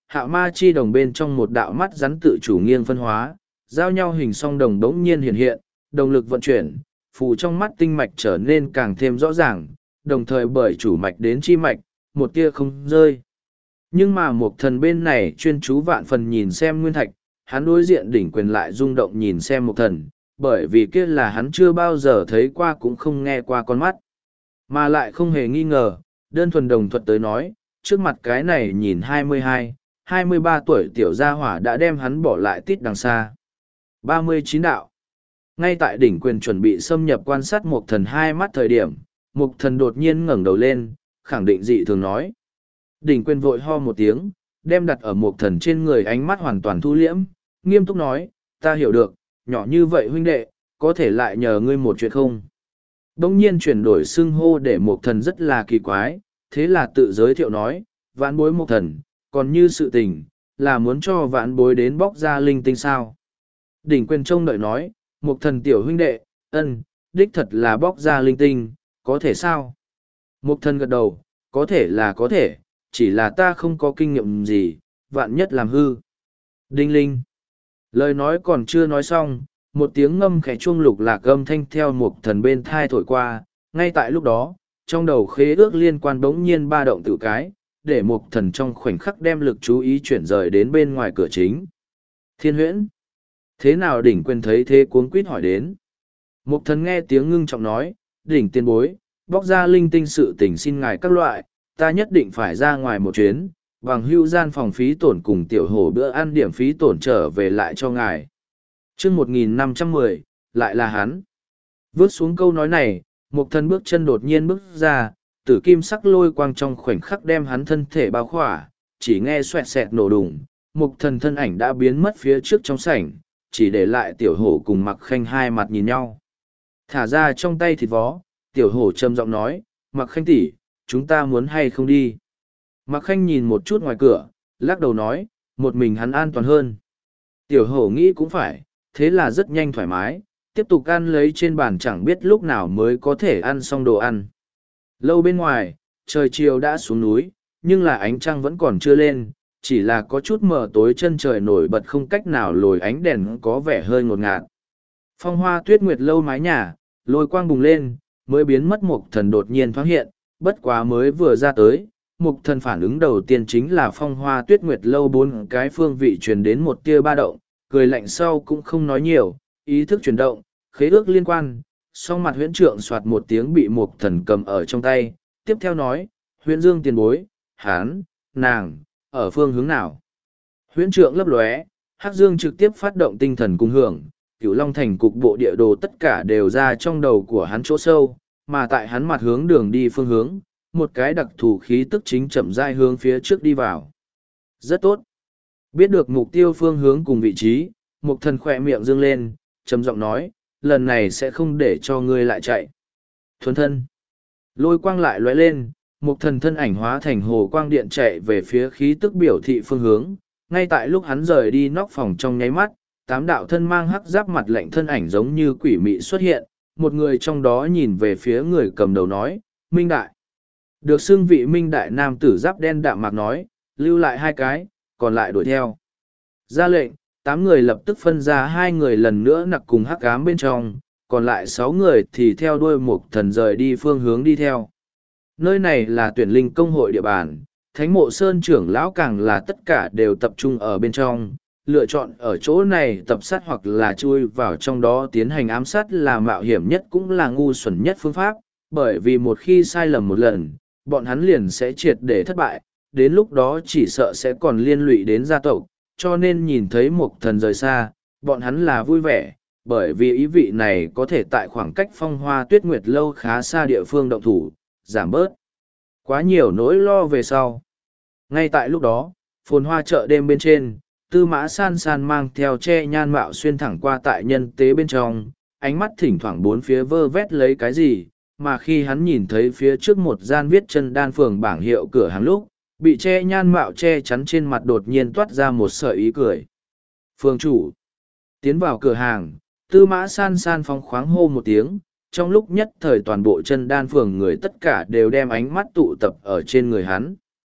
hạo ma chi đồng bên trong một đạo mắt rắn tự chủ nghiêng phân hóa, giao nhau hình song đồng đống nhiên hiện hiện, đồng lực vận chuyển, phù trong mắt tinh mạch trở nên càng thêm rõ ràng, đồng thời bởi chủ mạch đến chi mạch, một tia không rơi. Nhưng mà một thần bên này chuyên chú vạn phần nhìn xem nguyên thạch, hắn đối diện đỉnh quyền lại rung động nhìn xem một thần, bởi vì kia là hắn chưa bao giờ thấy qua cũng không nghe qua con mắt. Mà lại không hề nghi ngờ, đơn thuần đồng thuật tới nói, trước mặt cái này nhìn hai mươi hai, hai mươi ba tuổi tiểu gia hỏa đã đem hắn bỏ lại tít đằng xa. ba mươi chín đạo. Ngay tại đỉnh quyền chuẩn bị xâm nhập quan sát một thần hai mắt thời điểm, một thần đột nhiên ngẩng đầu lên, khẳng định dị thường nói. Đỉnh quyền vội ho một tiếng, đem đặt ở một thần trên người ánh mắt hoàn toàn thu liễm, nghiêm túc nói, ta hiểu được, nhỏ như vậy huynh đệ, có thể lại nhờ ngươi một chuyện không? Đông nhiên chuyển đổi xưng hô để một thần rất là kỳ quái, thế là tự giới thiệu nói, vãn bối một thần, còn như sự tình, là muốn cho vãn bối đến bóc ra linh tinh sao? Đỉnh quyền trông đợi nói, một thần tiểu huynh đệ, ân, đích thật là bóc ra linh tinh, có thể sao? Một thần gật đầu, có thể là có thể, chỉ là ta không có kinh nghiệm gì, vạn nhất làm hư. Đinh linh. Lời nói còn chưa nói xong, một tiếng ngâm khẽ chuông lục lạc âm thanh theo một thần bên thai thổi qua, ngay tại lúc đó, trong đầu khế ước liên quan bỗng nhiên ba động tự cái, để một thần trong khoảnh khắc đem lực chú ý chuyển rời đến bên ngoài cửa chính. Thiên huyễn. Thế nào đỉnh quyền thấy thế cuống quýt hỏi đến. Một thần nghe tiếng ngưng trọng nói, đỉnh tiên bối, bóc ra linh tinh sự tình xin ngài các loại, ta nhất định phải ra ngoài một chuyến, bằng hưu gian phòng phí tổn cùng tiểu hổ bữa ăn điểm phí tổn trở về lại cho ngài. chương một nghìn năm trăm mười, lại là hắn. Vớt xuống câu nói này, một thần bước chân đột nhiên bước ra, tử kim sắc lôi quang trong khoảnh khắc đem hắn thân thể bao khỏa, chỉ nghe xoẹt xẹt nổ đùng, một thần thân ảnh đã biến mất phía trước trong sảnh, chỉ để lại tiểu hổ cùng mặc khanh hai mặt nhìn nhau. Thả ra trong tay thịt vó, tiểu hổ trầm giọng nói, mặc khanh tỷ, chúng ta muốn hay không đi. Mặc khanh nhìn một chút ngoài cửa, lắc đầu nói, một mình hắn an toàn hơn. Tiểu hổ nghĩ cũng phải, thế là rất nhanh thoải mái, tiếp tục ăn lấy trên bàn chẳng biết lúc nào mới có thể ăn xong đồ ăn. Lâu bên ngoài, trời chiều đã xuống núi, nhưng là ánh trăng vẫn còn chưa lên, chỉ là có chút mờ tối chân trời nổi bật không cách nào lồi ánh đèn có vẻ hơi ngột ngạt. Phong hoa tuyết nguyệt lâu mái nhà, lôi quang bùng lên, mới biến mất một thần đột nhiên thoáng hiện, bất quá mới vừa ra tới. Mục thần phản ứng đầu tiên chính là phong hoa tuyết nguyệt lâu bốn cái phương vị truyền đến một tia ba động, cười lạnh sau cũng không nói nhiều, ý thức chuyển động, khế ước liên quan, song mặt huyễn trượng soạt một tiếng bị mục thần cầm ở trong tay, tiếp theo nói, huyễn dương tiền bối, hán, nàng, ở phương hướng nào? Huyễn trượng lấp lóe, hắc dương trực tiếp phát động tinh thần cung hưởng, cửu long thành cục bộ địa đồ tất cả đều ra trong đầu của hắn chỗ sâu, mà tại hắn mặt hướng đường đi phương hướng, một cái đặc thù khí tức chính chậm rãi hướng phía trước đi vào. Rất tốt. Biết được mục tiêu phương hướng cùng vị trí, mục thần khỏe miệng dương lên, trầm giọng nói, lần này sẽ không để cho ngươi lại chạy. Thuấn thân. Lôi quang lại lóe lên, mục thần thân ảnh hóa thành hồ quang điện chạy về phía khí tức biểu thị phương hướng. Ngay tại lúc hắn rời đi nóc phòng trong nháy mắt, tám đạo thân mang hắc giáp mặt lạnh thân ảnh giống như quỷ mị xuất hiện, một người trong đó nhìn về phía người cầm đầu nói, Minh Đại. Được xưng vị Minh Đại nam tử giáp đen đạm mạc nói, lưu lại hai cái, còn lại đuổi theo. Ra lệnh, tám người lập tức phân ra hai người lần nữa nặc cùng hắc ám bên trong, còn lại sáu người thì theo đuôi một thần rời đi phương hướng đi theo. Nơi này là tuyển linh công hội địa bàn, thánh mộ sơn trưởng lão càng là tất cả đều tập trung ở bên trong. Lựa chọn ở chỗ này tập sát hoặc là chui vào trong đó tiến hành ám sát là mạo hiểm nhất cũng là ngu xuẩn nhất phương pháp, bởi vì một khi sai lầm một lần, bọn hắn liền sẽ triệt để thất bại, đến lúc đó chỉ sợ sẽ còn liên lụy đến gia tộc, cho nên nhìn thấy một thần rời xa, bọn hắn là vui vẻ, bởi vì ý vị này có thể tại khoảng cách phong hoa tuyết nguyệt lâu khá xa địa phương động thủ, giảm bớt quá nhiều nỗi lo về sau. Ngay tại lúc đó, phồn hoa chợ đêm bên trên, Tư Mã San San mang theo che nhan mạo xuyên thẳng qua tại nhân tế bên trong, ánh mắt thỉnh thoảng bốn phía vơ vét lấy cái gì, mà khi hắn nhìn thấy phía trước một gian viết chân đan phường bảng hiệu cửa hàng lúc, bị che nhan mạo che chắn trên mặt đột nhiên toát ra một sợi ý cười. Phường chủ tiến vào cửa hàng, Tư Mã San San phóng khoáng hô một tiếng, trong lúc nhất thời toàn bộ chân đan phường người tất cả đều đem ánh mắt tụ tập ở trên người hắn.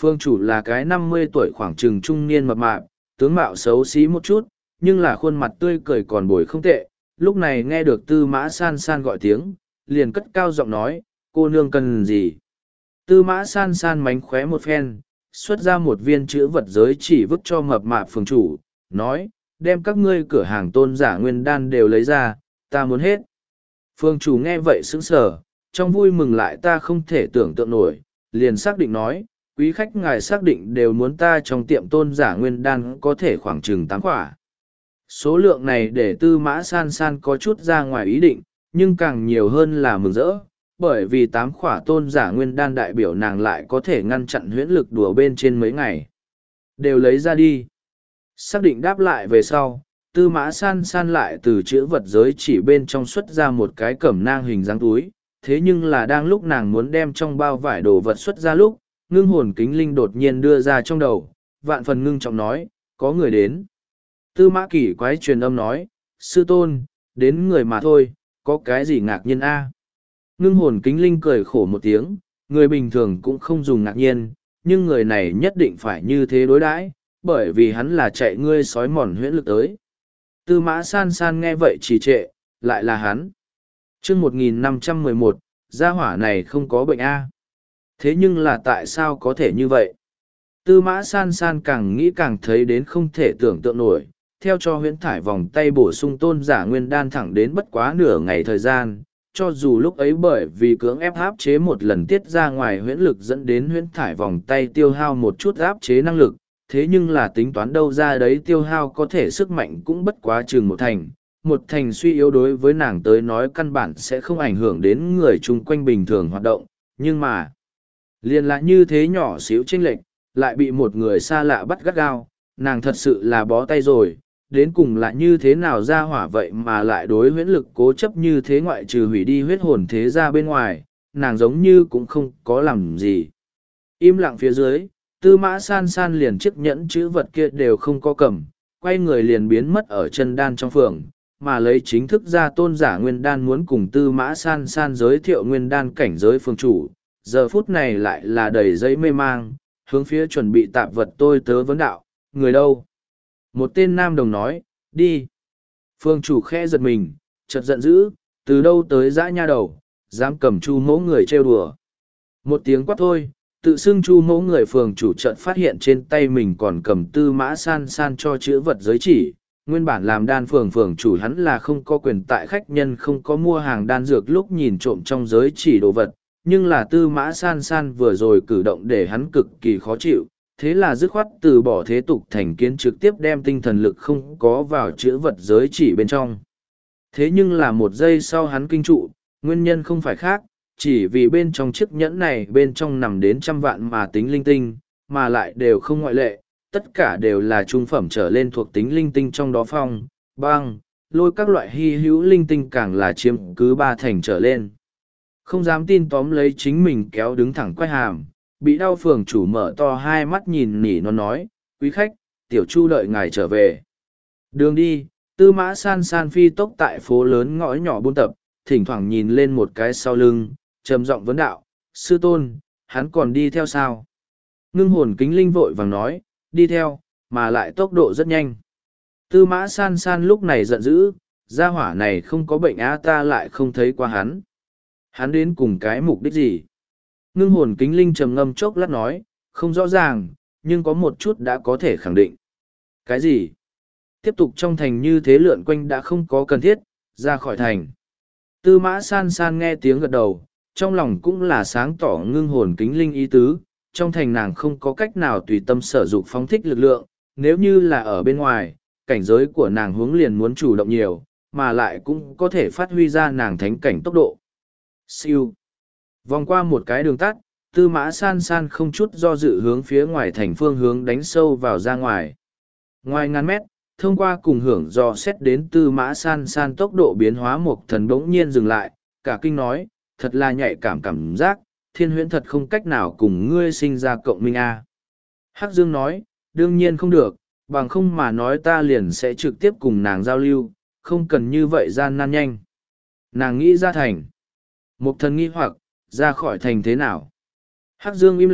Phương chủ là cái năm mươi tuổi khoảng chừng trung niên mập mạp, tướng mạo xấu xí một chút, nhưng là khuôn mặt tươi cười còn bồi không tệ. Lúc này nghe được Tư Mã San San gọi tiếng, liền cất cao giọng nói, cô nương cần gì? Tư Mã San San mánh khóe một phen, xuất ra một viên chữ vật giới chỉ vứt cho mập mạp phường chủ, nói, đem các ngươi cửa hàng tôn giả nguyên đan đều lấy ra, ta muốn hết. Phương chủ nghe vậy sững sờ, trong vui mừng lại ta không thể tưởng tượng nổi, liền xác định nói, quý khách ngài xác định đều muốn ta trong tiệm tôn giả nguyên đan có thể khoảng chừng tám quả. Số lượng này để Tư Mã San San có chút ra ngoài ý định, nhưng càng nhiều hơn là mừng rỡ, bởi vì tám khỏa tôn giả nguyên đan đại biểu nàng lại có thể ngăn chặn huyễn lực đùa bên trên mấy ngày. Đều lấy ra đi. Xác định đáp lại về sau, Tư Mã San San lại từ chữ vật giới chỉ bên trong xuất ra một cái cẩm nang hình dáng túi, thế nhưng là đang lúc nàng muốn đem trong bao vải đồ vật xuất ra lúc, ngưng hồn kính linh đột nhiên đưa ra trong đầu, vạn phần ngưng trọng nói, có người đến. Tư Mã Kỳ quái truyền âm nói, sư tôn, đến người mà thôi, có cái gì ngạc nhiên a? Ngưng hồn kính linh cười khổ một tiếng, người bình thường cũng không dùng ngạc nhiên, nhưng người này nhất định phải như thế đối đãi, bởi vì hắn là chạy ngươi sói mòn huyễn lực tới. Tư Mã San San nghe vậy trì trệ, lại là hắn. Chương một nghìn năm trăm mười một, gia hỏa này không có bệnh a. Thế nhưng là tại sao có thể như vậy? Tư Mã San San càng nghĩ càng thấy đến không thể tưởng tượng nổi, theo cho huyễn thải vòng tay bổ sung tôn giả nguyên đan thẳng đến bất quá nửa ngày thời gian, cho dù lúc ấy bởi vì cưỡng ép áp chế một lần tiết ra ngoài huyễn lực dẫn đến huyễn thải vòng tay tiêu hao một chút áp chế năng lực, thế nhưng là tính toán đâu ra đấy tiêu hao có thể sức mạnh cũng bất quá chừng một thành. Một thành suy yếu đối với nàng tới nói căn bản sẽ không ảnh hưởng đến người chung quanh bình thường hoạt động, nhưng mà liền lại như thế nhỏ xíu chênh lệch, lại bị một người xa lạ bắt gắt gao, nàng thật sự là bó tay rồi, đến cùng lại như thế nào ra hỏa vậy mà lại đối huyễn lực cố chấp như thế, ngoại trừ hủy đi huyết hồn thế ra bên ngoài, nàng giống như cũng không có làm gì. Im lặng phía dưới, Tư Mã San San liền chiếc nhẫn chữ vật kia đều không có cầm, quay người liền biến mất ở chân đan trong phường, mà lấy chính thức ra tôn giả nguyên đan muốn cùng Tư Mã San San giới thiệu nguyên đan cảnh giới phương chủ, giờ phút này lại là đầy giấy mê mang, hướng phía chuẩn bị tạp vật tôi tớ vấn đạo, người đâu? Một tên nam đồng nói, đi. Phương chủ khe giật mình, chợt giận dữ, từ đâu tới dã nha đầu, dám cầm chu mẫu người trêu đùa. Một tiếng quát thôi, tự xưng chu mẫu người phường chủ chợt phát hiện trên tay mình còn cầm Tư Mã San San cho chữ vật giới chỉ. Nguyên bản làm đan phường phường chủ hắn là không có quyền tại khách nhân không có mua hàng đan dược lúc nhìn trộm trong giới chỉ đồ vật, nhưng là Tư Mã San San vừa rồi cử động để hắn cực kỳ khó chịu, thế là dứt khoát từ bỏ thế tục thành kiến trực tiếp đem tinh thần lực không có vào chữ vật giới chỉ bên trong. Thế nhưng là một giây sau hắn kinh trụ, nguyên nhân không phải khác, chỉ vì bên trong chiếc nhẫn này bên trong nằm đến trăm vạn mà tính linh tinh, mà lại đều không ngoại lệ, tất cả đều là trung phẩm trở lên thuộc tính linh tinh, trong đó phong, băng, lôi các loại hy hữu linh tinh càng là chiếm cứ ba thành trở lên. Không dám tin tóm lấy chính mình kéo đứng thẳng quay hàm, bị đau phường chủ mở to hai mắt nhìn nỉ nó nói, quý khách, tiểu chu đợi ngài trở về. Đường đi, Tư Mã San San phi tốc tại phố lớn ngõ nhỏ buôn tập, thỉnh thoảng nhìn lên một cái sau lưng, trầm giọng vấn đạo, sư tôn, hắn còn đi theo sao? Ngưng hồn kính linh vội vàng nói, đi theo, mà lại tốc độ rất nhanh. Tư Mã San San lúc này giận dữ, gia hỏa này không có bệnh á, ta lại không thấy qua hắn. Hắn đến cùng cái mục đích gì? Ngưng hồn kính linh trầm ngâm chốc lát nói, không rõ ràng, nhưng có một chút đã có thể khẳng định. Cái gì? Tiếp tục trong thành như thế lượn quanh đã không có cần thiết, ra khỏi thành. Tư Mã San San nghe tiếng gật đầu, trong lòng cũng là sáng tỏ ngưng hồn kính linh ý tứ, trong thành nàng không có cách nào tùy tâm sở dục phóng thích lực lượng, nếu như là ở bên ngoài, cảnh giới của nàng hướng liền muốn chủ động nhiều, mà lại cũng có thể phát huy ra nàng thánh cảnh tốc độ. Siêu. Vòng qua một cái đường tắt, Tư Mã San San không chút do dự hướng phía ngoài thành phương hướng đánh sâu vào ra ngoài. Ngoài ngàn mét, thông qua cùng hưởng dò xét đến Tư Mã San San tốc độ biến hóa, một thần bỗng nhiên dừng lại, cả kinh nói, thật là nhạy cảm cảm giác, thiên huyễn thật không cách nào cùng ngươi sinh ra cộng minh a. Hắc Dương nói, đương nhiên không được, bằng không mà nói ta liền sẽ trực tiếp cùng nàng giao lưu, không cần như vậy gian nan nhanh. Nàng nghĩ ra thành. Một thần nghi hoặc, ra khỏi thành thế nào? Hắc Dương im lặng,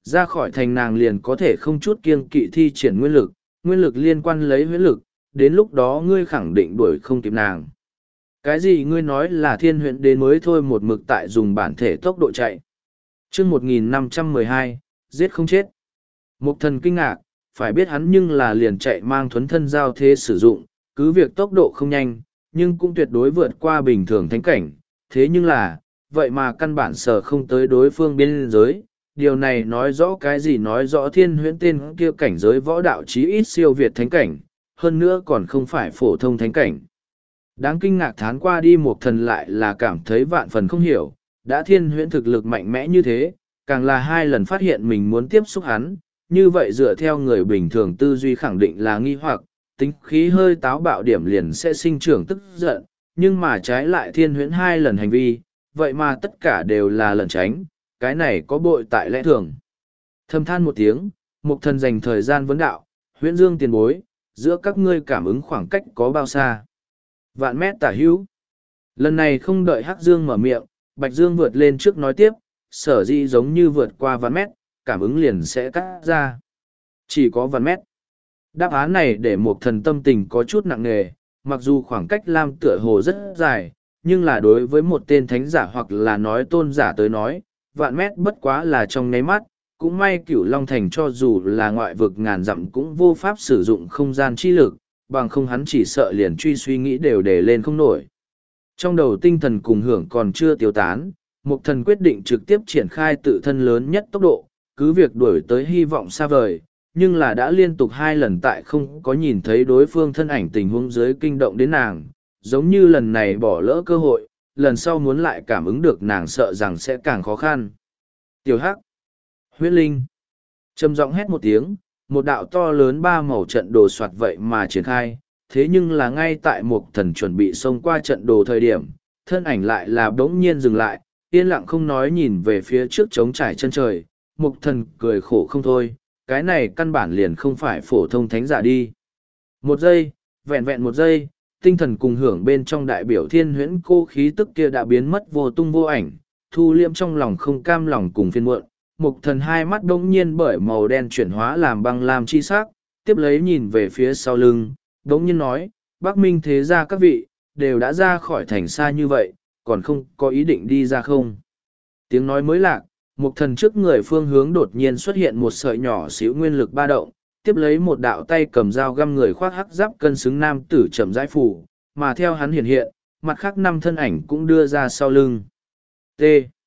ra khỏi thành nàng liền có thể không chút kiêng kỵ thi triển nguyên lực, nguyên lực liên quan lấy huyễn lực, đến lúc đó ngươi khẳng định đuổi không kịp nàng. Cái gì ngươi nói là thiên huyễn đến mới thôi một mực tại dùng bản thể tốc độ chạy. chương một nghìn năm trăm mười hai, giết không chết. Mục thần kinh ngạc, phải biết hắn nhưng là liền chạy mang thuấn thân giao thế sử dụng, cứ việc tốc độ không nhanh, nhưng cũng tuyệt đối vượt qua bình thường thánh cảnh. Thế nhưng là, vậy mà căn bản sở không tới đối phương biên giới. Điều này nói rõ cái gì, nói rõ thiên huyễn tên kia cảnh giới võ đạo chí ít siêu việt thánh cảnh, hơn nữa còn không phải phổ thông thánh cảnh. Đáng kinh ngạc thán qua đi một thần lại là cảm thấy vạn phần không hiểu, đã thiên huyễn thực lực mạnh mẽ như thế, càng là hai lần phát hiện mình muốn tiếp xúc hắn, như vậy dựa theo người bình thường tư duy khẳng định là nghi hoặc, tính khí hơi táo bạo điểm liền sẽ sinh trưởng tức giận, nhưng mà trái lại thiên huyễn hai lần hành vi, vậy mà tất cả đều là lẩn tránh, cái này có bội tại lẽ thường. Thầm than một tiếng, mục thần dành thời gian vấn đạo, huyễn dương tiền bối, giữa các ngươi cảm ứng khoảng cách có bao xa? Vạn mét tả hữu. Lần này không đợi Hắc Dương mở miệng, Bạch Dương vượt lên trước nói tiếp, sở dĩ giống như vượt qua vạn mét, cảm ứng liền sẽ cắt ra. Chỉ có vạn mét. Đáp án này để một thần tâm tình có chút nặng nề, mặc dù khoảng cách lam tựa hồ rất dài, nhưng là đối với một tên thánh giả hoặc là nói tôn giả tới nói, vạn mét bất quá là trong nháy mắt, cũng may Cửu Long Thành cho dù là ngoại vực ngàn dặm cũng vô pháp sử dụng không gian chi lực, bằng không hắn chỉ sợ liền truy suy nghĩ đều để lên không nổi. Trong đầu tinh thần cùng hưởng còn chưa tiêu tán, Mục Thần quyết định trực tiếp triển khai tự thân lớn nhất tốc độ, cứ việc đuổi tới hy vọng xa vời, nhưng là đã liên tục hai lần tại không có nhìn thấy đối phương thân ảnh tình huống dưới kinh động đến nàng, giống như lần này bỏ lỡ cơ hội, lần sau muốn lại cảm ứng được nàng sợ rằng sẽ càng khó khăn. Tiểu Hắc, Huyễn Linh, trầm giọng hét một tiếng, một đạo to lớn ba màu trận đồ soạt vậy mà triển khai, thế nhưng là ngay tại Mục Thần chuẩn bị xông qua trận đồ thời điểm, thân ảnh lại là bỗng nhiên dừng lại, yên lặng không nói nhìn về phía trước trống trải chân trời. Mục Thần cười khổ không thôi, cái này căn bản liền không phải phổ thông thánh giả đi. Một giây, vẹn vẹn một giây, tinh thần cùng hưởng bên trong đại biểu thiên huyễn cô khí tức kia đã biến mất vô tung vô ảnh, thu liêm trong lòng không cam lòng cùng phiền muộn. Mục Thần hai mắt đông nhiên bởi màu đen chuyển hóa làm băng lam chi sắc, tiếp lấy nhìn về phía sau lưng, đống nhiên nói, Bắc Minh thế gia các vị, đều đã ra khỏi thành xa như vậy, còn không có ý định đi ra không? Tiếng nói mới lạc, Mục Thần trước người phương hướng đột nhiên xuất hiện một sợi nhỏ xíu nguyên lực ba động, tiếp lấy một đạo tay cầm dao găm người khoác hắc giáp cân xứng nam tử chậm rãi phủ, mà theo hắn hiện hiện, mặt khác năm thân ảnh cũng đưa ra sau lưng. T.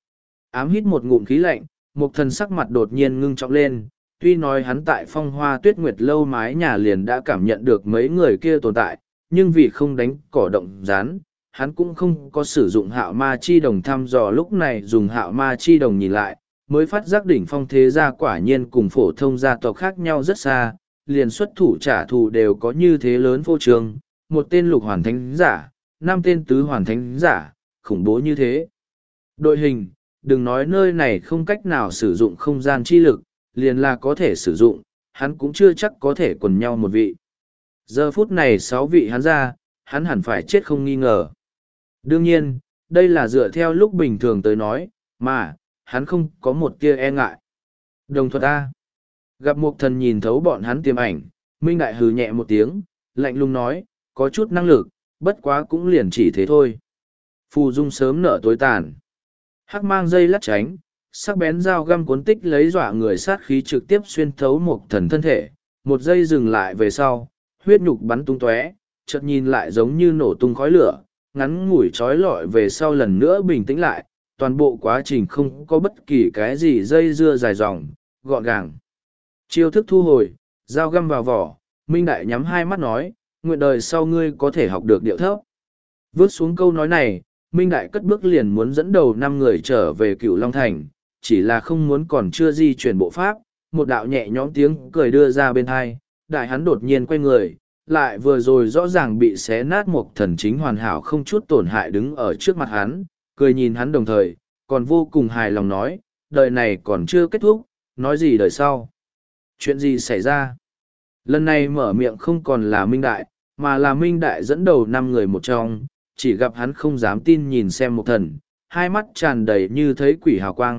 Ám hít một ngụm khí lạnh, Mục Thần sắc mặt đột nhiên ngưng trọng lên, tuy nói hắn tại Phong Hoa Tuyết Nguyệt lâu mái nhà liền đã cảm nhận được mấy người kia tồn tại, nhưng vì không đánh cỏ động rán, hắn cũng không có sử dụng hạo ma chi đồng thăm dò, lúc này dùng hạo ma chi đồng nhìn lại, mới phát giác đỉnh phong thế gia quả nhiên cùng phổ thông gia tộc khác nhau rất xa, liền xuất thủ trả thù đều có như thế lớn vô trường, một tên lục hoàn thánh giả, năm tên tứ hoàn thánh giả, khủng bố như thế. Đội hình, đừng nói nơi này không cách nào sử dụng không gian chi lực, liền là có thể sử dụng, hắn cũng chưa chắc có thể quần nhau một vị. Giờ phút này sáu vị hắn ra, hắn hẳn phải chết không nghi ngờ. Đương nhiên, đây là dựa theo lúc bình thường tới nói, mà, hắn không có một tia e ngại. Đồng thuật A. Gặp Mục Thần nhìn thấu bọn hắn tiềm ảnh, Minh Đại hừ nhẹ một tiếng, lạnh lùng nói, có chút năng lực, bất quá cũng liền chỉ thế thôi. Phù dung sớm nở tối tàn. Hắc mang dây lắt tránh, sắc bén dao găm cuốn tích lấy dọa người sát khí trực tiếp xuyên thấu Mục Thần thân thể, một giây dừng lại về sau, huyết nhục bắn tung tóe, chợt nhìn lại giống như nổ tung khói lửa, ngắn ngủi trói lọi về sau lần nữa bình tĩnh lại, toàn bộ quá trình không có bất kỳ cái gì dây dưa dài dòng, gọn gàng. Chiêu thức thu hồi, dao găm vào vỏ, Minh Đại nhắm hai mắt nói, nguyện đời sau ngươi có thể học được điệu thấp. Vớt xuống câu nói này, Minh Đại cất bước liền muốn dẫn đầu năm người trở về Cửu Long Thành, chỉ là không muốn còn chưa di chuyển bộ pháp, một đạo nhẹ nhõm tiếng cười đưa ra bên hai, đại hắn đột nhiên quay người, lại vừa rồi rõ ràng bị xé nát một thần chính hoàn hảo không chút tổn hại đứng ở trước mặt hắn, cười nhìn hắn đồng thời, còn vô cùng hài lòng nói, đời này còn chưa kết thúc, nói gì đời sau. Chuyện gì xảy ra? Lần này mở miệng không còn là Minh Đại, mà là Minh Đại dẫn đầu năm người một trong, chỉ gặp hắn không dám tin nhìn xem một thần, hai mắt tràn đầy như thấy quỷ hào quang,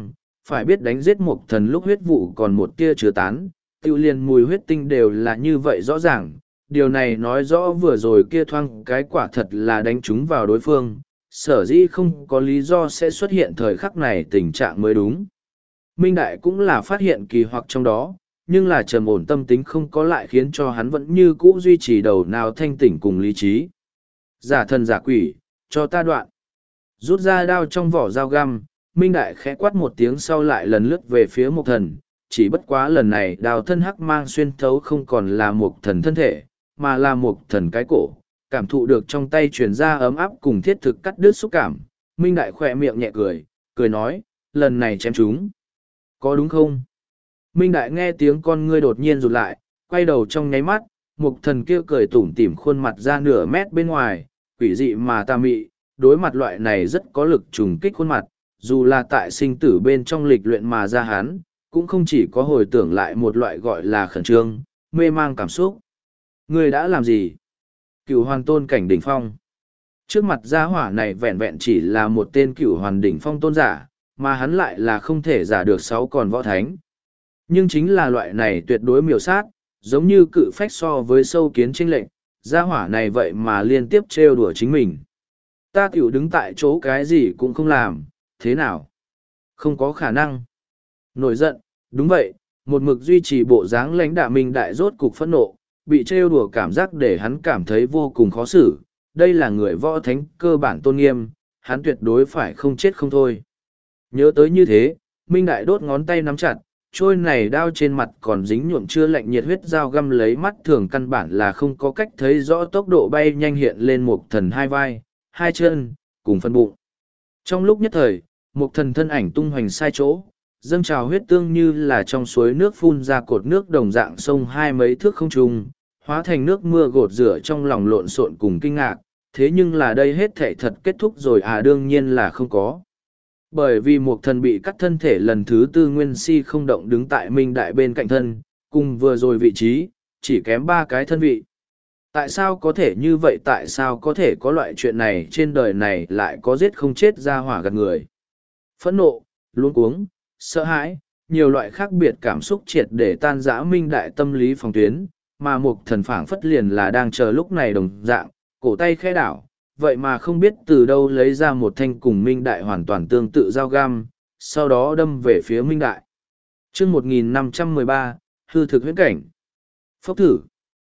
phải biết đánh giết Mộc Thần lúc huyết vụ còn một tia chưa tán, tiêu liền mùi huyết tinh đều là như vậy rõ ràng. Điều này nói rõ vừa rồi kia thoang cái quả thật là đánh trúng vào đối phương, sở dĩ không có lý do sẽ xuất hiện thời khắc này tình trạng mới đúng. Minh Đại cũng là phát hiện kỳ hoặc trong đó, nhưng là trầm ổn tâm tính không có lại khiến cho hắn vẫn như cũ duy trì đầu nào thanh tỉnh cùng lý trí. Giả thần giả quỷ, cho ta đoạn. Rút ra đao trong vỏ dao găm, Minh Đại khẽ quát một tiếng sau lại lần lướt về phía Mộc Thần, chỉ bất quá lần này đào thân hắc mang xuyên thấu không còn là Mộc Thần thân thể, mà là Mộc Thần cái cổ, cảm thụ được trong tay truyền ra ấm áp cùng thiết thực cắt đứt xúc cảm. Minh Đại khỏe miệng nhẹ cười, cười nói, lần này chém chúng. Có đúng không? Minh Đại nghe tiếng con ngươi đột nhiên rụt lại, quay đầu trong nháy mắt, Mộc Thần kia cười tủm tỉm khuôn mặt ra nửa mét bên ngoài, quỷ dị mà tà mị, đối mặt loại này rất có lực trùng kích khuôn mặt, dù là tại sinh tử bên trong lịch luyện mà ra hắn, cũng không chỉ có hồi tưởng lại một loại gọi là khẩn trương, mê mang cảm xúc. Ngươi đã làm gì? Cửu hoàn tôn cảnh đỉnh phong. Trước mặt gia hỏa này vẹn vẹn chỉ là một tên cửu hoàn đỉnh phong tôn giả, mà hắn lại là không thể giả được sáu còn võ thánh. Nhưng chính là loại này tuyệt đối miểu sát, giống như cự phách so với sâu kiến chênh lệnh, gia hỏa này vậy mà liên tiếp trêu đùa chính mình. Ta tiểu đứng tại chỗ cái gì cũng không làm, thế nào? Không có khả năng. Nổi giận, đúng vậy, một mực duy trì bộ dáng lãnh đạm Minh Đại rốt cục phẫn nộ, bị trêu đùa cảm giác để hắn cảm thấy vô cùng khó xử. Đây là người võ thánh cơ bản tôn nghiêm, hắn tuyệt đối phải không chết không thôi. Nhớ tới như thế, Minh Đại đốt ngón tay nắm chặt, trôi này đao trên mặt còn dính nhuộm chưa lạnh nhiệt huyết dao găm lấy mắt thường căn bản là không có cách thấy rõ tốc độ bay nhanh hiện lên Mộc Thần hai vai, hai chân, cùng phân bụng. Trong lúc nhất thời, Mộc Thần thân ảnh tung hoành sai chỗ, dâng trào huyết tương như là trong suối nước phun ra cột nước đồng dạng sông hai mấy thước không trung, hóa thành nước mưa gột rửa trong lòng lộn xộn cùng kinh ngạc, thế nhưng là đây hết thảy thật kết thúc rồi à, đương nhiên là không có. Bởi vì Mộc Thần bị cắt thân thể lần thứ tư nguyên si không động đứng tại Minh Đại bên cạnh thân, cùng vừa rồi vị trí, chỉ kém ba cái thân vị. Tại sao có thể như vậy, tại sao có thể có loại chuyện này trên đời này lại có giết không chết ra hỏa gạt người. Phẫn nộ, luống cuống, sợ hãi, nhiều loại khác biệt cảm xúc triệt để tan rã Minh Đại tâm lý phòng tuyến, mà Mộc Thần phảng phất liền là đang chờ lúc này đồng dạng, cổ tay khẽ đảo, vậy mà không biết từ đâu lấy ra một thanh cùng Minh Đại hoàn toàn tương tự dao găm, sau đó đâm về phía Minh Đại. Chương một nghìn năm trăm mười ba, hư thực huyễn cảnh. Phốc thử.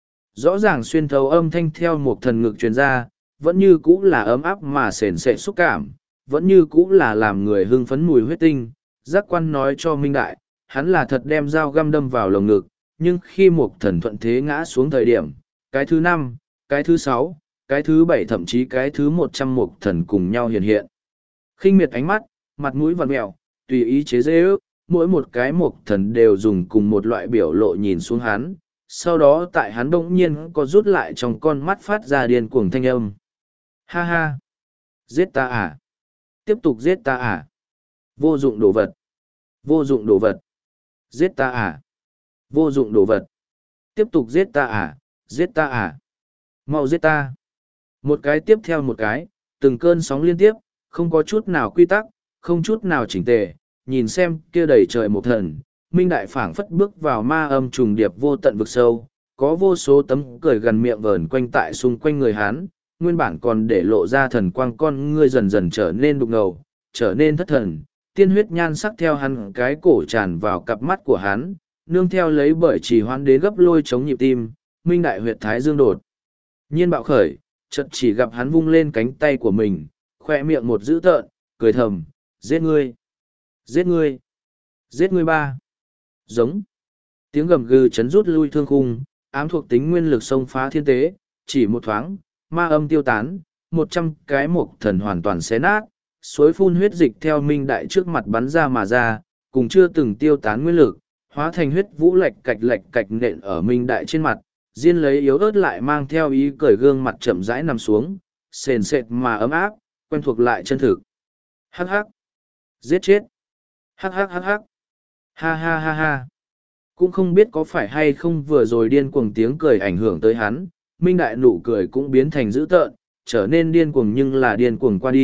Rõ ràng xuyên thấu âm thanh theo Mộc Thần ngực truyền ra, vẫn như cũ là ấm áp mà sền sệt xúc cảm, vẫn như cũ là làm người hưng phấn mùi huyết tinh. Giác quan nói cho Minh Đại, hắn là thật đem dao găm đâm vào lồng ngực, nhưng khi Mộc Thần thuận thế ngã xuống thời điểm, cái thứ năm, cái thứ sáu, cái thứ bảy thậm chí cái thứ một trăm Mộc Thần cùng nhau hiện hiện. Khinh miệt ánh mắt, mặt mũi vặn mẹo, tùy ý chế giễu ước, mỗi một cái Mộc Thần đều dùng cùng một loại biểu lộ nhìn xuống hắn, sau đó tại hắn bỗng nhiên có rút lại trong con mắt phát ra điên cuồng thanh âm. Ha ha! Giết ta à? Tiếp tục giết ta à? Vô dụng đồ vật! Vô dụng đồ vật! Giết ta à? Vô dụng đồ vật! Tiếp tục giết ta à? Giết ta à? Mau giết ta! Một cái tiếp theo một cái, từng cơn sóng liên tiếp, không có chút nào quy tắc, không chút nào chỉnh tề, nhìn xem kia đầy trời Mộc Thần. Minh Đại phảng phất bước vào ma âm trùng điệp vô tận vực sâu, có vô số tấm cười gần miệng vờn quanh tại xung quanh người hắn, nguyên bản còn để lộ ra thần quang con ngươi dần dần trở nên đục ngầu, trở nên thất thần, tiên huyết nhan sắc theo hắn cái cổ tràn vào cặp mắt của hắn, nương theo lấy bởi chỉ hoán đến gấp lôi chống nhịp tim, Minh Đại huyệt thái dương đột nhiên bạo khởi, chợt chỉ gặp hắn vung lên cánh tay của mình, khoe miệng một dữ tợn, cười thầm, giết ngươi, giết ngươi, giết ngươi ba. Giống. Tiếng gầm gừ chấn rút lui thương khung, ám thuộc tính nguyên lực xông phá thiên tế, chỉ một thoáng, ma âm tiêu tán, một trăm cái Mộc Thần hoàn toàn xé nát, suối phun huyết dịch theo Minh Đại trước mặt bắn ra mà ra, cùng chưa từng tiêu tán nguyên lực, hóa thành huyết vũ lạch cạch lạch cạch nện ở Minh Đại trên mặt, riêng lấy yếu ớt lại mang theo ý cười gương mặt chậm rãi nằm xuống, sền sệt mà ấm áp, quen thuộc lại chân thực. Hắc hắc. Giết chết. Hắc hắc hắc hắc. Ha ha ha ha. Cũng không biết có phải hay không vừa rồi điên cuồng tiếng cười ảnh hưởng tới hắn, Minh Đại nụ cười cũng biến thành dữ tợn, trở nên điên cuồng nhưng là điên cuồng qua đi,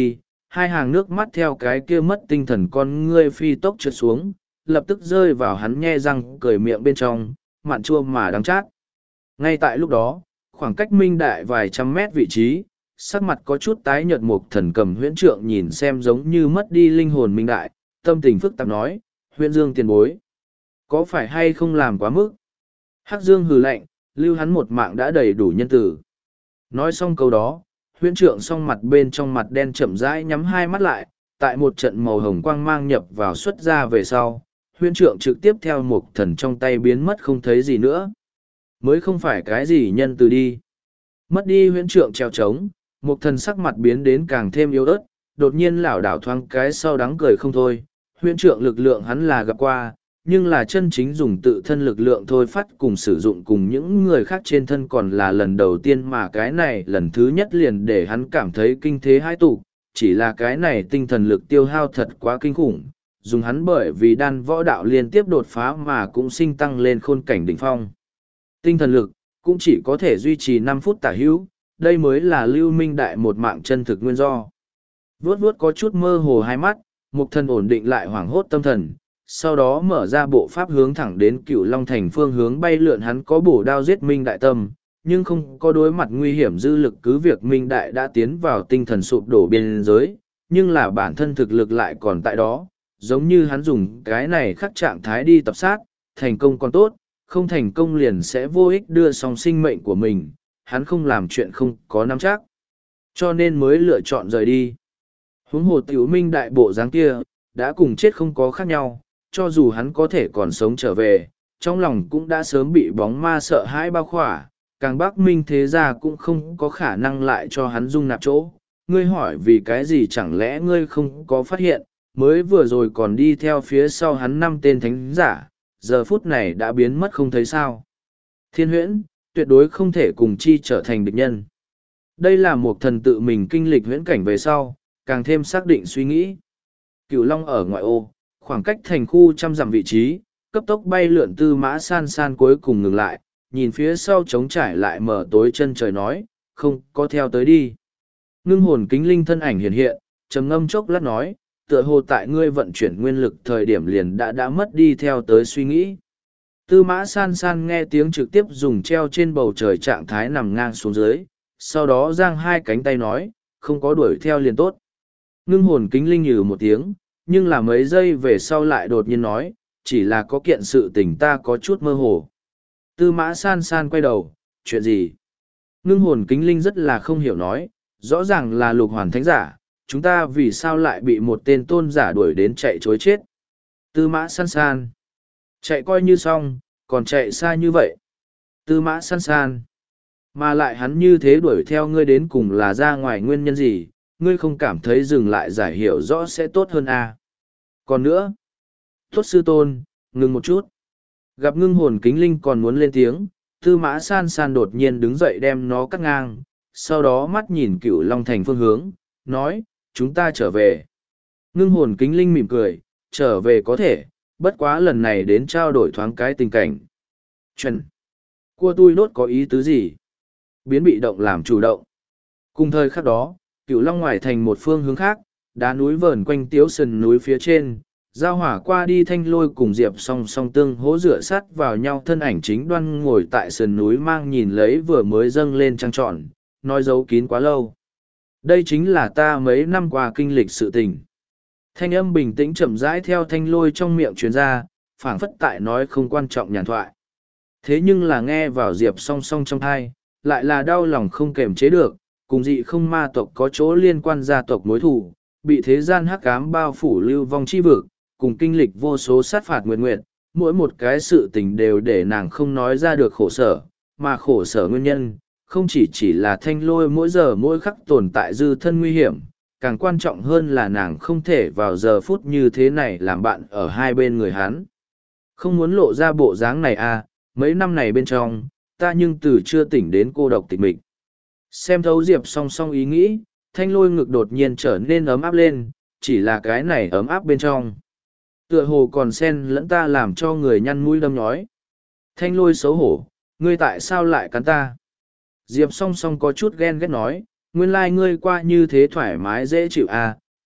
hai hàng nước mắt theo cái kia mất tinh thần con ngươi phi tốc trượt xuống, lập tức rơi vào hắn nhe răng cười miệng bên trong, mặn chua mà đắng chát. Ngay tại lúc đó, khoảng cách Minh Đại vài trăm mét vị trí, sắc mặt có chút tái nhợt Mục Thần cầm huyễn trượng nhìn xem giống như mất đi linh hồn Minh Đại, tâm tình phức tạp nói, huyễn dương tiền bối. Có phải hay không làm quá mức? Hắc Dương hừ lạnh, lưu hắn một mạng đã đầy đủ nhân tử. Nói xong câu đó, huyễn trượng song mặt bên trong mặt đen chậm rãi nhắm hai mắt lại, tại một trận màu hồng quang mang nhập vào xuất ra về sau, huyễn trượng trực tiếp theo Mục Thần trong tay biến mất không thấy gì nữa. Mới không phải cái gì nhân từ đi. Mất đi huyễn trượng treo trống, Mục Thần sắc mặt biến đến càng thêm yếu ớt, đột nhiên lảo đảo thoáng cái sau đắng cười không thôi. Huyễn trượng lực lượng hắn là gặp qua, nhưng là chân chính dùng tự thân lực lượng thôi phát cùng sử dụng cùng những người khác trên thân còn là lần đầu tiên mà cái này lần thứ nhất liền để hắn cảm thấy kinh thế hai tụ, chỉ là cái này tinh thần lực tiêu hao thật quá kinh khủng, dùng hắn bởi vì đan võ đạo liên tiếp đột phá mà cũng sinh tăng lên khôn cảnh đỉnh phong. Tinh thần lực cũng chỉ có thể duy trì năm phút tả hữu, đây mới là Lưu Minh Đại một mạng chân thực nguyên do. Vuốt vuốt có chút mơ hồ hai mắt, Mục Thần ổn định lại hoảng hốt tâm thần, sau đó mở ra bộ pháp hướng thẳng đến Cửu Long Thành phương hướng bay lượn. Hắn có bổ đao giết Minh Đại tâm, nhưng không có đối mặt nguy hiểm dư lực, cứ việc Minh Đại đã tiến vào tinh thần sụp đổ biên giới, nhưng là bản thân thực lực lại còn tại đó, giống như hắn dùng cái này khắc trạng thái đi tập sát, thành công còn tốt, không thành công liền sẽ vô ích đưa xong sinh mệnh của mình, hắn không làm chuyện không có nắm chắc, cho nên mới lựa chọn rời đi. Huống hồ Tiểu Minh Đại bộ dáng kia, đã cùng chết không có khác nhau, cho dù hắn có thể còn sống trở về, trong lòng cũng đã sớm bị bóng ma sợ hãi bao khỏa, càng Bắc Minh thế gia cũng không có khả năng lại cho hắn dung nạp chỗ. Ngươi hỏi vì cái gì chẳng lẽ ngươi không có phát hiện, mới vừa rồi còn đi theo phía sau hắn năm tên thánh giả, giờ phút này đã biến mất không thấy sao. Thiên huyễn, tuyệt đối không thể cùng chi trở thành địch nhân. Đây là một thần tự mình kinh lịch huyễn cảnh về sau, càng thêm xác định suy nghĩ. Cửu Long ở ngoại ô, khoảng cách thành khu trăm dặm vị trí, cấp tốc bay lượn Tư Mã San San cuối cùng ngừng lại, nhìn phía sau trống trải lại mở tối chân trời nói, không có theo tới đi. Ngưng hồn kính linh thân ảnh hiện hiện, trầm ngâm chốc lát nói, tựa hồ tại ngươi vận chuyển nguyên lực thời điểm liền đã đã mất đi theo tới suy nghĩ. Tư Mã San San nghe tiếng trực tiếp dùng treo trên bầu trời trạng thái nằm ngang xuống dưới, sau đó giang hai cánh tay nói, không có đuổi theo liền tốt. Ngưng hồn kính linh nhừ một tiếng, nhưng là mấy giây về sau lại đột nhiên nói, chỉ là có kiện sự tình ta có chút mơ hồ. Tư Mã San San quay đầu, chuyện gì? Ngưng hồn kính linh rất là không hiểu nói, rõ ràng là lục hoàn thánh giả, chúng ta vì sao lại bị một tên tôn giả đuổi đến chạy chối chết? Tư Mã San San. Chạy coi như xong, còn chạy xa như vậy. Tư Mã San San. Mà lại hắn như thế đuổi theo ngươi đến cùng là ra ngoài nguyên nhân gì, ngươi không cảm thấy dừng lại giải hiểu rõ sẽ tốt hơn à? Còn nữa, tốt sư tôn, ngừng một chút. Gặp ngưng hồn kính linh còn muốn lên tiếng, Tư Mã San San đột nhiên đứng dậy đem nó cắt ngang, sau đó mắt nhìn Cửu Long Thành phương hướng, nói, chúng ta trở về. Ngưng hồn kính linh mỉm cười, trở về có thể, bất quá lần này đến trao đổi thoáng cái tình cảnh. Chuẩn. Cua tôi đốt có ý tứ gì? Biến bị động làm chủ động. Cùng thời khắc đó, Cửu Long ngoài thành một phương hướng khác, đá núi vờn quanh tiếu sườn núi phía trên, giao hỏa qua đi Thanh Lôi cùng Diệp song song tương hỗ rửa sắt vào nhau, thân ảnh chính đoan ngồi tại sườn núi mang nhìn lấy vừa mới dâng lên trăng trọn, nói giấu kín quá lâu. Đây chính là ta mấy năm qua kinh lịch sự tình. Thanh âm bình tĩnh chậm rãi theo Thanh Lôi trong miệng truyền ra, phảng phất tại nói không quan trọng nhàn thoại. Thế nhưng là nghe vào Diệp song song trong thai, lại là đau lòng không kềm chế được, cùng dị không ma tộc có chỗ liên quan gia tộc mối thù, bị thế gian hắc ám bao phủ lưu vong chi vực, cùng kinh lịch vô số sát phạt nguyện nguyện, mỗi một cái sự tình đều để nàng không nói ra được khổ sở, mà khổ sở nguyên nhân, không chỉ chỉ là Thanh Lôi mỗi giờ mỗi khắc tồn tại dư thân nguy hiểm, càng quan trọng hơn là nàng không thể vào giờ phút như thế này làm bạn ở hai bên người hắn. Không muốn lộ ra bộ dáng này à, mấy năm này bên trong, ta nhưng từ chưa tỉnh đến cô độc tịch mịch. Xem thấu Diệp song song ý nghĩ, Thanh Lôi ngực đột nhiên trở nên ấm áp lên, chỉ là cái này ấm áp bên trong. Tựa hồ còn sen lẫn ta làm cho người nhăn mũi đâm nhói. Thanh Lôi xấu hổ, ngươi tại sao lại cắn ta? Diệp song song có chút ghen ghét nói, nguyên lai ngươi qua như thế thoải mái dễ chịu à,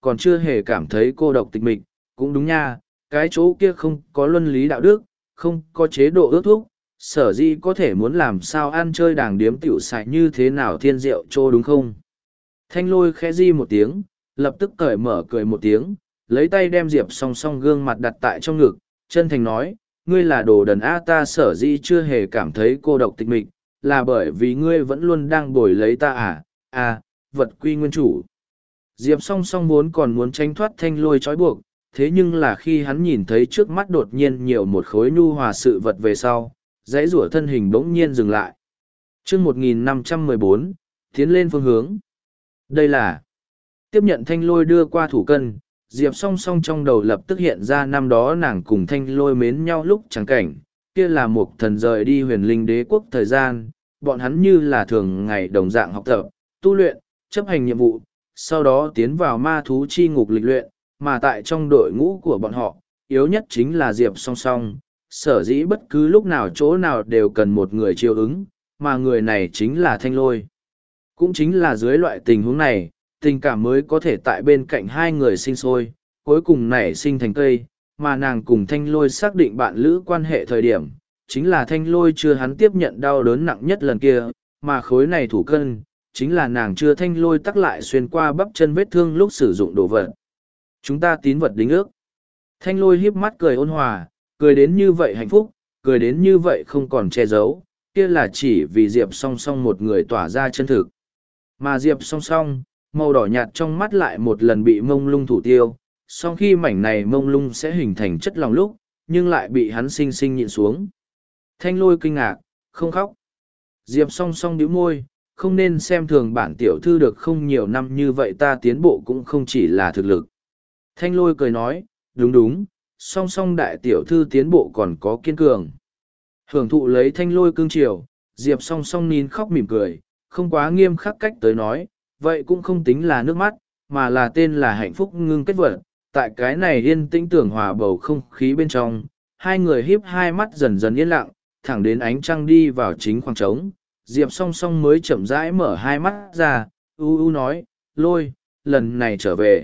còn chưa hề cảm thấy cô độc tịch mịch, cũng đúng nha, cái chỗ kia không có luân lý đạo đức, không có chế độ ước thúc, sở dĩ có thể muốn làm sao ăn chơi đàng điếm tiểu xài như thế nào thiên diệu chỗ đúng không? Thanh lôi khẽ di một tiếng, lập tức cởi mở cười một tiếng, lấy tay đem Diệp song song gương mặt đặt tại trong ngực, chân thành nói, ngươi là đồ đần A, ta sở dĩ chưa hề cảm thấy cô độc tịch mịch, là bởi vì ngươi vẫn luôn đang bồi lấy ta à, à, vật quy nguyên chủ. Diệp song song vốn còn muốn tránh thoát thanh lôi trói buộc, thế nhưng là khi hắn nhìn thấy trước mắt đột nhiên nhiều một khối nhu hòa sự vật về sau, dãy rủa thân hình bỗng nhiên dừng lại. chương một nghìn năm trăm mười bốn, tiến lên phương hướng. Đây là tiếp nhận thanh lôi đưa qua thủ cân, Diệp song song trong đầu lập tức hiện ra năm đó nàng cùng thanh lôi mến nhau lúc chẳng cảnh, kia là một thần rời đi huyền linh đế quốc thời gian, bọn hắn như là thường ngày đồng dạng học tập, tu luyện, chấp hành nhiệm vụ, sau đó tiến vào ma thú chi ngục lịch luyện, mà tại trong đội ngũ của bọn họ, yếu nhất chính là Diệp song song, sở dĩ bất cứ lúc nào chỗ nào đều cần một người chiều ứng, mà người này chính là thanh lôi. Cũng chính là dưới loại tình huống này, tình cảm mới có thể tại bên cạnh hai người sinh sôi, cuối cùng nảy sinh thành cây, mà nàng cùng thanh lôi xác định bạn lữ quan hệ thời điểm, chính là thanh lôi chưa hắn tiếp nhận đau đớn nặng nhất lần kia, mà khối này thủ cân, chính là nàng chưa thanh lôi tắc lại xuyên qua bắp chân vết thương lúc sử dụng đồ vật. Chúng ta tín vật đính ước. Thanh lôi hiếp mắt cười ôn hòa, cười đến như vậy hạnh phúc, cười đến như vậy không còn che giấu, kia là chỉ vì Diệp song song một người tỏa ra chân thực. Mà Diệp song song, màu đỏ nhạt trong mắt lại một lần bị mông lung thủ tiêu, sau khi mảnh này mông lung sẽ hình thành chất lòng lúc, nhưng lại bị hắn sinh sinh nhịn xuống. Thanh lôi kinh ngạc, không khóc. Diệp song song nhíu môi, không nên xem thường bản tiểu thư được không nhiều năm như vậy, ta tiến bộ cũng không chỉ là thực lực. Thanh lôi cười nói, đúng đúng, song song đại tiểu thư tiến bộ còn có kiên cường. Hưởng thụ lấy thanh lôi cương chiều, Diệp song song nín khóc mỉm cười, không quá nghiêm khắc cách tới nói, vậy cũng không tính là nước mắt, mà là tên là hạnh phúc ngưng kết vật. Tại cái này yên tĩnh tưởng hòa bầu không khí bên trong, hai người híp hai mắt dần dần yên lặng, thẳng đến ánh trăng đi vào chính khoảng trống. Diệp song song mới chậm rãi mở hai mắt ra, u u nói, lôi, lần này trở về,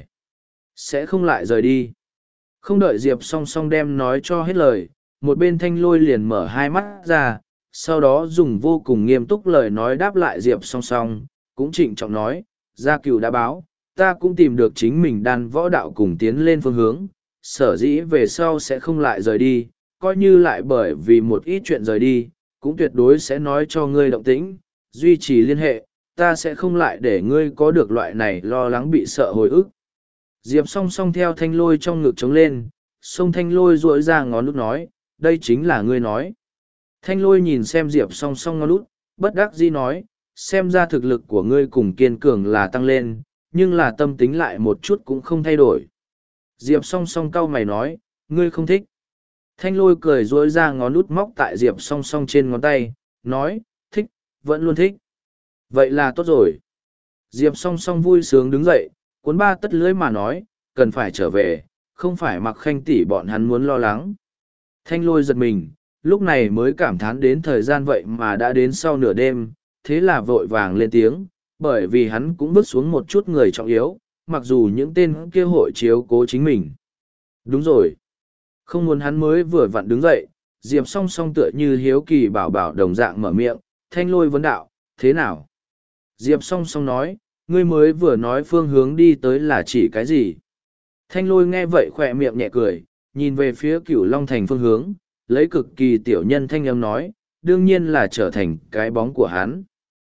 sẽ không lại rời đi. Không đợi Diệp song song đem nói cho hết lời, một bên thanh lôi liền mở hai mắt ra, sau đó dùng vô cùng nghiêm túc lời nói đáp lại Diệp song song, cũng trịnh trọng nói, gia cửu đã báo, ta cũng tìm được chính mình đan võ đạo cùng tiến lên phương hướng, sở dĩ về sau sẽ không lại rời đi, coi như lại bởi vì một ít chuyện rời đi, cũng tuyệt đối sẽ nói cho ngươi động tĩnh, duy trì liên hệ, ta sẽ không lại để ngươi có được loại này lo lắng bị sợ hồi ức. Diệp song song theo thanh lôi trong ngực trống lên, sông thanh lôi duỗi ra ngón lút nói, đây chính là ngươi nói. Thanh lôi nhìn xem Diệp song song ngón lút, bất đắc dĩ nói, xem ra thực lực của ngươi cùng kiên cường là tăng lên, nhưng là tâm tính lại một chút cũng không thay đổi. Diệp song song cau mày nói, ngươi không thích. Thanh lôi cười duỗi ra ngón út móc tại Diệp song song trên ngón tay, nói, thích, vẫn luôn thích. Vậy là tốt rồi. Diệp song song vui sướng đứng dậy, cuốn ba tất lưới mà nói, cần phải trở về, không phải mặc khanh tỷ bọn hắn muốn lo lắng. Thanh lôi giật mình, lúc này mới cảm thán đến thời gian vậy mà đã đến sau nửa đêm, thế là vội vàng lên tiếng, bởi vì hắn cũng bước xuống một chút người trọng yếu, mặc dù những tên kia hội chiếu cố chính mình. Đúng rồi. Không muốn hắn mới vừa vặn đứng dậy, Diệp song song tựa như hiếu kỳ bảo bảo đồng dạng mở miệng, thanh lôi vấn đạo, thế nào? Diệp song song nói, ngươi mới vừa nói phương hướng đi tới là chỉ cái gì? Thanh lôi nghe vậy khỏe miệng nhẹ cười, nhìn về phía cửu long thành phương hướng, lấy cực kỳ tiểu nhân thanh âm nói, đương nhiên là trở thành cái bóng của hắn.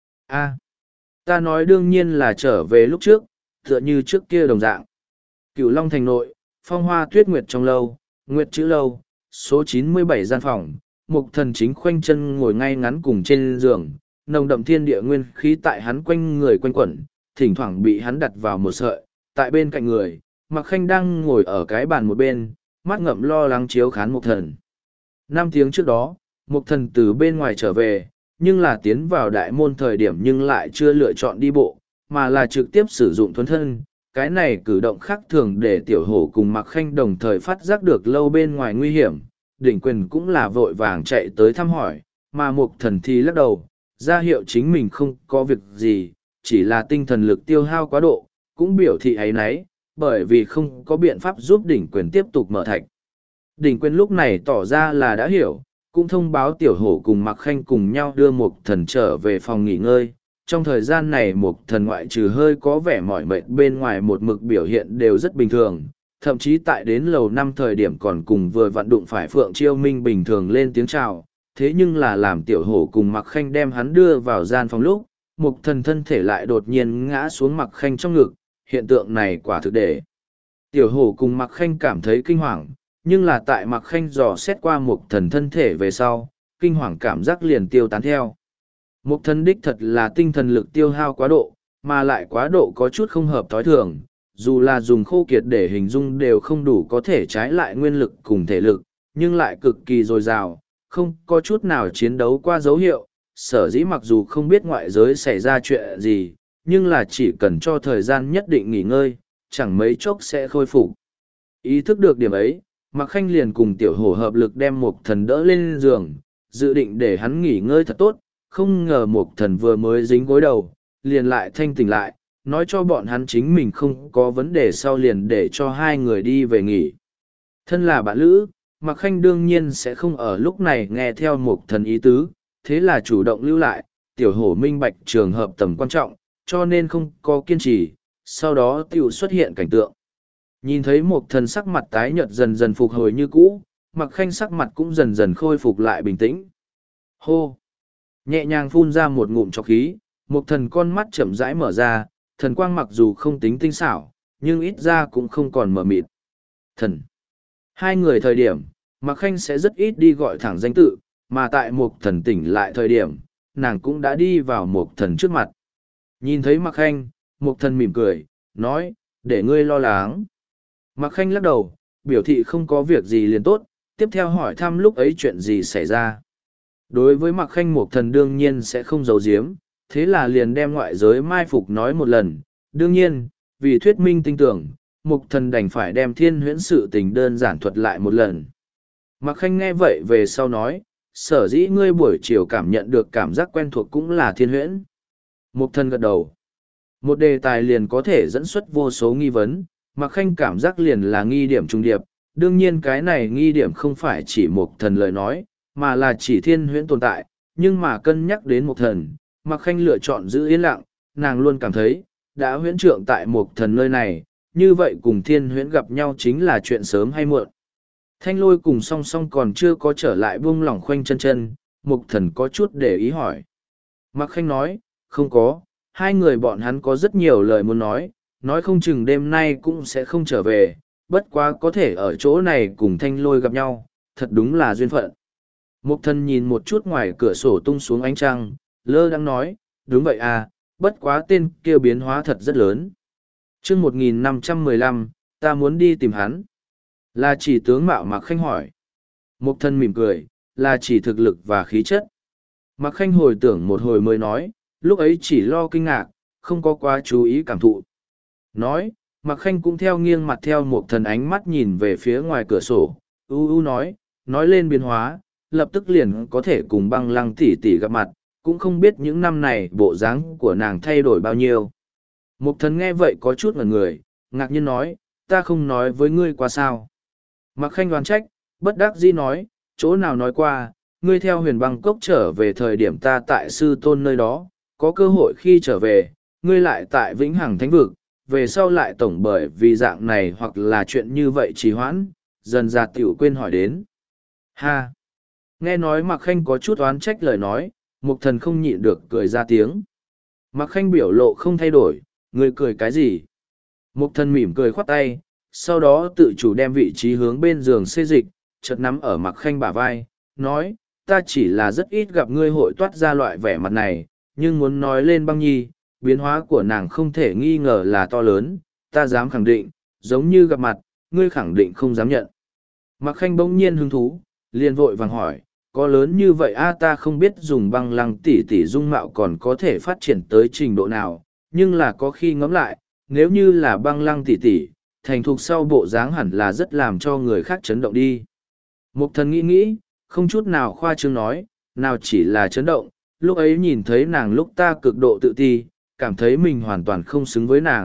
A, ta nói đương nhiên là trở về lúc trước, tựa như trước kia đồng dạng. Cửu long thành nội, phong hoa tuyết nguyệt trong lâu, nguyệt chữ lâu, số chín mươi bảy gian phòng, mục thần chính khoanh chân ngồi ngay ngắn cùng trên giường, nồng đậm thiên địa nguyên khí tại hắn quanh người quanh quẩn, thỉnh thoảng bị hắn đặt vào một sợi, tại bên cạnh người, Mạc Khanh đang ngồi ở cái bàn một bên, mắt ngậm lo lắng chiếu khán mục thần. Năm tiếng trước đó, mục thần từ bên ngoài trở về, nhưng là tiến vào đại môn thời điểm nhưng lại chưa lựa chọn đi bộ, mà là trực tiếp sử dụng thuấn thân. Cái này cử động khác thường để tiểu hổ cùng Mạc Khanh đồng thời phát giác được lâu bên ngoài nguy hiểm, đỉnh quyền cũng là vội vàng chạy tới thăm hỏi, mà mục thần thì lắc đầu, ra hiệu chính mình không có việc gì, chỉ là tinh thần lực tiêu hao quá độ, cũng biểu thị ấy nấy, bởi vì không có biện pháp giúp đỉnh quyền tiếp tục mở thạch. Đỉnh quyền lúc này tỏ ra là đã hiểu, cũng thông báo tiểu hổ cùng Mạc Khanh cùng nhau đưa Mục Thần trở về phòng nghỉ ngơi. Trong thời gian này Mục Thần ngoại trừ hơi có vẻ mỏi mệt bên ngoài một mực biểu hiện đều rất bình thường, thậm chí tại đến lầu năm thời điểm còn cùng vừa vặn đụng phải Phượng Chiêu Minh bình thường lên tiếng chào. Thế nhưng là làm tiểu hổ cùng Mạc Khanh đem hắn đưa vào gian phòng lúc, Mục Thần thân thể lại đột nhiên ngã xuống Mạc Khanh trong ngực, hiện tượng này quả thực để tiểu hổ cùng Mạc Khanh cảm thấy kinh hoàng, nhưng là tại Mạc Khanh dò xét qua Mục Thần thân thể về sau, kinh hoàng cảm giác liền tiêu tán theo. Mục Thần đích thật là tinh thần lực tiêu hao quá độ, mà lại quá độ có chút không hợp thói thường, dù là dùng khô kiệt để hình dung đều không đủ có thể trái lại nguyên lực cùng thể lực, nhưng lại cực kỳ dồi dào, không có chút nào chiến đấu qua dấu hiệu. Sở dĩ mặc dù không biết ngoại giới xảy ra chuyện gì, nhưng là chỉ cần cho thời gian nhất định nghỉ ngơi, chẳng mấy chốc sẽ khôi phục. Ý thức được điểm ấy, Mạc Khanh liền cùng tiểu hổ hợp lực đem Mục Thần đỡ lên giường, dự định để hắn nghỉ ngơi thật tốt, không ngờ Mục Thần vừa mới dính gối đầu, liền lại thanh tỉnh lại, nói cho bọn hắn chính mình không có vấn đề sau liền để cho hai người đi về nghỉ. Thân là bạn lữ, Mạc Khanh đương nhiên sẽ không ở lúc này nghe theo Mục Thần ý tứ, thế là chủ động lưu lại, tiểu hổ minh bạch trường hợp tầm quan trọng, cho nên không có kiên trì, sau đó tiểu xuất hiện cảnh tượng. Nhìn thấy Mục Thần sắc mặt tái nhợt dần dần phục hồi như cũ, Mạc Khanh sắc mặt cũng dần dần khôi phục lại bình tĩnh. Hô! Nhẹ nhàng phun ra một ngụm trọc khí, Mục Thần con mắt chậm rãi mở ra, thần quang mặc dù không tính tinh xảo, nhưng ít ra cũng không còn mờ mịt. Thần! Hai người thời điểm, Mạc Khanh sẽ rất ít đi gọi thẳng danh tự, mà tại Mục Thần tỉnh lại thời điểm, nàng cũng đã đi vào Mục Thần trước mặt. Nhìn thấy Mạc Khanh, Mục Thần mỉm cười, nói, để ngươi lo lắng. Mạc Khanh lắc đầu, biểu thị không có việc gì liền tốt, tiếp theo hỏi thăm lúc ấy chuyện gì xảy ra. Đối với Mạc Khanh Mục Thần đương nhiên sẽ không giấu giếm, thế là liền đem ngoại giới mai phục nói một lần. Đương nhiên, vì thuyết minh tin tưởng, Mục Thần đành phải đem thiên huyễn sự tình đơn giản thuật lại một lần. Mạc Khanh nghe vậy về sau nói, sở dĩ ngươi buổi chiều cảm nhận được cảm giác quen thuộc cũng là thiên huyễn. Mục Thần gật đầu. Một đề tài liền có thể dẫn xuất vô số nghi vấn, Mạc Khanh cảm giác liền là nghi điểm trung điệp. Đương nhiên cái này nghi điểm không phải chỉ Mục Thần lời nói, mà là chỉ thiên huyễn tồn tại, nhưng mà cân nhắc đến Mục Thần, Mạc Khanh lựa chọn giữ yên lặng, nàng luôn cảm thấy, đã huyễn trượng tại Mục Thần nơi này, như vậy cùng thiên huyễn gặp nhau chính là chuyện sớm hay muộn. Thanh Lôi cùng song song còn chưa có trở lại buông lỏng khoanh chân chân, Mục Thần có chút để ý hỏi. Mạc Khanh nói, không có, hai người bọn hắn có rất nhiều lời muốn nói, nói không chừng đêm nay cũng sẽ không trở về, bất quá có thể ở chỗ này cùng Thanh Lôi gặp nhau, thật đúng là duyên phận. Mục Thần nhìn một chút ngoài cửa sổ tung xuống ánh trăng, lơ đang nói, đúng vậy à, bất quá tên kia biến hóa thật rất lớn. Chương một nghìn năm trăm mười lăm, ta muốn đi tìm hắn. Là chỉ tướng mạo Mạc Khanh hỏi. Mục Thần mỉm cười, là chỉ thực lực và khí chất. Mạc Khanh hồi tưởng một hồi mới nói, lúc ấy chỉ lo kinh ngạc, không có quá chú ý cảm thụ. Nói, Mạc Khanh cũng theo nghiêng mặt theo Mục Thần ánh mắt nhìn về phía ngoài cửa sổ, u u nói, nói lên biến hóa, lập tức liền có thể cùng Băng Lăng tỷ tỷ gặp mặt, cũng không biết những năm này bộ dáng của nàng thay đổi bao nhiêu. Mục Thần nghe vậy có chút ngẩn người, ngạc nhiên nói, ta không nói với ngươi qua sao. Mạc Khanh đoán trách, bất đắc dĩ nói, chỗ nào nói qua, ngươi theo Huyền Băng Cốc trở về thời điểm ta tại sư tôn nơi đó, có cơ hội khi trở về, ngươi lại tại Vĩnh Hằng Thánh Vực, về sau lại tổng bởi vì dạng này hoặc là chuyện như vậy trì hoãn, dần ra tiểu quên hỏi đến. Ha! Nghe nói Mạc Khanh có chút oán trách lời nói, Mục Thần không nhịn được cười ra tiếng. Mạc Khanh biểu lộ không thay đổi, ngươi cười cái gì? Mục Thần mỉm cười khoát tay, sau đó tự chủ đem vị trí hướng bên giường xê dịch, chợt nắm ở Mạc Khanh bả vai, nói, ta chỉ là rất ít gặp ngươi hội toát ra loại vẻ mặt này, nhưng muốn nói lên Băng Nhi, biến hóa của nàng không thể nghi ngờ là to lớn, ta dám khẳng định, giống như gặp mặt, ngươi khẳng định không dám nhận. Mạc Khanh bỗng nhiên hứng thú, liền vội vàng hỏi, có lớn như vậy a ta không biết dùng Băng Lăng tỷ tỷ dung mạo còn có thể phát triển tới trình độ nào, nhưng là có khi ngẫm lại, nếu như là Băng Lăng tỷ tỷ, thành thục sau bộ dáng hẳn là rất làm cho người khác chấn động đi. Mục Thần nghĩ nghĩ, không chút nào khoa trương nói, nào chỉ là chấn động, lúc ấy nhìn thấy nàng lúc ta cực độ tự ti, cảm thấy mình hoàn toàn không xứng với nàng,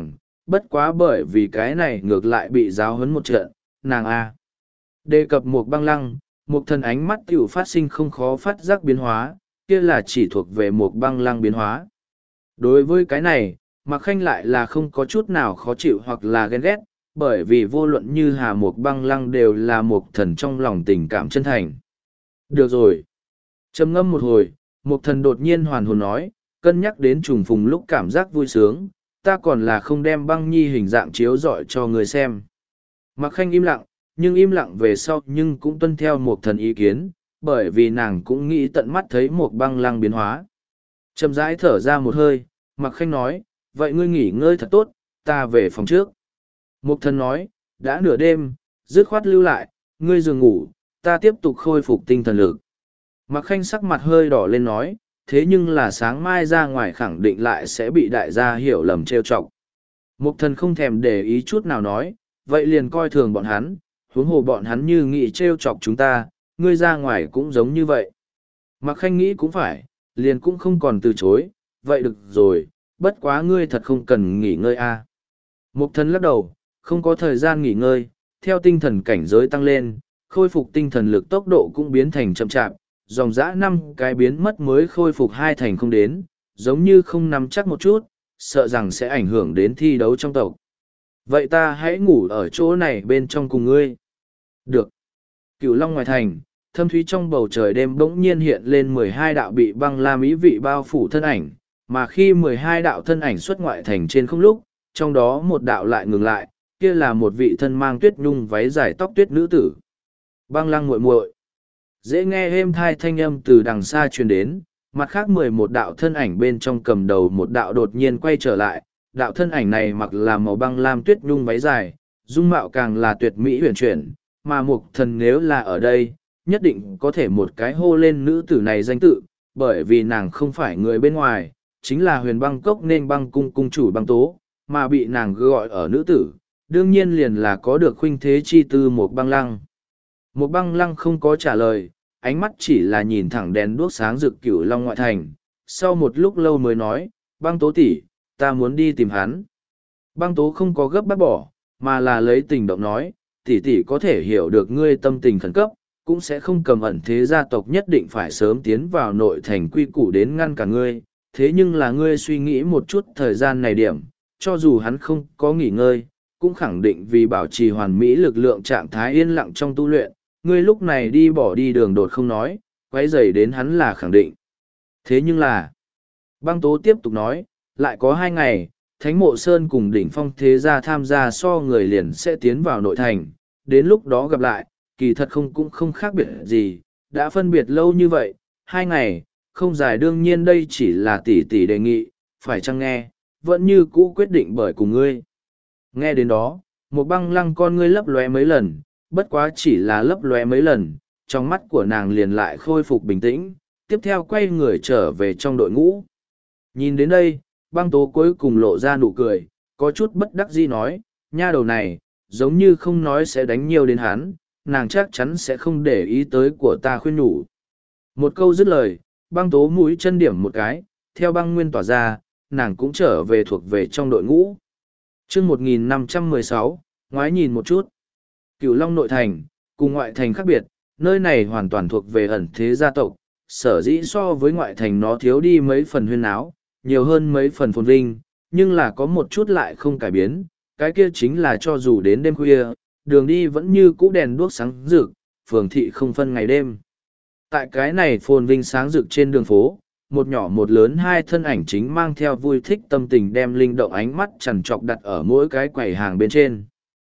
bất quá bởi vì cái này ngược lại bị giáo huấn một trận, nàng a. Đề cập một băng lăng, một thần ánh mắt tiểu phát sinh không khó phát giác biến hóa, kia là chỉ thuộc về một băng lăng biến hóa. Đối với cái này, Mạc Khanh lại là không có chút nào khó chịu hoặc là ghen ghét, bởi vì vô luận như Hà Một băng lăng đều là một thần trong lòng tình cảm chân thành. Được rồi. Trầm ngâm một hồi, một thần đột nhiên hoàn hồn nói, cân nhắc đến trùng phùng lúc cảm giác vui sướng, ta còn là không đem băng nhi hình dạng chiếu dọi cho người xem. Mạc Khanh im lặng, nhưng im lặng về sau nhưng cũng tuân theo một thần ý kiến, bởi vì nàng cũng nghĩ tận mắt thấy một băng lăng biến hóa. Chậm rãi thở ra một hơi, Mạc Khanh nói, vậy ngươi nghỉ ngơi thật tốt, ta về phòng trước. Mục thần nói, đã nửa đêm, dứt khoát lưu lại, ngươi giường ngủ, ta tiếp tục khôi phục tinh thần lực. Mạc Khanh sắc mặt hơi đỏ lên nói, thế nhưng là sáng mai ra ngoài khẳng định lại sẽ bị đại gia hiểu lầm trêu chọc. Mục thần không thèm để ý chút nào nói, vậy liền coi thường bọn hắn, huống hồ bọn hắn như nghĩ trêu chọc chúng ta, ngươi ra ngoài cũng giống như vậy. Mạc Khanh nghĩ cũng phải, liền cũng không còn từ chối, vậy được rồi, bất quá ngươi thật không cần nghỉ ngơi a. À. Mục thần lắc đầu, không có thời gian nghỉ ngơi, theo tinh thần cảnh giới tăng lên, khôi phục tinh thần lực tốc độ cũng biến thành chậm chạp, dòng dã năm cái biến mất mới khôi phục hai thành không đến, giống như không nắm chắc một chút, sợ rằng sẽ ảnh hưởng đến thi đấu trong tộc. Vậy ta hãy ngủ ở chỗ này bên trong cùng ngươi. Được. Cửu Long ngoài thành, thâm thúy trong bầu trời đêm bỗng nhiên hiện lên mười hai đạo bị băng lam ý vị bao phủ thân ảnh, mà khi mười hai đạo thân ảnh xuất ngoại thành trên không lúc, trong đó một đạo lại ngừng lại, kia là một vị thân mang tuyết nhung váy dài tóc tuyết nữ tử. Băng lăng muội muội. Dễ nghe êm thai thanh âm từ đằng xa truyền đến, mặt khác mười một đạo thân ảnh bên trong cầm đầu một đạo đột nhiên quay trở lại, đạo thân ảnh này mặc là màu băng lam tuyết nhung váy dài, dung mạo càng là tuyệt mỹ huyền chuyển, mà mục thần nếu là ở đây, nhất định có thể một cái hô lên nữ tử này danh tự, bởi vì nàng không phải người bên ngoài, chính là huyền băng cốc nên băng cung cung chủ băng tố, mà bị nàng gọi ở nữ tử, đương nhiên liền là có được khuynh thế chi tư một băng lăng. Một băng lăng không có trả lời, ánh mắt chỉ là nhìn thẳng đèn đuốc sáng rực Cửu Long ngoại thành, sau một lúc lâu mới nói, băng tố tỷ, ta muốn đi tìm hắn. Băng tố không có gấp bắt bỏ, mà là lấy tình động nói, tỷ tỷ có thể hiểu được ngươi tâm tình khẩn cấp, cũng sẽ không cầm ẩn thế gia tộc nhất định phải sớm tiến vào nội thành quy củ đến ngăn cả ngươi, thế nhưng là ngươi suy nghĩ một chút thời gian này điểm, cho dù hắn không có nghỉ ngơi, cũng khẳng định vì bảo trì hoàn mỹ lực lượng trạng thái yên lặng trong tu luyện, ngươi lúc này đi bỏ đi đường đột không nói, quấy rầy đến hắn là khẳng định. Thế nhưng là, băng tố tiếp tục nói, lại có hai ngày, Thánh Mộ Sơn cùng đỉnh phong thế gia tham gia so người liền sẽ tiến vào nội thành, đến lúc đó gặp lại, kỳ thật không cũng không khác biệt gì, đã phân biệt lâu như vậy, hai ngày, không dài đương nhiên đây chỉ là tỷ tỷ đề nghị, phải chăng nghe, vẫn như cũ quyết định bởi cùng ngươi. Nghe đến đó, một băng lăng con ngươi lấp lóe mấy lần, bất quá chỉ là lấp lóe mấy lần, trong mắt của nàng liền lại khôi phục bình tĩnh, tiếp theo quay người trở về trong đội ngũ. Nhìn đến đây, băng tố cuối cùng lộ ra nụ cười, có chút bất đắc dĩ nói, nha đầu này, giống như không nói sẽ đánh nhiều đến hắn, nàng chắc chắn sẽ không để ý tới của ta khuyên nhủ. Một câu dứt lời, băng tố mũi chân điểm một cái, theo băng nguyên tỏa ra, nàng cũng trở về thuộc về trong đội ngũ. chương một nghìn năm trăm mười sáu, ngoái nhìn một chút. Cửu Long nội thành, cùng ngoại thành khác biệt, nơi này hoàn toàn thuộc về ẩn thế gia tộc, sở dĩ so với ngoại thành nó thiếu đi mấy phần huyên áo, nhiều hơn mấy phần phồn vinh, nhưng là có một chút lại không cải biến, cái kia chính là cho dù đến đêm khuya, đường đi vẫn như cũ đèn đuốc sáng rực, phường thị không phân ngày đêm. Tại cái này phồn vinh sáng rực trên đường phố, một nhỏ một lớn hai thân ảnh chính mang theo vui thích tâm tình đem linh động ánh mắt chằn trọc đặt ở mỗi cái quầy hàng bên trên.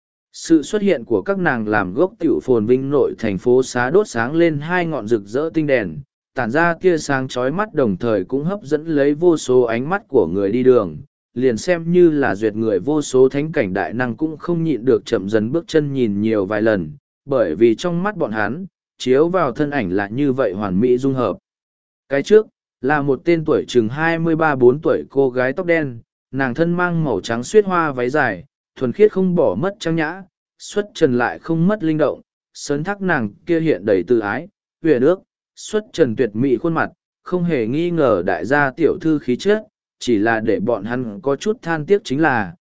Sự xuất hiện của các nàng làm gốc tiểu phồn vinh nội thành phố xá đốt sáng lên hai ngọn rực rỡ tinh đèn, tản ra kia sáng chói mắt đồng thời cũng hấp dẫn lấy vô số ánh mắt của người đi đường, liền xem như là duyệt người vô số thánh cảnh đại năng cũng không nhịn được chậm dần bước chân nhìn nhiều vài lần, bởi vì trong mắt bọn hắn, chiếu vào thân ảnh là như vậy hoàn mỹ dung hợp. Cái trước, là một tên tuổi chừng hai mươi ba bốn tuổi cô gái tóc đen, nàng thân mang màu trắng xuyết hoa váy dài, thuần khiết không bỏ mất trang nhã, xuất trần lại không mất linh động, sớn thắc nàng kia hiện đầy tự ái, huyền ước, xuất trần tuyệt mỹ khuôn mặt, không hề nghi ngờ đại gia tiểu thư khí chất, chỉ là để bọn hắn có chút than tiếc chính là,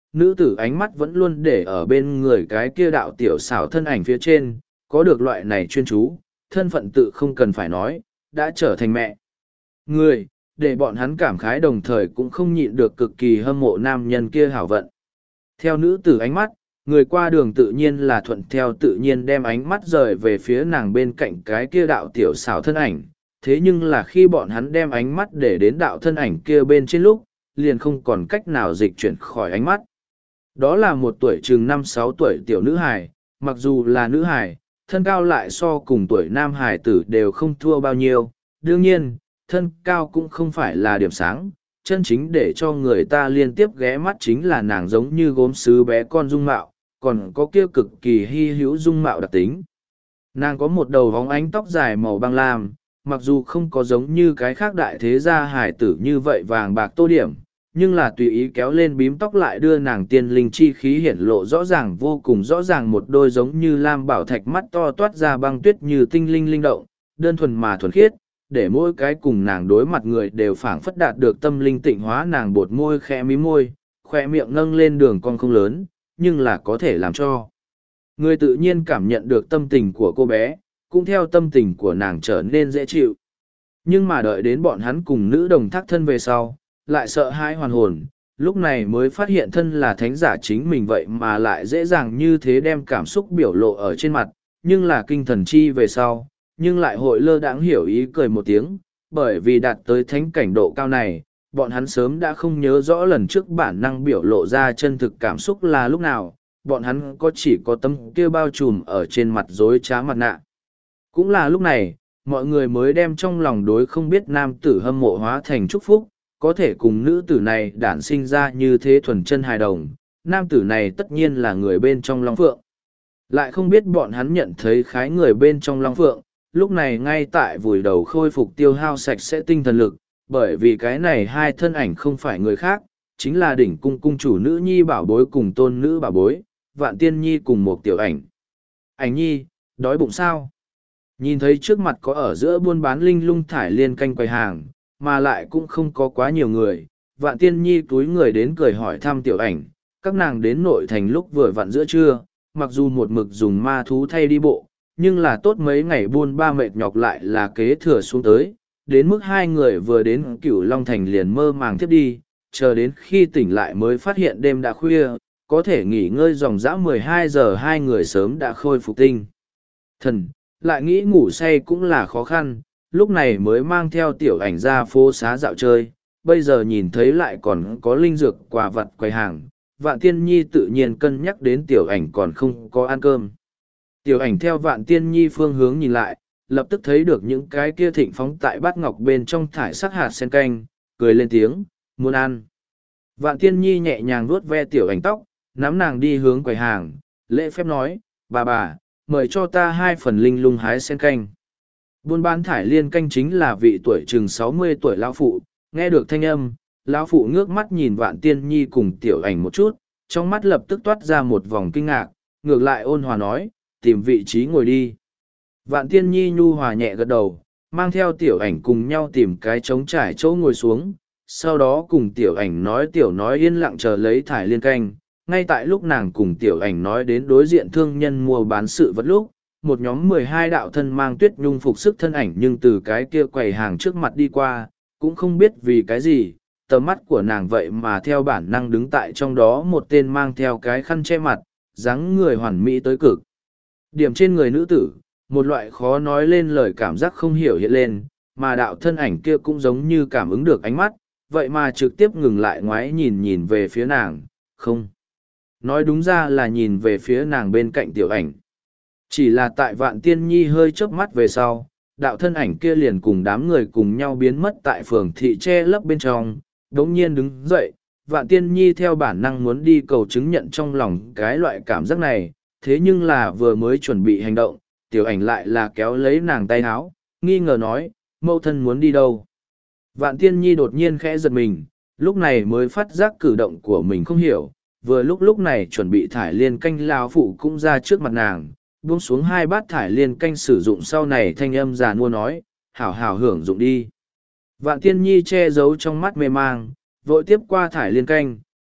nữ tử ánh mắt vẫn luôn để ở bên người cái kia đạo tiểu xảo thân ảnh phía trên, có được loại này chuyên chú, thân phận tự không cần phải nói, đã trở thành mẹ. Người, để bọn hắn cảm khái đồng thời cũng không nhịn được cực kỳ hâm mộ nam nhân kia hảo vận. Theo nữ tử ánh mắt, người qua đường tự nhiên là thuận theo tự nhiên đem ánh mắt rời về phía nàng bên cạnh cái kia đạo tiểu xảo thân ảnh. Thế nhưng là khi bọn hắn đem ánh mắt để đến đạo thân ảnh kia bên trên lúc, liền không còn cách nào dịch chuyển khỏi ánh mắt. Đó là một tuổi chừng năm sáu tuổi tiểu nữ hài, mặc dù là nữ hài, thân cao lại so cùng tuổi nam hài tử đều không thua bao nhiêu. Đương nhiên, thân cao cũng không phải là điểm sáng, chân chính để cho người ta liên tiếp ghé mắt chính là nàng giống như gốm sứ bé con dung mạo, còn có kia cực kỳ hy hữu dung mạo đặc tính. Nàng có một đầu vóng ánh tóc dài màu băng lam, mặc dù không có giống như cái khác đại thế gia hải tử như vậy vàng bạc tô điểm, nhưng là tùy ý kéo lên bím tóc lại đưa nàng tiên linh chi khí hiển lộ rõ ràng vô cùng rõ ràng, một đôi giống như lam bảo thạch mắt to toát ra băng tuyết như tinh linh linh động, đơn thuần mà thuần khiết, để mỗi cái cùng nàng đối mặt người đều phảng phất đạt được tâm linh tịnh hóa. Nàng bột môi khẽ mí môi, khoe miệng nâng lên đường cong không lớn, nhưng là có thể làm cho người tự nhiên cảm nhận được tâm tình của cô bé, cũng theo tâm tình của nàng trở nên dễ chịu. Nhưng mà đợi đến bọn hắn cùng nữ đồng thác thân về sau, lại sợ hãi hoàn hồn, lúc này mới phát hiện thân là thánh giả chính mình vậy mà lại dễ dàng như thế đem cảm xúc biểu lộ ở trên mặt, nhưng là kinh thần chi về sau, nhưng lại hội lơ đãng hiểu ý cười một tiếng, bởi vì đạt tới thánh cảnh độ cao này, bọn hắn sớm đã không nhớ rõ lần trước bản năng biểu lộ ra chân thực cảm xúc là lúc nào, bọn hắn có chỉ có tấm kia bao trùm ở trên mặt dối trá mặt nạ. Cũng là lúc này, mọi người mới đem trong lòng đối không biết nam tử hâm mộ hóa thành chúc phúc, có thể cùng nữ tử này đản sinh ra như thế thuần chân hài đồng, nam tử này tất nhiên là người bên trong Long Phượng. Lại không biết bọn hắn nhận thấy khái người bên trong Long Phượng, lúc này ngay tại vùi đầu khôi phục tiêu hao sạch sẽ tinh thần lực, bởi vì cái này hai thân ảnh không phải người khác, chính là đỉnh cung cung chủ nữ nhi bảo bối cùng tôn nữ bảo bối, Vạn Tiên Nhi cùng một tiểu ảnh. Ảnh nhi, đói bụng sao? Nhìn thấy trước mặt có ở giữa buôn bán linh lung thải liên canh quầy hàng, mà lại cũng không có quá nhiều người, Vạn Tiên Nhi túi người đến cười hỏi thăm tiểu ảnh, các nàng đến nội thành lúc vừa vặn giữa trưa, mặc dù một mực dùng ma thú thay đi bộ, nhưng là tốt mấy ngày buôn ba mệt nhọc lại là kế thừa xuống tới, đến mức hai người vừa đến Cửu Long Thành liền mơ màng thiếp đi, chờ đến khi tỉnh lại mới phát hiện đêm đã khuya, có thể nghỉ ngơi dòng dã mười hai giờ, hai người sớm đã khôi phục tinh thần, lại nghĩ ngủ say cũng là khó khăn, lúc này mới mang theo tiểu ảnh ra phố xá dạo chơi, bây giờ nhìn thấy lại còn có linh dược quà vặt quầy hàng, Vạn Tiên Nhi tự nhiên cân nhắc đến tiểu ảnh còn không có ăn cơm. Tiểu ảnh theo Vạn Tiên Nhi phương hướng nhìn lại, lập tức thấy được những cái kia thịnh phóng tại bát ngọc bên trong thải sắc hạt sen canh, cười lên tiếng, muốn ăn. Vạn Tiên Nhi nhẹ nhàng vuốt ve tiểu ảnh tóc, nắm nàng đi hướng quầy hàng, lễ phép nói, bà bà, mời cho ta hai phần linh lung hái sen canh. Buôn bán thải liên canh chính là vị tuổi chừng sáu mươi tuổi lão phụ, nghe được thanh âm, lão phụ ngước mắt nhìn Vạn Tiên Nhi cùng tiểu ảnh một chút, trong mắt lập tức toát ra một vòng kinh ngạc, ngược lại ôn hòa nói, tìm vị trí ngồi đi. Vạn Tiên Nhi nhu hòa nhẹ gật đầu, mang theo tiểu ảnh cùng nhau tìm cái trống trải chỗ ngồi xuống, sau đó cùng tiểu ảnh nói tiểu nói yên lặng chờ lấy thải liên canh. Ngay tại lúc nàng cùng tiểu ảnh nói đến đối diện thương nhân mua bán sự vật lúc, một nhóm mười hai đạo thân mang tuyết nhung phục sức thân ảnh nhưng từ cái kia quầy hàng trước mặt đi qua, cũng không biết vì cái gì, tầm mắt của nàng vậy mà theo bản năng đứng tại trong đó một tên mang theo cái khăn che mặt, dáng người hoàn mỹ tới cực. Điểm trên người nữ tử, một loại khó nói lên lời cảm giác không hiểu hiện lên, mà đạo thân ảnh kia cũng giống như cảm ứng được ánh mắt, vậy mà trực tiếp ngừng lại ngoái nhìn nhìn về phía nàng, không. Nói đúng ra là nhìn về phía nàng bên cạnh tiểu ảnh. Chỉ là tại Vạn Tiên Nhi hơi chớp mắt về sau, đạo thân ảnh kia liền cùng đám người cùng nhau biến mất tại phường thị che lấp bên trong, đống nhiên đứng dậy, Vạn Tiên Nhi theo bản năng muốn đi cầu chứng nhận trong lòng cái loại cảm giác này, thế nhưng là vừa mới chuẩn bị hành động, tiểu ảnh lại là kéo lấy nàng tay áo, nghi ngờ nói, mẫu thân muốn đi đâu. Vạn Tiên Nhi đột nhiên khẽ giật mình, lúc này mới phát giác cử động của mình không hiểu, vừa lúc lúc này chuẩn bị thải liên canh lao phụ cũng ra trước mặt nàng, buông xuống hai bát thải liên canh sử dụng sau này thanh âm già nua nói, hảo hảo hưởng dụng đi. Vạn Tiên Nhi che giấu trong mắt mê mang, vội tiếp qua thải liên canh,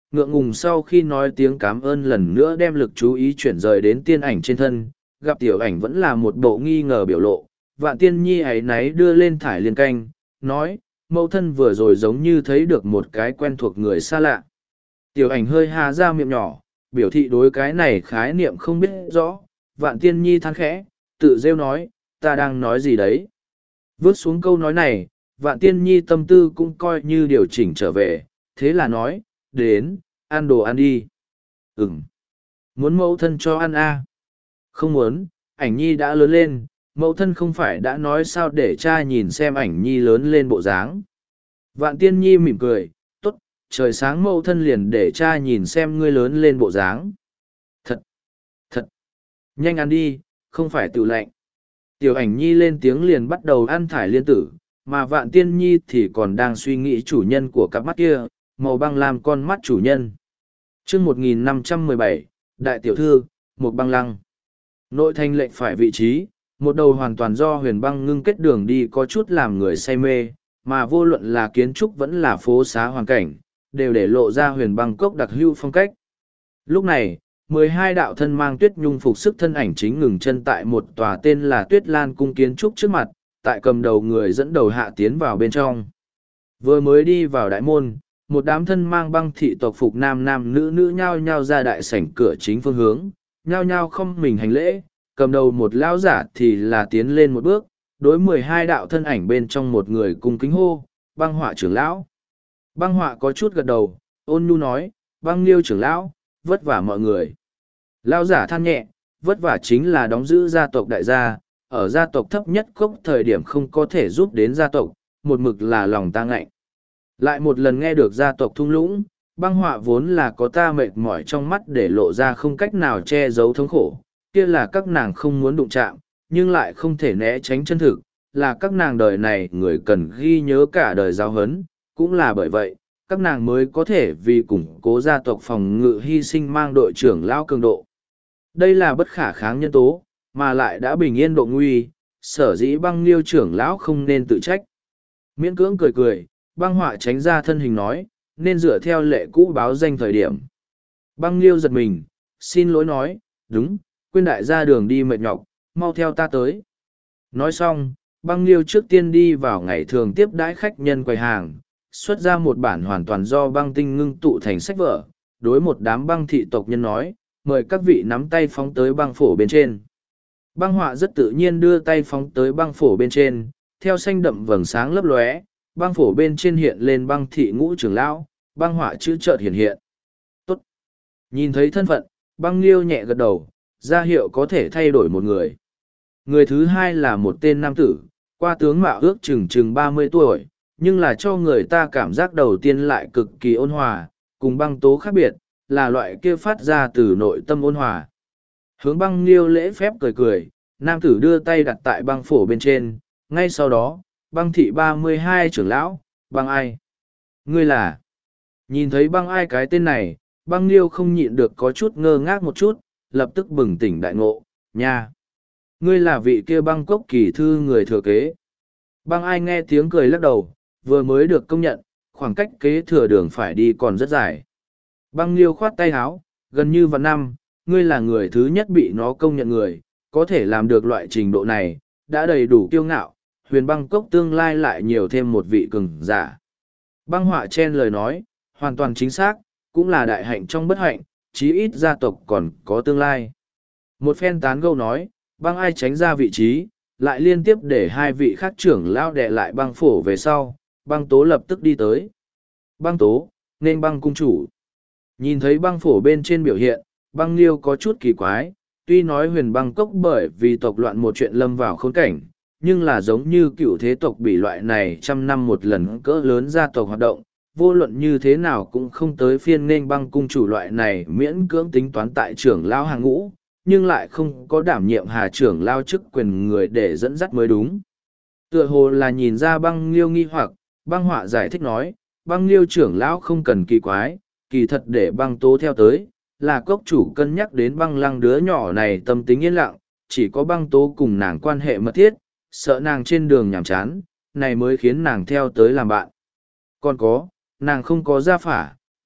ngượng ngùng sau khi nói tiếng cảm ơn lần nữa đem lực chú ý chuyển rời đến tiên ảnh trên thân, gặp tiểu ảnh vẫn là một bộ nghi ngờ biểu lộ, Vạn Tiên Nhi ấy náy đưa lên thải liên canh, nói, mẫu thân vừa rồi giống như thấy được một cái quen thuộc người xa lạ. Tiểu ảnh hơi hà ra miệng nhỏ, biểu thị đối cái này khái niệm không biết rõ, Vạn Tiên Nhi than khẽ, tự rêu nói, ta đang nói gì đấy. Vớt xuống câu nói này, Vạn Tiên Nhi tâm tư cũng coi như điều chỉnh trở về, thế là nói, đến, ăn đồ ăn đi. Ừm. Muốn mẫu thân cho ăn à? Không muốn, ảnh nhi đã lớn lên, mẫu thân không phải đã nói sao để cha nhìn xem ảnh nhi lớn lên bộ dáng. Vạn Tiên Nhi mỉm cười, tốt, trời sáng mẫu thân liền để cha nhìn xem ngươi lớn lên bộ dáng. Thật, thật, nhanh ăn đi, không phải tự lạnh. Tiểu ảnh nhi lên tiếng liền bắt đầu ăn thải liên tử, mà Vạn Tiên Nhi thì còn đang suy nghĩ chủ nhân của cặp mắt kia, màu băng làm con mắt chủ nhân. chương một nghìn năm trăm mười bảy, Đại Tiểu Thư, một băng lăng. Nội thành lệnh phải vị trí, một đầu hoàn toàn do huyền băng ngưng kết đường đi có chút làm người say mê, mà vô luận là kiến trúc vẫn là phố xá hoàn cảnh, đều để lộ ra huyền băng cốc đặc hữu phong cách. Lúc này, mười hai đạo thân mang tuyết nhung phục sức thân ảnh chính ngừng chân tại một tòa tên là Tuyết Lan cung kiến trúc trước mặt, tại cầm đầu người dẫn đầu hạ tiến vào bên trong. Vừa mới đi vào đại môn, một đám thân mang băng thị tộc phục nam nam nữ nữ nhao nhao ra đại sảnh cửa chính phương hướng, nhao nhao không mình hành lễ, cầm đầu một lão giả thì là tiến lên một bước, đối mười hai đạo thân ảnh bên trong một người cung kính hô, băng họa trưởng lão. Băng họa có chút gật đầu, ôn nhu nói, băng liêu trưởng lão, vất vả mọi người. Lão giả than nhẹ, vất vả chính là đóng giữ gia tộc đại gia, ở gia tộc thấp nhất cốc thời điểm không có thể giúp đến gia tộc, một mực là lòng ta ngạnh. Lại một lần nghe được gia tộc thung lũng, băng họa vốn là có ta mệt mỏi trong mắt để lộ ra không cách nào che giấu thống khổ, kia là các nàng không muốn đụng chạm, nhưng lại không thể né tránh chân thực, là các nàng đời này người cần ghi nhớ cả đời giáo huấn, cũng là bởi vậy, các nàng mới có thể vì củng cố gia tộc phòng ngự hy sinh mang đội trưởng lao cường độ. Đây là bất khả kháng nhân tố, mà lại đã bình yên độ nguy, sở dĩ băng liêu trưởng lão không nên tự trách. Miễn cưỡng cười cười, băng họa tránh ra thân hình nói, nên dựa theo lệ cũ báo danh thời điểm. Băng liêu giật mình, xin lỗi nói, đúng, quên đại gia đường đi mệt nhọc, mau theo ta tới. Nói xong, băng liêu trước tiên đi vào ngày thường tiếp đãi khách nhân quầy hàng, xuất ra một bản hoàn toàn do băng tinh ngưng tụ thành sách vở, đối một đám băng thị tộc nhân nói, mời các vị nắm tay phóng tới băng phổ bên trên. Băng họa rất tự nhiên đưa tay phóng tới băng phổ bên trên, theo xanh đậm vầng sáng lấp lóe, băng phổ bên trên hiện lên băng thị ngũ trưởng lão, băng họa chữ chợt hiện hiện. Tốt. Nhìn thấy thân phận, băng liêu nhẹ gật đầu, ra hiệu có thể thay đổi một người. Người thứ hai là một tên nam tử, qua tướng mạo ước chừng chừng ba mươi tuổi, nhưng là cho người ta cảm giác đầu tiên lại cực kỳ ôn hòa, cùng băng tố khác biệt, là loại kia phát ra từ nội tâm ôn hòa. Hướng băng liêu lễ phép cười cười, nam tử đưa tay đặt tại băng phổ bên trên, ngay sau đó, băng thị ba mươi hai trưởng lão, băng ai? Ngươi là? Nhìn thấy băng ai cái tên này, băng liêu không nhịn được có chút ngơ ngác một chút, lập tức bừng tỉnh đại ngộ, nha. Ngươi là vị kia băng cốc kỳ thư người thừa kế. Băng ai nghe tiếng cười lắc đầu, vừa mới được công nhận, khoảng cách kế thừa đường phải đi còn rất dài. Băng liêu khoát tay háo, gần như vạn năm, ngươi là người thứ nhất bị nó công nhận người, có thể làm được loại trình độ này, đã đầy đủ kiêu ngạo, huyền băng cốc tương lai lại nhiều thêm một vị cường giả. Băng họa chen lời nói, hoàn toàn chính xác, cũng là đại hạnh trong bất hạnh, chí ít gia tộc còn có tương lai. Một phen tán gẫu nói, băng ai tránh ra vị trí, lại liên tiếp để hai vị khác trưởng lao đè lại băng phổ về sau, băng tố lập tức đi tới. Băng tố, nên băng cung chủ. Nhìn thấy băng phổ bên trên biểu hiện, băng liêu có chút kỳ quái, tuy nói huyền băng cốc bởi vì tộc loạn một chuyện lâm vào khốn cảnh, nhưng là giống như cựu thế tộc bị loại này trăm năm một lần cỡ lớn gia tộc hoạt động, vô luận như thế nào cũng không tới phiên nên băng cung chủ loại này miễn cưỡng tính toán tại trưởng lao hàng ngũ, nhưng lại không có đảm nhiệm hà trưởng lao chức quyền người để dẫn dắt mới đúng. Tựa hồ là nhìn ra băng liêu nghi hoặc, băng họa giải thích nói, băng liêu trưởng lão không cần kỳ quái, kỳ thật để băng tố theo tới, là cốc chủ cân nhắc đến băng lăng đứa nhỏ này tâm tính yên lặng, chỉ có băng tố cùng nàng quan hệ mật thiết, sợ nàng trên đường nhàm chán, này mới khiến nàng theo tới làm bạn. Còn có, nàng không có gia phả,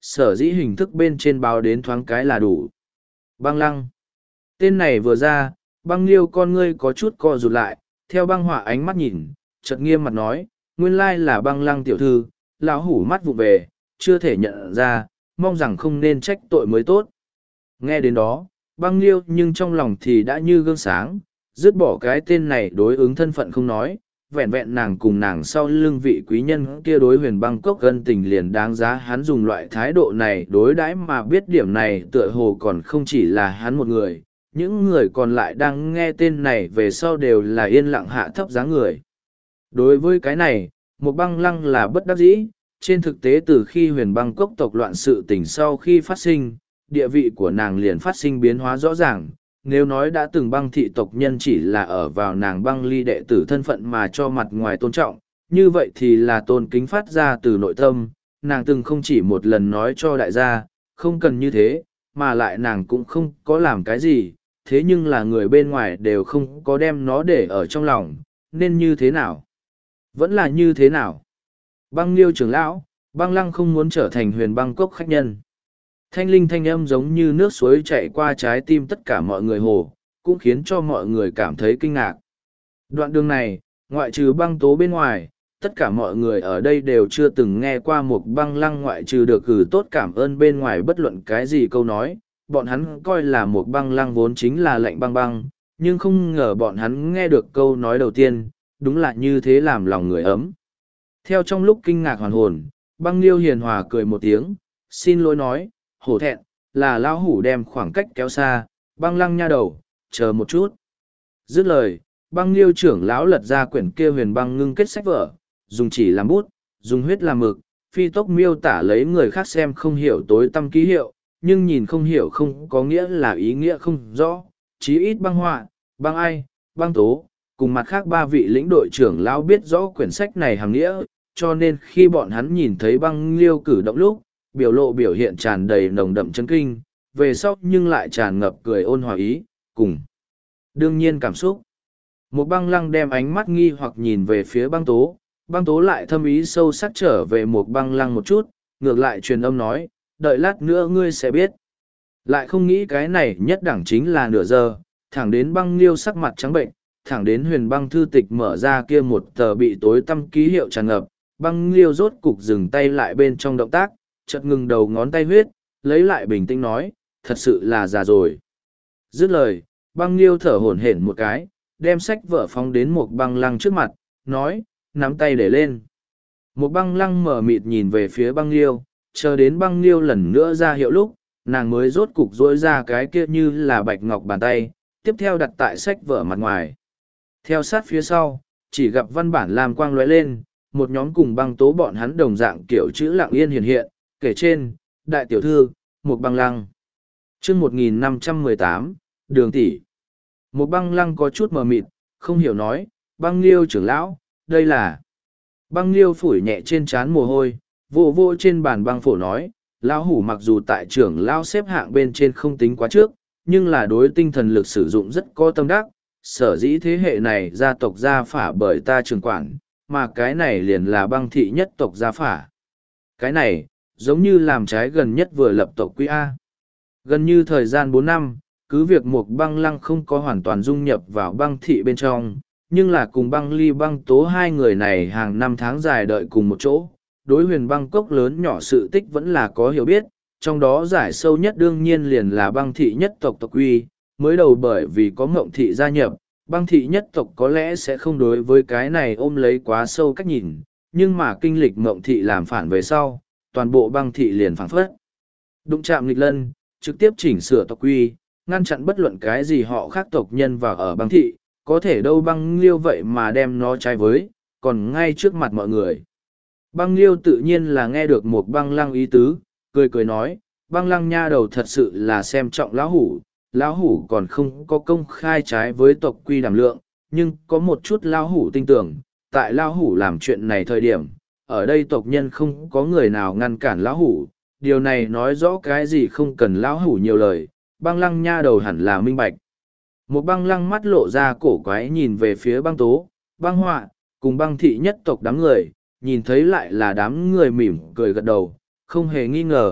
sở dĩ hình thức bên trên báo đến thoáng cái là đủ. Băng lăng. Tên này vừa ra, băng liêu con ngươi có chút co rụt lại, theo băng họa ánh mắt nhìn, chợt nghiêm mặt nói, nguyên lai là băng lăng tiểu thư, lão hủ mắt vụ về, chưa thể nhận ra, mong rằng không nên trách tội mới tốt. Nghe đến đó, băng liêu nhưng trong lòng thì đã như gương sáng, dứt bỏ cái tên này đối ứng thân phận không nói, vẹn vẹn nàng cùng nàng sau lưng vị quý nhân kia đối huyền băng cốc gân tình liền đáng giá hắn dùng loại thái độ này đối đãi mà biết điểm này tựa hồ còn không chỉ là hắn một người, những người còn lại đang nghe tên này về sau đều là yên lặng hạ thấp dáng người. Đối với cái này, một băng lăng là bất đắc dĩ, trên thực tế từ khi huyền băng cốc tộc loạn sự tình sau khi phát sinh, địa vị của nàng liền phát sinh biến hóa rõ ràng. Nếu nói đã từng băng thị tộc nhân chỉ là ở vào nàng băng ly đệ tử thân phận mà cho mặt ngoài tôn trọng, như vậy thì là tôn kính phát ra từ nội tâm, nàng từng không chỉ một lần nói cho đại gia, không cần như thế, mà lại nàng cũng không có làm cái gì, thế nhưng là người bên ngoài đều không có đem nó để ở trong lòng, nên như thế nào? Vẫn là như thế nào? Băng liêu trưởng lão, băng lăng không muốn trở thành huyền băng cốc khách nhân. Thanh linh thanh âm giống như nước suối chạy qua trái tim tất cả mọi người hồ, cũng khiến cho mọi người cảm thấy kinh ngạc. Đoạn đường này, ngoại trừ băng tố bên ngoài, tất cả mọi người ở đây đều chưa từng nghe qua một băng lăng ngoại trừ được cử tốt cảm ơn bên ngoài bất luận cái gì câu nói. Bọn hắn coi là một băng lăng vốn chính là lạnh băng băng, nhưng không ngờ bọn hắn nghe được câu nói đầu tiên, đúng là như thế làm lòng người ấm. Theo trong lúc kinh ngạc hoàn hồn, băng liêu hiền hòa cười một tiếng, xin lỗi nói, hổ thẹn, là lão hủ đem khoảng cách kéo xa, băng lăng nha đầu, chờ một chút. Dứt lời, băng liêu trưởng lão lật ra quyển kia huyền băng ngưng kết sách vở, dùng chỉ làm bút, dùng huyết làm mực, phi tốc miêu tả lấy người khác xem không hiểu tối tâm ký hiệu, nhưng nhìn không hiểu không có nghĩa là ý nghĩa không rõ, chí ít băng họa, băng ai, băng tố, cùng mặt khác ba vị lĩnh đội trưởng lão biết rõ quyển sách này hàm nghĩa, cho nên khi bọn hắn nhìn thấy băng liêu cử động lúc, biểu lộ biểu hiện tràn đầy nồng đậm chấn kinh, về sau nhưng lại tràn ngập cười ôn hòa ý, cùng. Đương nhiên cảm xúc. Một băng lăng đem ánh mắt nghi hoặc nhìn về phía băng tố, băng tố lại thâm ý sâu sắc trở về một băng lăng một chút, ngược lại truyền âm nói, đợi lát nữa ngươi sẽ biết. Lại không nghĩ cái này nhất đẳng chính là nửa giờ, thẳng đến băng liêu sắc mặt trắng bệnh, thẳng đến huyền băng thư tịch mở ra kia một tờ bị tối tăm ký hiệu tràn ngập, băng liêu rốt cục dừng tay lại bên trong động tác, chợt ngừng đầu ngón tay huyết, lấy lại bình tĩnh nói, thật sự là già rồi. Dứt lời, băng liêu thở hổn hển một cái, đem sách vở phóng đến một băng lăng trước mặt, nói, nắm tay để lên. Một băng lăng mở mịt nhìn về phía băng liêu, chờ đến băng liêu lần nữa ra hiệu lúc, nàng mới rốt cục dỗi ra cái kia như là bạch ngọc bàn tay, tiếp theo đặt tại sách vở mặt ngoài. Theo sát phía sau, chỉ gặp văn bản làm quang lóe lên, một nhóm cùng băng tố bọn hắn đồng dạng kiểu chữ lặng yên hiện hiện, kể trên, đại tiểu thư, một băng lăng. chương một nghìn năm trăm mười tám, đường tỷ. Một băng lăng có chút mờ mịt, không hiểu nói, băng liêu trưởng lão, đây là. Băng liêu phủi nhẹ trên trán mồ hôi, vô vô trên bàn băng phổ nói, lão hủ mặc dù tại trưởng lão xếp hạng bên trên không tính quá trước, nhưng là đối tinh thần lực sử dụng rất có tâm đắc, sở dĩ thế hệ này gia tộc gia phả bởi ta trường quản, mà cái này liền là băng thị nhất tộc gia phả. Cái này, giống như làm trái gần nhất vừa lập tộc quý A. Gần như thời gian bốn năm, cứ việc một băng lăng không có hoàn toàn dung nhập vào băng thị bên trong, nhưng là cùng băng ly băng tố hai người này hàng năm tháng dài đợi cùng một chỗ. Đối huyền băng cốc lớn nhỏ sự tích vẫn là có hiểu biết, trong đó giải sâu nhất đương nhiên liền là băng thị nhất tộc tộc quy, mới đầu bởi vì có ngộng thị gia nhập, băng thị nhất tộc có lẽ sẽ không đối với cái này ôm lấy quá sâu cách nhìn, nhưng mà kinh lịch ngộng thị làm phản về sau, toàn bộ băng thị liền phản phất. Đụng chạm nghịch lân, trực tiếp chỉnh sửa tộc quy, ngăn chặn bất luận cái gì họ khác tộc nhân vào ở băng thị, có thể đâu băng liêu vậy mà đem nó trái với, còn ngay trước mặt mọi người. Băng liêu tự nhiên là nghe được một băng lăng ý tứ, cười cười nói, băng lăng nha đầu thật sự là xem trọng lão hủ, lão hủ còn không có công khai trái với tộc quy đảm lượng, nhưng có một chút lão hủ tin tưởng, tại lão hủ làm chuyện này thời điểm, ở đây tộc nhân không có người nào ngăn cản lão hủ, điều này nói rõ cái gì không cần lão hủ nhiều lời, băng lăng nha đầu hẳn là minh bạch. Một băng lăng mắt lộ ra cổ quái nhìn về phía băng tố, băng họa, cùng băng thị nhất tộc đám người, nhìn thấy lại là đám người mỉm cười gật đầu, không hề nghi ngờ,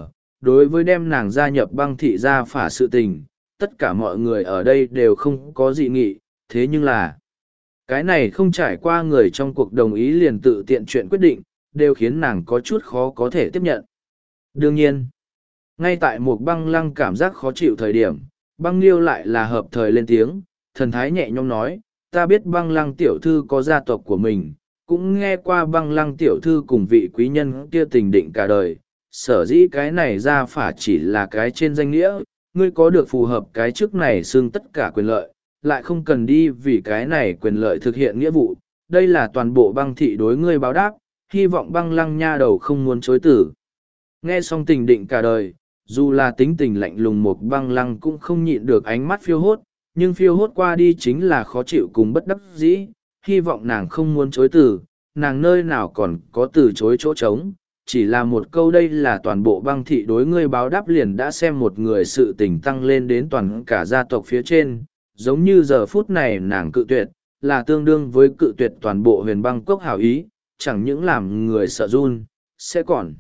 đối với đem nàng gia nhập băng thị gia phả sự tình, tất cả mọi người ở đây đều không có dị nghị, thế nhưng là cái này không trải qua người trong cuộc đồng ý liền tự tiện chuyện quyết định, đều khiến nàng có chút khó có thể tiếp nhận. Đương nhiên, ngay tại một băng lăng cảm giác khó chịu thời điểm, băng liêu lại là hợp thời lên tiếng, thần thái nhẹ nhõm nói, ta biết băng lăng tiểu thư có gia tộc của mình, cũng nghe qua băng lăng tiểu thư cùng vị quý nhân kia tình định cả đời, sở dĩ cái này ra phả chỉ là cái trên danh nghĩa, ngươi có được phù hợp cái chức này xưng tất cả quyền lợi, lại không cần đi vì cái này quyền lợi thực hiện nghĩa vụ, đây là toàn bộ băng thị đối ngươi báo đáp, hy vọng băng lăng nha đầu không muốn chối tử. Nghe xong tình định cả đời, dù là tính tình lạnh lùng một băng lăng cũng không nhịn được ánh mắt phiêu hốt, nhưng phiêu hốt qua đi chính là khó chịu cùng bất đắc dĩ, hy vọng nàng không muốn chối từ, nàng nơi nào còn có từ chối chỗ trống, chỉ là một câu đây là toàn bộ băng thị đối ngươi báo đáp liền đã xem một người sự tình tăng lên đến toàn cả gia tộc phía trên, giống như giờ phút này nàng cự tuyệt, là tương đương với cự tuyệt toàn bộ huyền băng cốc hảo ý, chẳng những làm người sợ run, sẽ còn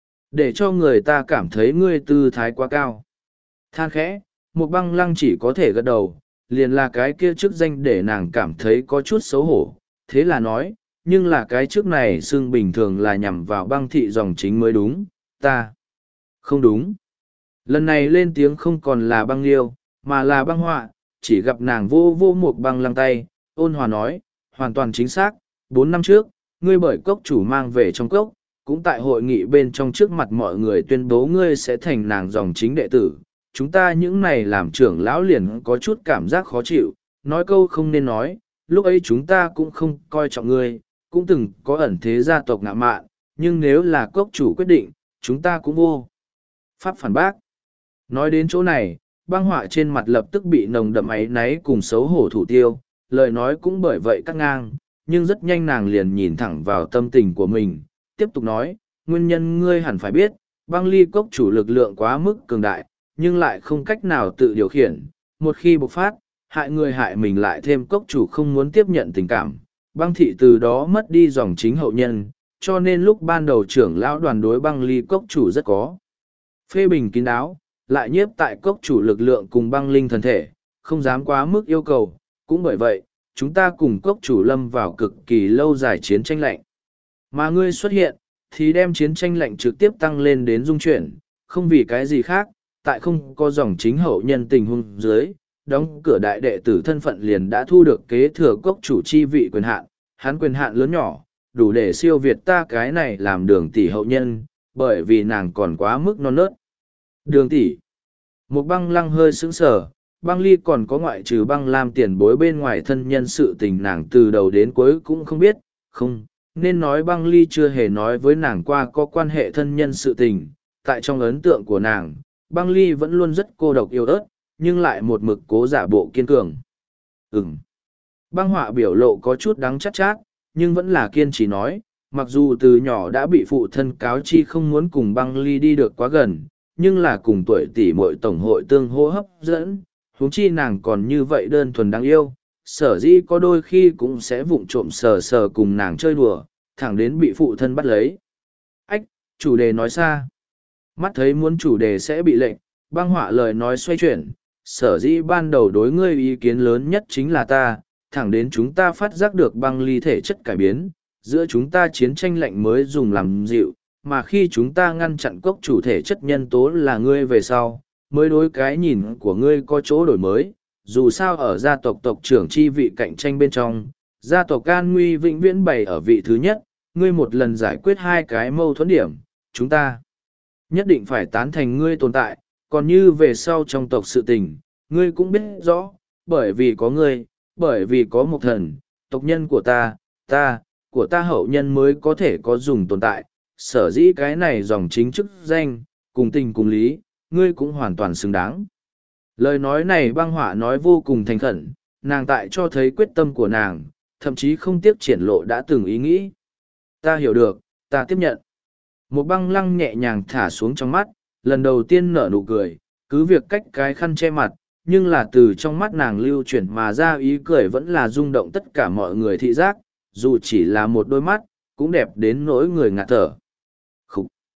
để cho người ta cảm thấy ngươi tư thái quá cao. Than khẽ, một băng lăng chỉ có thể gật đầu, liền là cái kia chức danh để nàng cảm thấy có chút xấu hổ, thế là nói, nhưng là cái chức này xưng bình thường là nhằm vào băng thị dòng chính mới đúng, ta. Không đúng. Lần này lên tiếng không còn là băng liêu, mà là băng họa, chỉ gặp nàng vô vô một băng lăng tay, ôn hòa nói, hoàn toàn chính xác, bốn năm trước, ngươi bởi cốc chủ mang về trong cốc, cũng tại hội nghị bên trong trước mặt mọi người tuyên bố ngươi sẽ thành nàng dòng chính đệ tử. Chúng ta những này làm trưởng lão liền có chút cảm giác khó chịu, nói câu không nên nói, lúc ấy chúng ta cũng không coi trọng ngươi, cũng từng có ẩn thế gia tộc ngạ mạn, nhưng nếu là cốc chủ quyết định, chúng ta cũng vô pháp phản bác. Nói đến chỗ này, băng họa trên mặt lập tức bị nồng đậm áy náy cùng xấu hổ thủ tiêu, lời nói cũng bởi vậy cắt ngang, nhưng rất nhanh nàng liền nhìn thẳng vào tâm tình của mình, tiếp tục nói, nguyên nhân ngươi hẳn phải biết, băng ly cốc chủ lực lượng quá mức cường đại, nhưng lại không cách nào tự điều khiển, một khi bộc phát, hại người hại mình lại thêm cốc chủ không muốn tiếp nhận tình cảm, băng thị từ đó mất đi dòng chính hậu nhân, cho nên lúc ban đầu trưởng lão đoàn đối băng ly cốc chủ rất có phê bình kín đáo, lại nhiếp tại cốc chủ lực lượng cùng băng linh thần thể, không dám quá mức yêu cầu, cũng bởi vậy, chúng ta cùng cốc chủ lâm vào cực kỳ lâu dài chiến tranh lạnh. Mà ngươi xuất hiện, thì đem chiến tranh lạnh trực tiếp tăng lên đến dung chuyển, không vì cái gì khác, tại không có dòng chính hậu nhân tình huống dưới, đóng cửa đại đệ tử thân phận liền đã thu được kế thừa cốc chủ chi vị quyền hạn, hắn quyền hạn lớn nhỏ, đủ để siêu việt ta cái này làm đường tỷ hậu nhân, bởi vì nàng còn quá mức non nớt. Đường tỷ. Một băng lăng hơi sững sờ, băng ly còn có ngoại trừ băng lam tiền bối bên ngoài thân nhân sự tình nàng từ đầu đến cuối cũng không biết, không, nên nói băng ly chưa hề nói với nàng qua có quan hệ thân nhân sự tình, tại trong ấn tượng của nàng, băng ly vẫn luôn rất cô độc yêu ớt, nhưng lại một mực cố giả bộ kiên cường. Ừm. Băng họa biểu lộ có chút đắng chát chát, nhưng vẫn là kiên trì nói, mặc dù từ nhỏ đã bị phụ thân cáo chi không muốn cùng băng ly đi được quá gần, nhưng là cùng tuổi tỷ muội tổng hội tương hô hấp dẫn, huống chi nàng còn như vậy đơn thuần đáng yêu, sở dĩ có đôi khi cũng sẽ vụng trộm sờ sờ cùng nàng chơi đùa, thẳng đến bị phụ thân bắt lấy. Ách, chủ đề nói xa. Mắt thấy muốn chủ đề sẽ bị lệnh, băng họa lời nói xoay chuyển, sở dĩ ban đầu đối ngươi ý kiến lớn nhất chính là ta, thẳng đến chúng ta phát giác được băng ly thể chất cải biến, giữa chúng ta chiến tranh lạnh mới dùng làm dịu, mà khi chúng ta ngăn chặn cốc chủ thể chất nhân tố là ngươi về sau, mới đối cái nhìn của ngươi có chỗ đổi mới, dù sao ở gia tộc tộc trưởng chi vị cạnh tranh bên trong, gia tộc Can Nguy vĩnh viễn bày ở vị thứ nhất, ngươi một lần giải quyết hai cái mâu thuẫn điểm, chúng ta nhất định phải tán thành ngươi tồn tại, còn như về sau trong tộc sự tình, ngươi cũng biết rõ, bởi vì có ngươi, bởi vì có một thần, tộc nhân của ta, ta, của ta hậu nhân mới có thể có dùng tồn tại, sở dĩ cái này dòng chính chức danh, cùng tình cùng lý, ngươi cũng hoàn toàn xứng đáng. Lời nói này băng họa nói vô cùng thành khẩn, nàng tại cho thấy quyết tâm của nàng, thậm chí không tiếc triển lộ đã từng ý nghĩ. Ta hiểu được, ta tiếp nhận. Một băng lăng nhẹ nhàng thả xuống trong mắt, lần đầu tiên nở nụ cười, cứ việc cách cái khăn che mặt, nhưng là từ trong mắt nàng lưu chuyển mà ra ý cười vẫn là rung động tất cả mọi người thị giác, dù chỉ là một đôi mắt, cũng đẹp đến nỗi người ngạt thở. Khúc!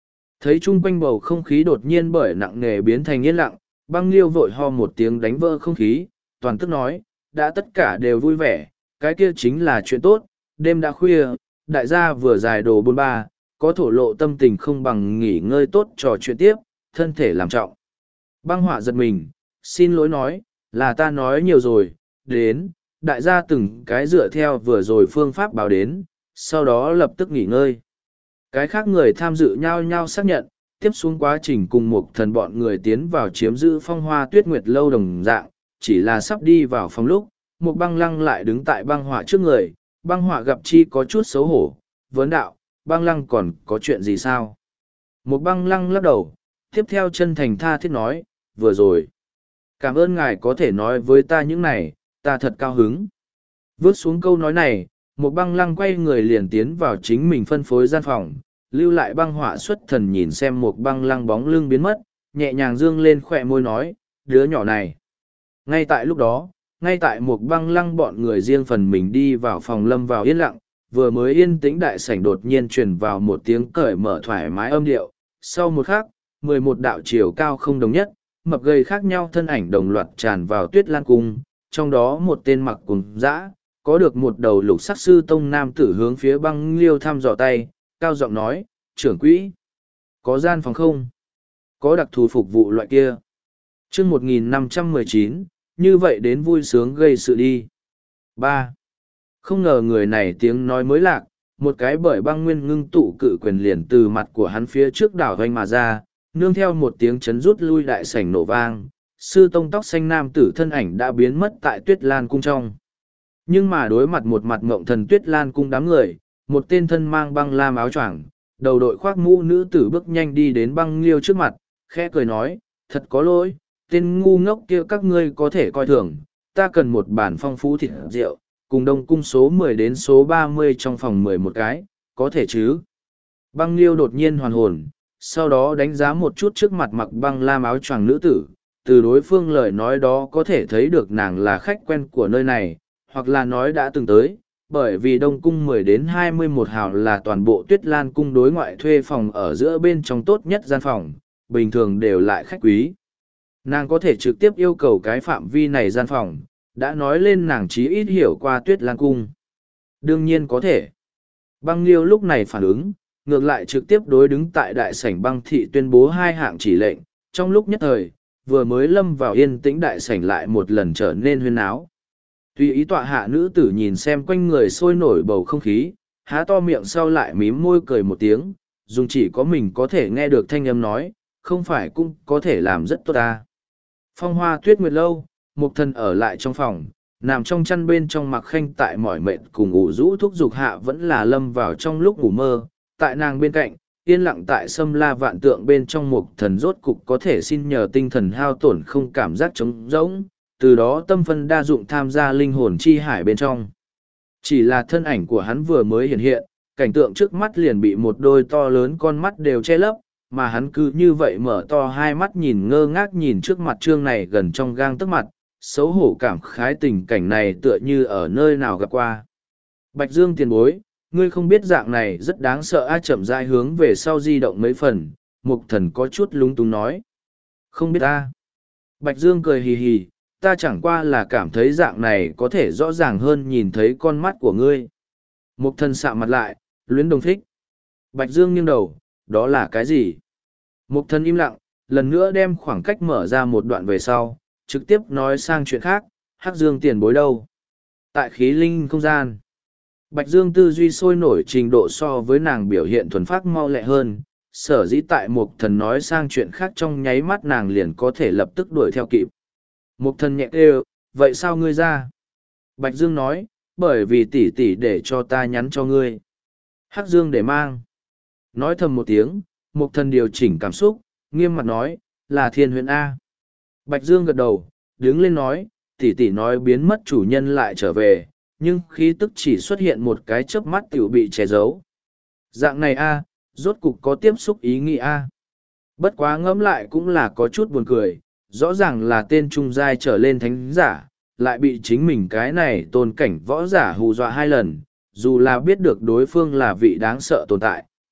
Thấy chung quanh bầu không khí đột nhiên bởi nặng nề biến thành yên lặng, băng liêu vội ho một tiếng đánh vỡ không khí, toàn tức nói, đã tất cả đều vui vẻ, cái kia chính là chuyện tốt, đêm đã khuya, đại gia vừa dài đồ bôn ba, có thổ lộ tâm tình không bằng nghỉ ngơi tốt trò chuyện tiếp, thân thể làm trọng. Băng họa giật mình, xin lỗi nói, là ta nói nhiều rồi, đến, đại gia từng cái dựa theo vừa rồi phương pháp báo đến, sau đó lập tức nghỉ ngơi. Cái khác người tham dự nhau nhau xác nhận, tiếp xuống quá trình cùng một thần bọn người tiến vào chiếm giữ phong hoa tuyết nguyệt lâu đồng dạng, chỉ là sắp đi vào phòng lúc, một băng lăng lại đứng tại băng họa trước người, băng họa gặp chi có chút xấu hổ, vấn đạo, băng lăng còn có chuyện gì sao? Một băng lăng lắc đầu, tiếp theo chân thành tha thiết nói, vừa rồi. Cảm ơn ngài có thể nói với ta những này, ta thật cao hứng. Vớt xuống câu nói này, một băng lăng quay người liền tiến vào chính mình phân phối gian phòng, lưu lại băng họa xuất thần nhìn xem một băng lăng bóng lưng biến mất, nhẹ nhàng dương lên khỏe môi nói, đứa nhỏ này. Ngay tại lúc đó, ngay tại một băng lăng bọn người riêng phần mình đi vào phòng lâm vào yên lặng, vừa mới yên tĩnh đại sảnh đột nhiên truyền vào một tiếng cởi mở thoải mái âm điệu, sau một khắc, mười một đạo chiều cao không đồng nhất, mập gầy khác nhau thân ảnh đồng loạt tràn vào tuyết lan cung, trong đó một tên mặc cùng dã, có được một đầu lục sắc sư tông nam tử hướng phía băng liêu thăm dò tay, cao giọng nói, trưởng quỹ, có gian phòng không? Có đặc thù phục vụ loại kia. chương một nghìn năm trăm mười chín, như vậy đến vui sướng gây sự đi. ba. Không ngờ người này tiếng nói mới lạc, một cái bởi băng nguyên ngưng tụ cự quyền liền từ mặt của hắn phía trước đảo hoành mà ra, nương theo một tiếng chấn rút lui đại sảnh nổ vang, sư tông tóc xanh nam tử thân ảnh đã biến mất tại tuyết lan cung trong. Nhưng mà đối mặt một mặt mộng thần tuyết lan cung đám người, một tên thân mang băng lam áo choàng, đầu đội khoác mũ nữ tử bước nhanh đi đến băng liêu trước mặt, khẽ cười nói, thật có lỗi, tên ngu ngốc kia các ngươi có thể coi thường, ta cần một bản phong phú thịt rượu, cùng đông cung số mười đến số ba mươi trong phòng mười một cái, có thể chứ? Băng liêu đột nhiên hoàn hồn, sau đó đánh giá một chút trước mặt mặc băng lam áo choàng nữ tử, từ đối phương lời nói đó có thể thấy được nàng là khách quen của nơi này, hoặc là nói đã từng tới, bởi vì đông cung mười đến hai mươi mốt hào là toàn bộ tuyết lan cung đối ngoại thuê phòng ở giữa bên trong tốt nhất gian phòng, bình thường đều lại khách quý. Nàng có thể trực tiếp yêu cầu cái phạm vi này gian phòng, đã nói lên nàng chí ít hiểu qua tuyết lan cung. Đương nhiên có thể. Băng liêu lúc này phản ứng, ngược lại trực tiếp đối đứng tại đại sảnh băng thị tuyên bố hai hạng chỉ lệnh, trong lúc nhất thời, vừa mới lâm vào yên tĩnh đại sảnh lại một lần trở nên huyên áo. Tùy ý tọa hạ nữ tử nhìn xem quanh người sôi nổi bầu không khí, há to miệng sau lại mím môi cười một tiếng, dùng chỉ có mình có thể nghe được thanh âm nói, không phải cũng có thể làm rất tốt ta. Phong hoa tuyết nguyệt lâu, mục thần ở lại trong phòng, nằm trong chăn bên trong mặc khanh tại mỏi mệt cùng ngủ rũ thúc giục hạ vẫn là lâm vào trong lúc ngủ mơ, tại nàng bên cạnh, yên lặng tại sâm la vạn tượng bên trong mục thần rốt cục có thể xin nhờ tinh thần hao tổn không cảm giác trống rỗng, từ đó tâm phân đa dụng tham gia linh hồn chi hải bên trong. Chỉ là thân ảnh của hắn vừa mới hiện hiện, cảnh tượng trước mắt liền bị một đôi to lớn con mắt đều che lấp, mà hắn cứ như vậy mở to hai mắt nhìn ngơ ngác nhìn trước mặt trương này gần trong gang tấc mặt, xấu hổ cảm khái tình cảnh này tựa như ở nơi nào gặp qua. Bạch Dương tiền bối, ngươi không biết dạng này rất đáng sợ a chậm rãi hướng về sau di động mấy phần, mục thần có chút lúng túng nói. Không biết ta. Bạch Dương cười hì hì, ta chẳng qua là cảm thấy dạng này có thể rõ ràng hơn nhìn thấy con mắt của ngươi. Mục thần sạm mặt lại, luyến đồng thích. Bạch Dương nghiêng đầu, đó là cái gì? Mục thần im lặng, lần nữa đem khoảng cách mở ra một đoạn về sau, trực tiếp nói sang chuyện khác, Hắc Dương tiền bối đâu? Tại khí linh không gian. Bạch Dương tư duy sôi nổi trình độ so với nàng biểu hiện thuần phát mau lẹ hơn, sở dĩ tại mục thần nói sang chuyện khác trong nháy mắt nàng liền có thể lập tức đuổi theo kịp. Mục thần nhẹ kêu, vậy sao ngươi ra? Bạch Dương nói, bởi vì tỷ tỷ để cho ta nhắn cho ngươi. Hắc Dương để mang. Nói thầm một tiếng, mục thần điều chỉnh cảm xúc, nghiêm mặt nói, là Thiên Huyền A. Bạch Dương gật đầu, đứng lên nói, tỷ tỷ nói biến mất chủ nhân lại trở về, nhưng khí tức chỉ xuất hiện một cái chớp mắt tiểu bị che giấu. Dạng này A, rốt cục có tiếp xúc ý nghĩ A. Bất quá ngẫm lại cũng là có chút buồn cười, rõ ràng là tên trung giai trở lên thánh giả, lại bị chính mình cái này tôn cảnh võ giả hù dọa hai lần, dù là biết được đối phương là vị đáng sợ tồn tại,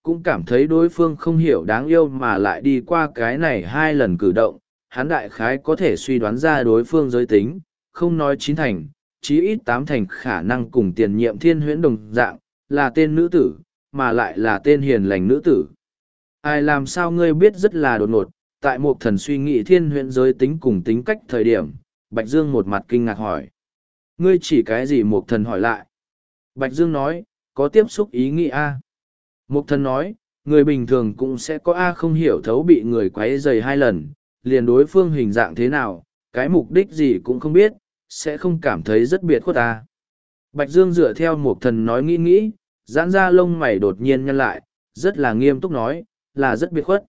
cũng cảm thấy đối phương không hiểu đáng yêu mà lại đi qua cái này hai lần cử động. Hắn đại khái có thể suy đoán ra đối phương giới tính, không nói chín thành, chí ít tám thành khả năng cùng tiền nhiệm thiên huyễn đồng dạng, là tên nữ tử, mà lại là tên hiền lành nữ tử. Ai làm sao ngươi biết rất là đột ngột, tại một thần suy nghĩ thiên huyễn giới tính cùng tính cách thời điểm, Bạch Dương một mặt kinh ngạc hỏi. Ngươi chỉ cái gì một thần hỏi lại? Bạch Dương nói, có tiếp xúc ý nghĩ A. Một thần nói, người bình thường cũng sẽ có A không hiểu thấu bị người quấy rầy hai lần, liền đối phương hình dạng thế nào, cái mục đích gì cũng không biết, sẽ không cảm thấy rất biệt khuất A. Bạch Dương dựa theo một thần nói nghĩ nghĩ, giãn ra lông mày đột nhiên nhăn lại, rất là nghiêm túc nói, là rất biệt khuất.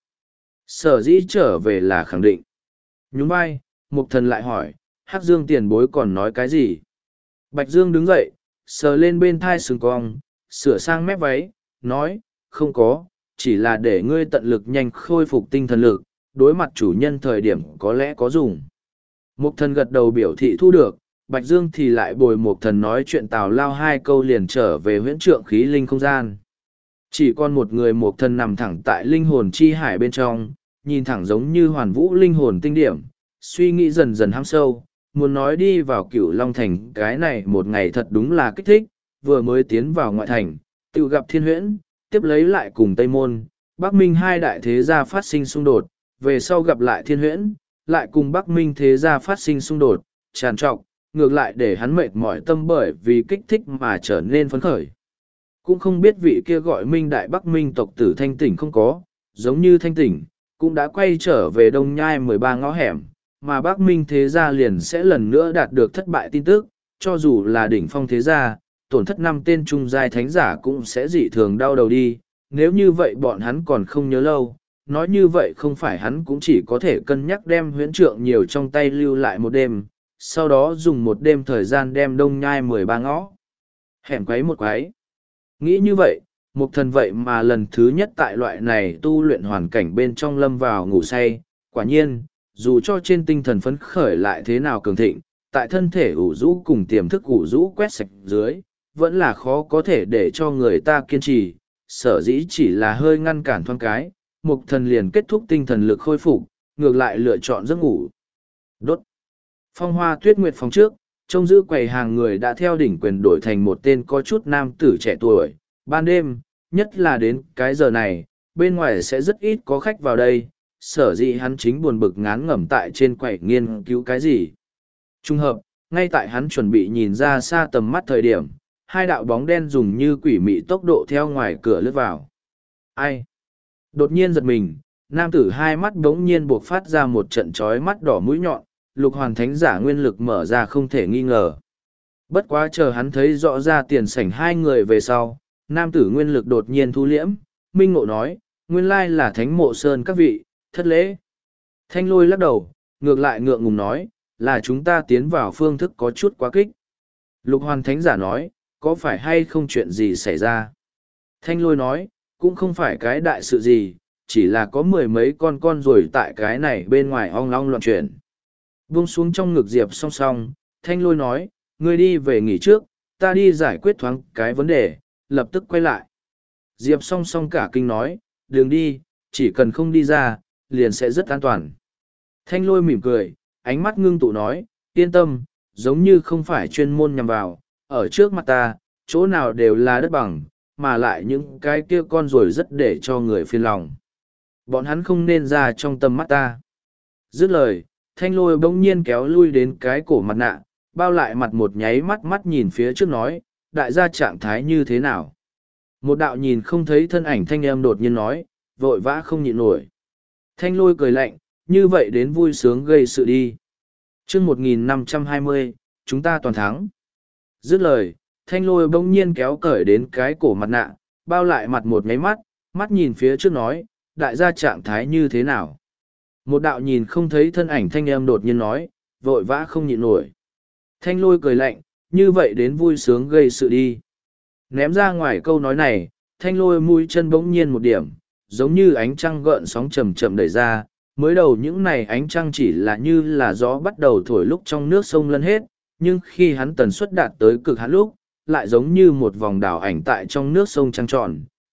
Sở dĩ trở về là khẳng định. Nhún vai, Mục Thần lại hỏi, Hắc Dương tiền bối còn nói cái gì? Bạch Dương đứng dậy, sờ lên bên thai sừng cong, sửa sang mép váy, nói, không có, chỉ là để ngươi tận lực nhanh khôi phục tinh thần lực, đối mặt chủ nhân thời điểm có lẽ có dùng. Mục Thần gật đầu biểu thị thu được, Bạch Dương thì lại bồi Mục Thần nói chuyện tào lao hai câu liền trở về huyễn trượng khí linh không gian. Chỉ còn một người Mục Thần nằm thẳng tại linh hồn chi hải bên trong, nhìn thẳng giống như hoàn vũ linh hồn tinh điểm, suy nghĩ dần dần hăm sâu, muốn nói đi vào Cửu Long Thành cái này một ngày thật đúng là kích thích, vừa mới tiến vào ngoại thành, tự gặp Thiên Huyễn, tiếp lấy lại cùng Tây Môn, Bắc Minh hai đại thế gia phát sinh xung đột, về sau gặp lại Thiên Huyễn, lại cùng Bắc Minh thế gia phát sinh xung đột, tràn trọc, ngược lại để hắn mệt mỏi tâm bởi vì kích thích mà trở nên phấn khởi. Cũng không biết vị kia gọi Minh Đại Bắc Minh tộc tử thanh tỉnh không có, giống như thanh tỉnh, cũng đã quay trở về Đông Nhai mười ba ngõ hẻm, mà Bắc Minh thế gia liền sẽ lần nữa đạt được thất bại tin tức, cho dù là đỉnh phong thế gia, tổn thất năm tên trung giai thánh giả cũng sẽ dị thường đau đầu đi, nếu như vậy bọn hắn còn không nhớ lâu, nói như vậy không phải hắn cũng chỉ có thể cân nhắc đem huyễn trượng nhiều trong tay lưu lại một đêm, sau đó dùng một đêm thời gian đem Đông Nhai mười ba ngõ hẻm quấy một quấy. Nghĩ như vậy, Mục Thần vậy mà lần thứ nhất tại loại này tu luyện hoàn cảnh bên trong lâm vào ngủ say, quả nhiên, dù cho trên tinh thần phấn khởi lại thế nào cường thịnh, tại thân thể ủ rũ cùng tiềm thức ủ rũ quét sạch dưới, vẫn là khó có thể để cho người ta kiên trì, sở dĩ chỉ là hơi ngăn cản thoáng cái, Mục Thần liền kết thúc tinh thần lực khôi phục, ngược lại lựa chọn giấc ngủ. Đốt. Phong Hoa Tuyết Nguyệt phòng trước, trông giữ quầy hàng người đã theo đỉnh quyền đổi thành một tên có chút nam tử trẻ tuổi. Ban đêm, nhất là đến cái giờ này, bên ngoài sẽ rất ít có khách vào đây, sở dĩ hắn chính buồn bực ngán ngẩm tại trên quầy nghiên cứu cái gì. Trung hợp, ngay tại hắn chuẩn bị nhìn ra xa tầm mắt thời điểm, hai đạo bóng đen dùng như quỷ mị tốc độ theo ngoài cửa lướt vào. Ai? Đột nhiên giật mình, nam tử hai mắt bỗng nhiên buộc phát ra một trận trói mắt đỏ mũi nhọn, lục hoàn thánh giả nguyên lực mở ra không thể nghi ngờ. Bất quá chờ hắn thấy rõ ra tiền sảnh hai người về sau, nam tử nguyên lực đột nhiên thu liễm, minh ngộ nói, nguyên lai là thánh mộ sơn các vị, thất lễ. Thanh Lôi lắc đầu, ngược lại ngượng ngùng nói, là chúng ta tiến vào phương thức có chút quá kích. Lục hoàn thánh giả nói, có phải hay không chuyện gì xảy ra? Thanh Lôi nói, cũng không phải cái đại sự gì, chỉ là có mười mấy con con rồi tại cái này bên ngoài ong long loạn chuyển. Buông xuống trong ngực Diệp song song, Thanh Lôi nói, ngươi đi về nghỉ trước, ta đi giải quyết thoáng cái vấn đề, lập tức quay lại. Diệp song song cả kinh nói, đừng đi, chỉ cần không đi ra, liền sẽ rất an toàn. Thanh Lôi mỉm cười, ánh mắt ngưng tụ nói, yên tâm, giống như không phải chuyên môn nhằm vào, ở trước mặt ta, chỗ nào đều là đất bằng, mà lại những cái kia con rồi rất để cho người phiền lòng. Bọn hắn không nên ra trong tầm mắt ta. Dứt lời, Thanh Lôi bỗng nhiên kéo lui đến cái cổ mặt nạ, bao lại mặt một nháy mắt mắt nhìn phía trước nói, đại gia trạng thái như thế nào? Một đạo nhìn không thấy thân ảnh thanh em đột nhiên nói, vội vã không nhịn nổi. Thanh Lôi cười lạnh, như vậy đến vui sướng gây sự đi. chương một nghìn năm trăm hai mươi, chúng ta toàn thắng. Dứt lời, Thanh Lôi bỗng nhiên kéo cởi đến cái cổ mặt nạ, bao lại mặt một nháy mắt, mắt nhìn phía trước nói, đại gia trạng thái như thế nào? Một đạo nhìn không thấy thân ảnh thanh em đột nhiên nói, vội vã không nhịn nổi. Thanh Lôi cười lạnh, như vậy đến vui sướng gây sự đi. Ném ra ngoài câu nói này, Thanh Lôi mũi chân bỗng nhiên một điểm, giống như ánh trăng gợn sóng chậm chậm đẩy ra. Mới đầu những này ánh trăng chỉ là như là gió bắt đầu thổi lúc trong nước sông lân hết, nhưng khi hắn tần suất đạt tới cực hạn lúc, lại giống như một vòng đảo ảnh tại trong nước sông trăng tròn,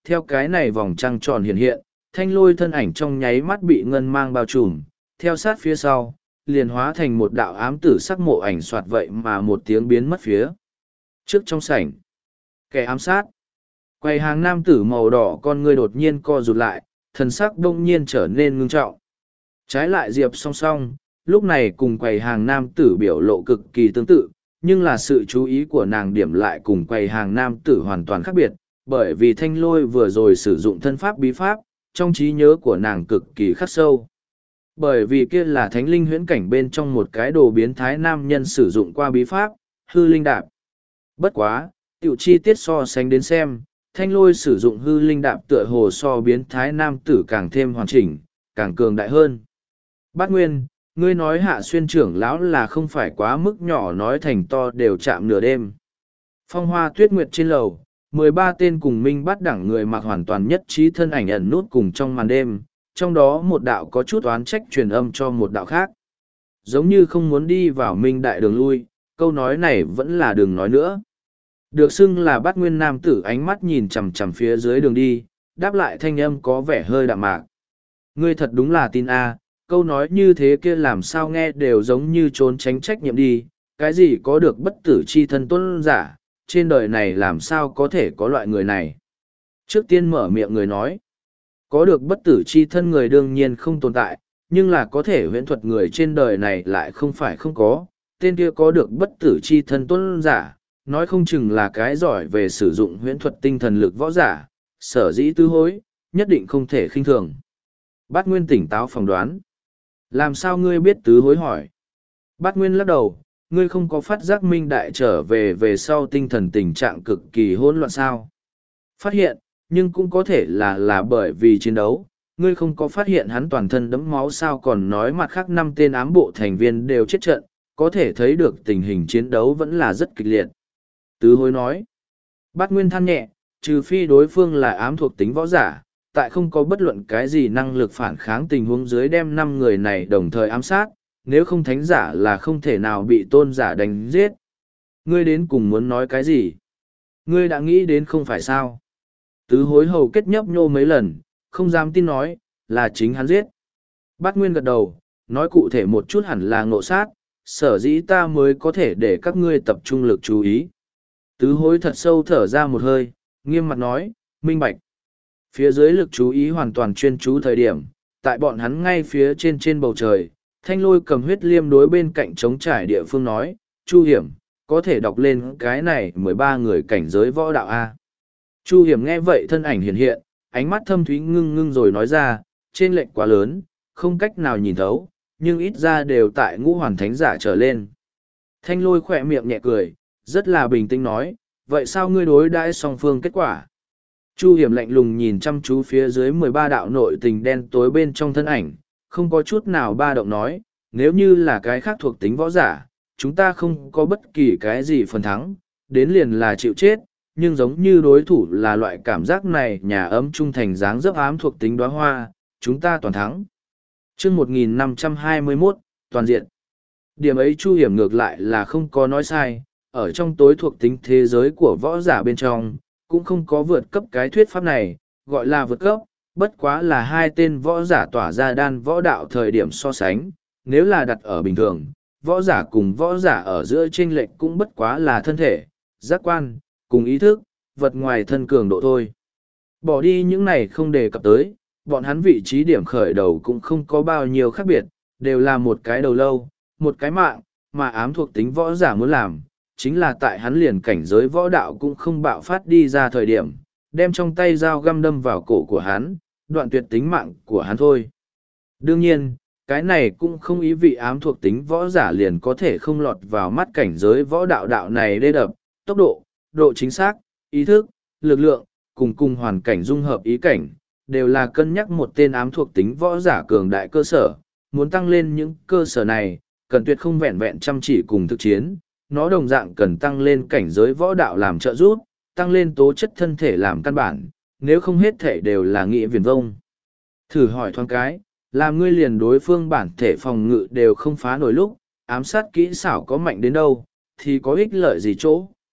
theo cái này vòng trăng tròn hiện hiện, thanh lôi thân ảnh trong nháy mắt bị ngân mang bao trùm, theo sát phía sau, liền hóa thành một đạo ám tử sắc mộ ảnh soạt vậy mà một tiếng biến mất phía. Trước trong sảnh, kẻ ám sát, quầy hàng nam tử màu đỏ con ngươi đột nhiên co rụt lại, thần sắc đông nhiên trở nên ngưng trọng. Trái lại Diệp song song, lúc này cùng quầy hàng nam tử biểu lộ cực kỳ tương tự, nhưng là sự chú ý của nàng điểm lại cùng quầy hàng nam tử hoàn toàn khác biệt, bởi vì thanh lôi vừa rồi sử dụng thân pháp bí pháp, trong trí nhớ của nàng cực kỳ khắc sâu. Bởi vì kia là thánh linh huyễn cảnh bên trong một cái đồ biến thái nam nhân sử dụng qua bí pháp, hư linh đạp. Bất quá, tiểu chi tiết so sánh đến xem, thanh lôi sử dụng hư linh đạp tựa hồ so biến thái nam tử càng thêm hoàn chỉnh, càng cường đại hơn. Bát Nguyên, ngươi nói Hạ Xuyên trưởng lão là không phải quá mức nhỏ nói thành to đều chạm nửa đêm. Phong hoa tuyết nguyệt trên lầu, mười ba tên cùng minh bắt đẳng người mặc hoàn toàn nhất trí thân ảnh ẩn nút cùng trong màn đêm, trong đó một đạo có chút oán trách truyền âm cho một đạo khác. Giống như không muốn đi vào minh đại đường lui, câu nói này vẫn là đường nói nữa. Được xưng là Bát Nguyên nam tử ánh mắt nhìn chằm chằm phía dưới đường đi, đáp lại thanh âm có vẻ hơi đạm mạc. Ngươi thật đúng là tin a, câu nói như thế kia làm sao nghe đều giống như trốn tránh trách nhiệm đi, cái gì có được bất tử chi thân tôn giả, trên đời này làm sao có thể có loại người này. Trước tiên mở miệng người nói, có được bất tử chi thân người đương nhiên không tồn tại, nhưng là có thể huyễn thuật người trên đời này lại không phải không có, tên kia có được bất tử chi thân tôn giả, nói không chừng là cái giỏi về sử dụng huyễn thuật tinh thần lực võ giả, sở dĩ tư hối, nhất định không thể khinh thường. Bát Nguyên tỉnh táo phỏng đoán. Làm sao ngươi biết tứ hối hỏi? Bát Nguyên lắc đầu, ngươi không có phát giác minh đại trở về về sau tinh thần tình trạng cực kỳ hỗn loạn sao? Phát hiện, nhưng cũng có thể là là bởi vì chiến đấu, ngươi không có phát hiện hắn toàn thân đẫm máu sao còn nói mặt khác năm tên ám bộ thành viên đều chết trận, có thể thấy được tình hình chiến đấu vẫn là rất kịch liệt. Tứ hối nói, Bát Nguyên than nhẹ, trừ phi đối phương là ám thuộc tính võ giả, tại không có bất luận cái gì năng lực phản kháng tình huống dưới đem năm người này đồng thời ám sát, nếu không thánh giả là không thể nào bị tôn giả đánh giết. Ngươi đến cùng muốn nói cái gì? Ngươi đã nghĩ đến không phải sao? Tứ hối hầu kết nhấp nhô mấy lần, không dám tin nói, là chính hắn giết. Bát Nguyên gật đầu, nói cụ thể một chút hẳn là ngộ sát, sở dĩ ta mới có thể để các ngươi tập trung lực chú ý. Tứ hối thật sâu thở ra một hơi, nghiêm mặt nói, minh bạch. Phía dưới lực chú ý hoàn toàn chuyên chú thời điểm, tại bọn hắn ngay phía trên trên bầu trời, thanh lôi cầm huyết liêm đối bên cạnh trống trải địa phương nói, Chu Hiểm, có thể đọc lên cái này mười ba người cảnh giới võ đạo A. Chu Hiểm nghe vậy thân ảnh hiện hiện, ánh mắt thâm thúy ngưng ngưng rồi nói ra, trên lệnh quá lớn, không cách nào nhìn thấu, nhưng ít ra đều tại ngũ hoàn thánh giả trở lên. Thanh lôi khỏe miệng nhẹ cười, rất là bình tĩnh nói, vậy sao ngươi đối đãi song phương kết quả? Chu Hiểm lạnh lùng nhìn chăm chú phía dưới mười ba đạo nội tình đen tối bên trong thân ảnh, không có chút nào ba động nói, nếu như là cái khác thuộc tính võ giả, chúng ta không có bất kỳ cái gì phần thắng, đến liền là chịu chết, nhưng giống như đối thủ là loại cảm giác này nhà ấm trung thành dáng dấp ám thuộc tính đóa hoa, chúng ta toàn thắng. Chương một nghìn năm trăm hai mươi mốt, toàn diện. Điểm ấy Chu Hiểm ngược lại là không có nói sai, ở trong tối thuộc tính thế giới của võ giả bên trong, cũng không có vượt cấp cái thuyết pháp này, gọi là vượt cấp, bất quá là hai tên võ giả tỏa ra đan võ đạo thời điểm so sánh, nếu là đặt ở bình thường, võ giả cùng võ giả ở giữa chênh lệch cũng bất quá là thân thể, giác quan, cùng ý thức, vật ngoài thân cường độ thôi. Bỏ đi những này không đề cập tới, bọn hắn vị trí điểm khởi đầu cũng không có bao nhiêu khác biệt, đều là một cái đầu lâu, một cái mạng, mà ám thuộc tính võ giả muốn làm, chính là tại hắn liền cảnh giới võ đạo cũng không bạo phát đi ra thời điểm, đem trong tay dao găm đâm vào cổ của hắn, đoạn tuyệt tính mạng của hắn thôi. Đương nhiên, cái này cũng không ý vị ám thuộc tính võ giả liền có thể không lọt vào mắt cảnh giới võ đạo đạo này đê đập, tốc độ, độ chính xác, ý thức, lực lượng, cùng cùng hoàn cảnh dung hợp ý cảnh, đều là cân nhắc một tên ám thuộc tính võ giả cường đại cơ sở. Muốn tăng lên những cơ sở này, cần tuyệt không vẹn vẹn chăm chỉ cùng thực chiến, nó đồng dạng cần tăng lên cảnh giới võ đạo làm trợ giúp, tăng lên tố chất thân thể làm căn bản, nếu không hết thể đều là nghĩa viển vông. Thử hỏi thoáng cái, làm ngươi liền đối phương bản thể phòng ngự đều không phá nổi lúc, ám sát kỹ xảo có mạnh đến đâu, thì có ích lợi gì chỗ.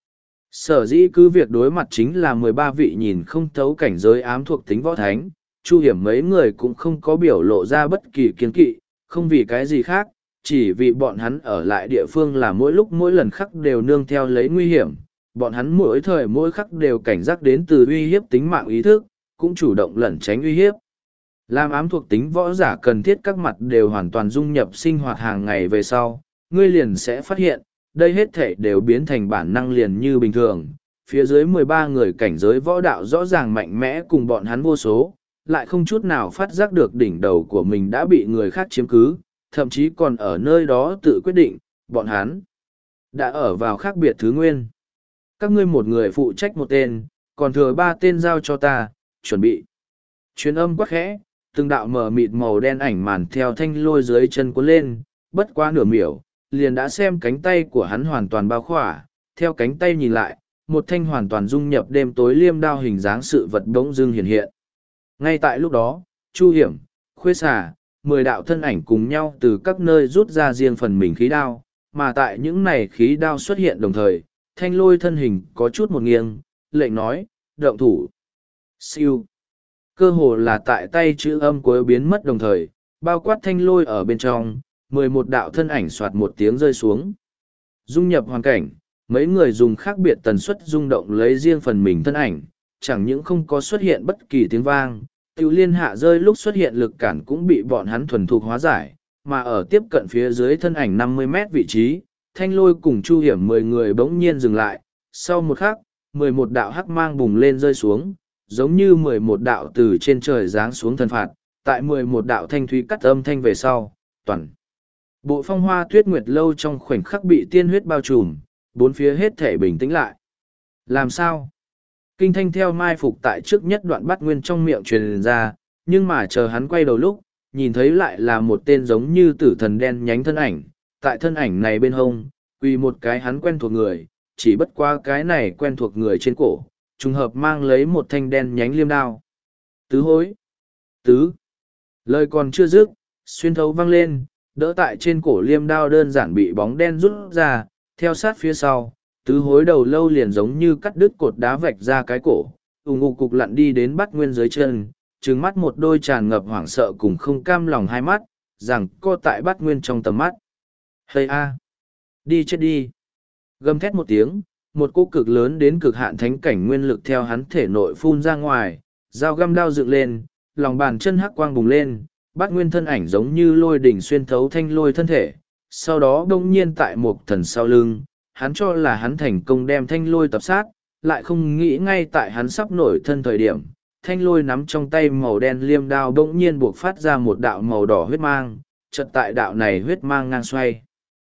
Sở dĩ cứ việc đối mặt chính là mười ba vị nhìn không thấu cảnh giới ám thuộc tính võ thánh, Chu Hiểm mấy người cũng không có biểu lộ ra bất kỳ kiên kỵ, không vì cái gì khác, chỉ vì bọn hắn ở lại địa phương là mỗi lúc mỗi lần khắc đều nương theo lấy nguy hiểm, bọn hắn mỗi thời mỗi khắc đều cảnh giác đến từ uy hiếp tính mạng ý thức, cũng chủ động lẩn tránh uy hiếp. Làm ám thuộc tính võ giả cần thiết các mặt đều hoàn toàn dung nhập sinh hoạt hàng ngày về sau, ngươi liền sẽ phát hiện, đây hết thể đều biến thành bản năng liền như bình thường. Phía dưới mười ba người cảnh giới võ đạo rõ ràng mạnh mẽ cùng bọn hắn vô số, lại không chút nào phát giác được đỉnh đầu của mình đã bị người khác chiếm cứ, thậm chí còn ở nơi đó tự quyết định, bọn hắn đã ở vào khác biệt thứ nguyên. Các ngươi một người phụ trách một tên, còn thừa ba tên giao cho ta, chuẩn bị. Truyền âm quắc khẽ, từng đạo mờ mịt màu đen ảnh màn theo thanh lôi dưới chân cuốn lên, bất quá nửa miểu, liền đã xem cánh tay của hắn hoàn toàn bao khỏa, theo cánh tay nhìn lại, một thanh hoàn toàn dung nhập đêm tối liêm đao hình dáng sự vật bỗng dưng hiện hiện. Ngay tại lúc đó, Chu Hiểm, Khuê Xà, mười đạo thân ảnh cùng nhau từ các nơi rút ra riêng phần mình khí đao, mà tại những này khí đao xuất hiện đồng thời, thanh lôi thân hình có chút một nghiêng, lệnh nói, động thủ. Siêu. Cơ hồ là tại tay chữ âm cuối biến mất đồng thời, bao quát thanh lôi ở bên trong, mười một đạo thân ảnh soạt một tiếng rơi xuống. Dung nhập hoàn cảnh, mấy người dùng khác biệt tần suất rung động lấy riêng phần mình thân ảnh, chẳng những không có xuất hiện bất kỳ tiếng vang, tiểu liên hạ rơi lúc xuất hiện lực cản cũng bị bọn hắn thuần thục hóa giải, mà ở tiếp cận phía dưới thân ảnh năm mươi mét vị trí, thanh lôi cùng Chu Hiểm mười người bỗng nhiên dừng lại, sau một khắc, mười một đạo hắc mang bùng lên rơi xuống, giống như mười một đạo từ trên trời giáng xuống thần phạt, tại mười một đạo thanh thúy cắt âm thanh về sau, toàn. Bộ phong hoa tuyết nguyệt lâu trong khoảnh khắc bị tiên huyết bao trùm, bốn phía hết thể bình tĩnh lại. Làm sao? Kinh thanh theo mai phục tại trước nhất đoạn bắt nguyên trong miệng truyền ra, nhưng mà chờ hắn quay đầu lúc, nhìn thấy lại là một tên giống như tử thần đen nhánh thân ảnh, tại thân ảnh này bên hông, quỳ một cái hắn quen thuộc người, chỉ bất qua cái này quen thuộc người trên cổ, trùng hợp mang lấy một thanh đen nhánh liêm đao. Tứ hối. Tứ. Lời còn chưa dứt, xuyên thấu vang lên, đỡ tại trên cổ liêm đao đơn giản bị bóng đen rút ra, theo sát phía sau, tứ hối đầu lâu liền giống như cắt đứt cột đá vạch ra cái cổ, ủng ngục cục lặn đi đến bắt nguyên dưới chân, trừng mắt một đôi tràn ngập hoảng sợ cùng không cam lòng hai mắt, rằng co tại bắt nguyên trong tầm mắt. Hây a! Đi chết đi! Gầm thét một tiếng, một cỗ cực lớn đến cực hạn thánh cảnh nguyên lực theo hắn thể nội phun ra ngoài, dao găm đao dựng lên, lòng bàn chân hắc quang bùng lên, bát nguyên thân ảnh giống như lôi đỉnh xuyên thấu thanh lôi thân thể, sau đó đông nhiên tại một thần sau lưng, hắn cho là hắn thành công đem thanh lôi tập sát, lại không nghĩ ngay tại hắn sắp nổi thân thời điểm, thanh lôi nắm trong tay màu đen liêm đao đông nhiên buộc phát ra một đạo màu đỏ huyết mang, chợt tại đạo này huyết mang ngang xoay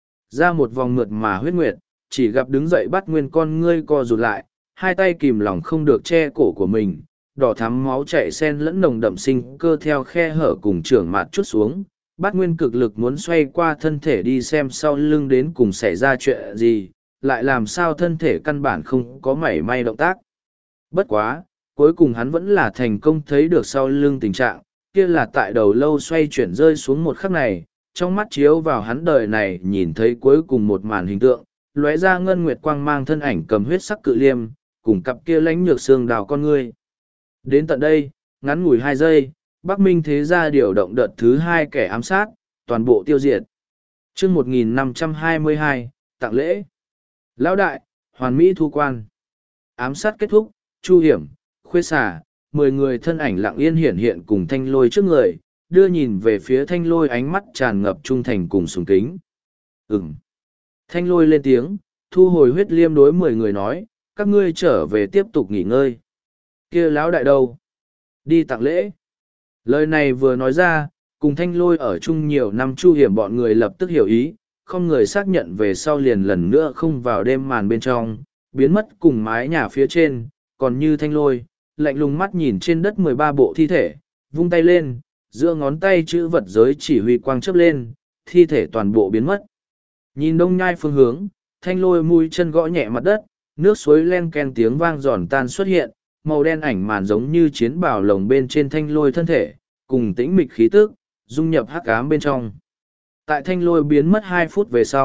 ra một vòng mượt mà huyết nguyệt, chỉ gặp đứng dậy bắt nguyên con ngươi co rụt lại, hai tay kìm lòng không được che cổ của mình, đỏ thắm máu chảy sen lẫn nồng đậm sinh cơ theo khe hở cùng trưởng mạt chút xuống, bắt nguyên cực lực muốn xoay qua thân thể đi xem sau lưng đến cùng xảy ra chuyện gì, lại làm sao thân thể căn bản không có mảy may động tác. Bất quá, cuối cùng hắn vẫn là thành công thấy được sau lưng tình trạng, kia là tại đầu lâu xoay chuyển rơi xuống một khắc này, trong mắt chiếu vào hắn đời này nhìn thấy cuối cùng một màn hình tượng, lóe ra ngân nguyệt quang mang thân ảnh cầm huyết sắc cự liêm, cùng cặp kia lãnh nhược xương đào con ngươi. Đến tận đây, ngắn ngủi hai giây, Bắc Minh thế gia điều động đợt thứ hai kẻ ám sát, toàn bộ tiêu diệt. chương một nghìn năm trăm hai mươi hai, tặng lễ. Lão đại, hoàn mỹ thu quan. Ám sát kết thúc, Chu Hiểm, Khuê Xà, mười người thân ảnh lặng yên hiển hiện cùng thanh lôi trước người, đưa nhìn về phía thanh lôi ánh mắt tràn ngập trung thành cùng sùng kính. Ừm. Thanh lôi lên tiếng, thu hồi huyết liêm đối mười người nói, các ngươi trở về tiếp tục nghỉ ngơi. Kia lão đại đâu? Đi tặng lễ. Lời này vừa nói ra, cùng thanh lôi ở chung nhiều năm Chu Hiểm bọn người lập tức hiểu ý, không người xác nhận về sau liền lần nữa không vào đêm màn bên trong, biến mất cùng mái nhà phía trên, còn như thanh lôi, lạnh lùng mắt nhìn trên đất mười ba bộ thi thể, vung tay lên, giữa ngón tay chữ vật giới chỉ huy quang chớp lên, thi thể toàn bộ biến mất. Nhìn đông nhai phương hướng, thanh lôi mũi chân gõ nhẹ mặt đất, nước suối len ken tiếng vang giòn tan xuất hiện, màu đen ảnh màn giống như chiến bào lồng bên trên thanh lôi thân thể, cùng tĩnh mịch khí tức, dung nhập hắc ám bên trong. Tại thanh lôi biến mất hai phút về sau,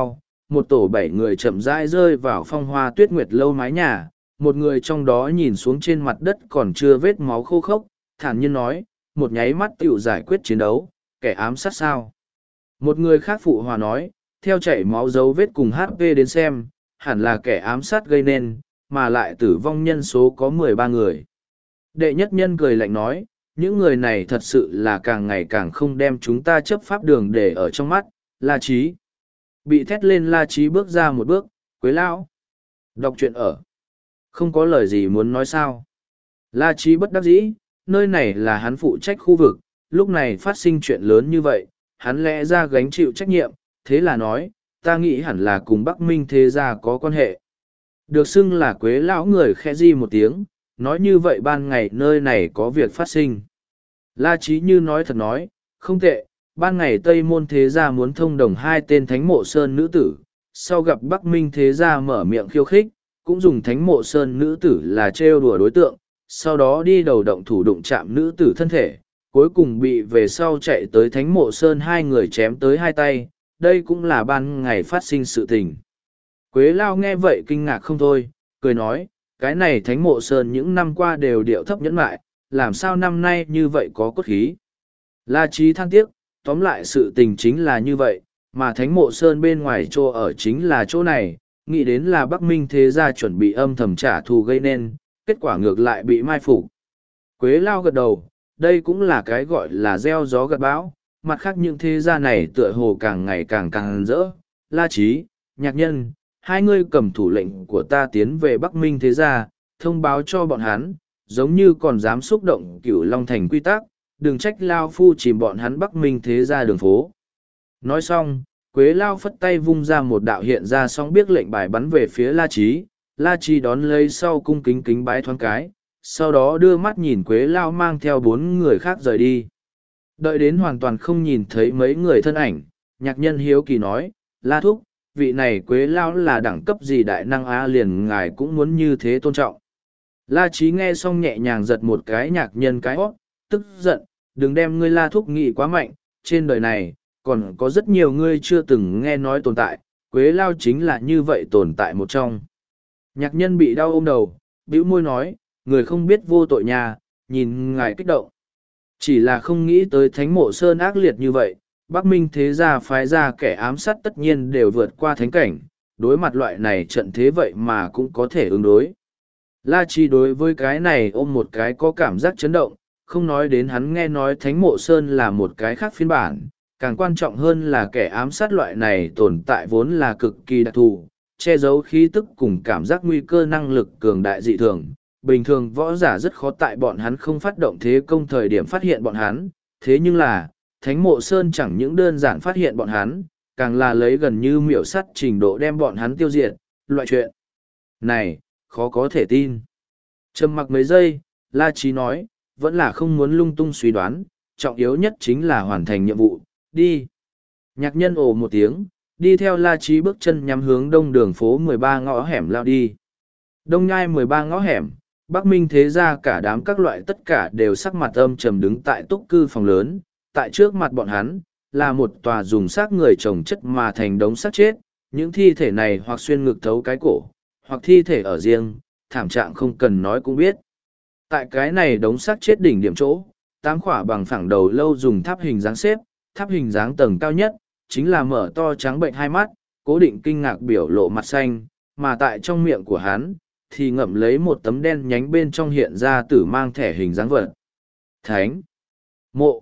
một tổ bảy người chậm rãi rơi vào phong hoa tuyết nguyệt lâu mái nhà, một người trong đó nhìn xuống trên mặt đất còn chưa vết máu khô khốc, thản nhiên nói, một nháy mắt tựu giải quyết chiến đấu, kẻ ám sát sao. Một người khác phụ hòa nói, theo chảy máu dấu vết cùng hát pê đến xem, hẳn là kẻ ám sát gây nên, mà lại tử vong nhân số có mười ba người. Đệ nhất nhân cười lạnh nói, những người này thật sự là càng ngày càng không đem chúng ta chấp pháp đường để ở trong mắt, La Trí. Bị thét lên La Trí bước ra một bước, Quế Lão. Đọc truyện ở. Không có lời gì muốn nói sao. La Trí bất đắc dĩ, nơi này là hắn phụ trách khu vực, lúc này phát sinh chuyện lớn như vậy, hắn lẽ ra gánh chịu trách nhiệm, thế là nói, ta nghĩ hẳn là cùng Bắc Minh thế gia có quan hệ. Được xưng là Quế Lão người khẽ di một tiếng, nói như vậy ban ngày nơi này có việc phát sinh. La Chí như nói thật nói, không tệ, ban ngày Tây Môn thế gia muốn thông đồng hai tên thánh mộ sơn nữ tử, sau gặp Bắc Minh thế gia mở miệng khiêu khích, cũng dùng thánh mộ sơn nữ tử là trêu đùa đối tượng, sau đó đi đầu động thủ đụng chạm nữ tử thân thể, cuối cùng bị về sau chạy tới thánh mộ sơn hai người chém tới hai tay, đây cũng là ban ngày phát sinh sự tình. Quế Lao nghe vậy kinh ngạc không thôi, cười nói, cái này thánh mộ sơn những năm qua đều điệu thấp nhẫn mại, làm sao năm nay như vậy có cốt khí. La Chí than tiếc, tóm lại sự tình chính là như vậy, mà thánh mộ sơn bên ngoài chỗ ở chính là chỗ này, nghĩ đến là Bắc Minh thế gia chuẩn bị âm thầm trả thù gây nên, kết quả ngược lại bị mai phục. Quế Lao gật đầu, đây cũng là cái gọi là gieo gió gặt bão, mặt khác những thế gia này tựa hồ càng ngày càng càng rỡ. La Chí, Nhạc Nhân, hai ngươi cầm thủ lệnh của ta tiến về Bắc Minh thế gia, thông báo cho bọn hắn, giống như còn dám xúc động Cửu Long Thành quy tắc, đừng trách Lao Phu chìm bọn hắn Bắc Minh thế gia đường phố. Nói xong, Quế Lao phất tay vung ra một đạo hiện ra song biết lệnh bài bắn về phía La Chí, La Chí đón lấy sau cung kính kính bái thoáng cái, sau đó đưa mắt nhìn Quế Lao mang theo bốn người khác rời đi. Đợi đến hoàn toàn không nhìn thấy mấy người thân ảnh, Nhạc Nhân hiếu kỳ nói, La Thúc, vị này Quế Lao là đẳng cấp gì đại năng á liền ngài cũng muốn như thế tôn trọng. La Chí nghe xong nhẹ nhàng giật một cái Nhạc Nhân cái hót, tức giận, đừng đem ngươi La Thúc nghĩ quá mạnh, trên đời này, còn có rất nhiều ngươi chưa từng nghe nói tồn tại, Quế Lao chính là như vậy tồn tại một trong. Nhạc Nhân bị đau ôm đầu, bĩu môi nói, người không biết vô tội nhà, nhìn ngài kích động. Chỉ là không nghĩ tới thánh mộ sơn ác liệt như vậy, Bắc Minh thế gia phái ra kẻ ám sát tất nhiên đều vượt qua thánh cảnh, đối mặt loại này trận thế vậy mà cũng có thể ứng đối. La Chi đối với cái này ôm một cái có cảm giác chấn động, không nói đến hắn nghe nói thánh mộ sơn là một cái khác phiên bản, càng quan trọng hơn là kẻ ám sát loại này tồn tại vốn là cực kỳ đặc thù, che giấu khí tức cùng cảm giác nguy cơ năng lực cường đại dị thường. Bình thường võ giả rất khó tại bọn hắn không phát động thế công thời điểm phát hiện bọn hắn, thế nhưng là, Thánh Mộ Sơn chẳng những đơn giản phát hiện bọn hắn, càng là lấy gần như miểu sắt trình độ đem bọn hắn tiêu diệt, loại chuyện này, khó có thể tin. Trầm mặc mấy giây, La Chí nói, vẫn là không muốn lung tung suy đoán, trọng yếu nhất chính là hoàn thành nhiệm vụ, đi. Nhạc Nhân ồ một tiếng, đi theo La Chí bước chân nhắm hướng đông đường phố mười ba ngõ hẻm lao đi. Đông nhai mười ba ngõ hẻm, Bắc Minh thế gia cả đám các loại tất cả đều sắc mặt âm trầm đứng tại túc cư phòng lớn, tại trước mặt bọn hắn, là một tòa dùng xác người trồng chất mà thành đống xác chết, những thi thể này hoặc xuyên ngực thấu cái cổ, hoặc thi thể ở riêng, thảm trạng không cần nói cũng biết. Tại cái này đống xác chết đỉnh điểm chỗ, tám khỏa bằng phẳng đầu lâu dùng tháp hình dáng xếp, tháp hình dáng tầng cao nhất, chính là mở to trắng bệnh hai mắt, cố định kinh ngạc biểu lộ mặt xanh, mà tại trong miệng của hắn, thì ngậm lấy một tấm đen nhánh bên trong hiện ra tử mang thẻ hình dáng vật. Thánh, Mộ,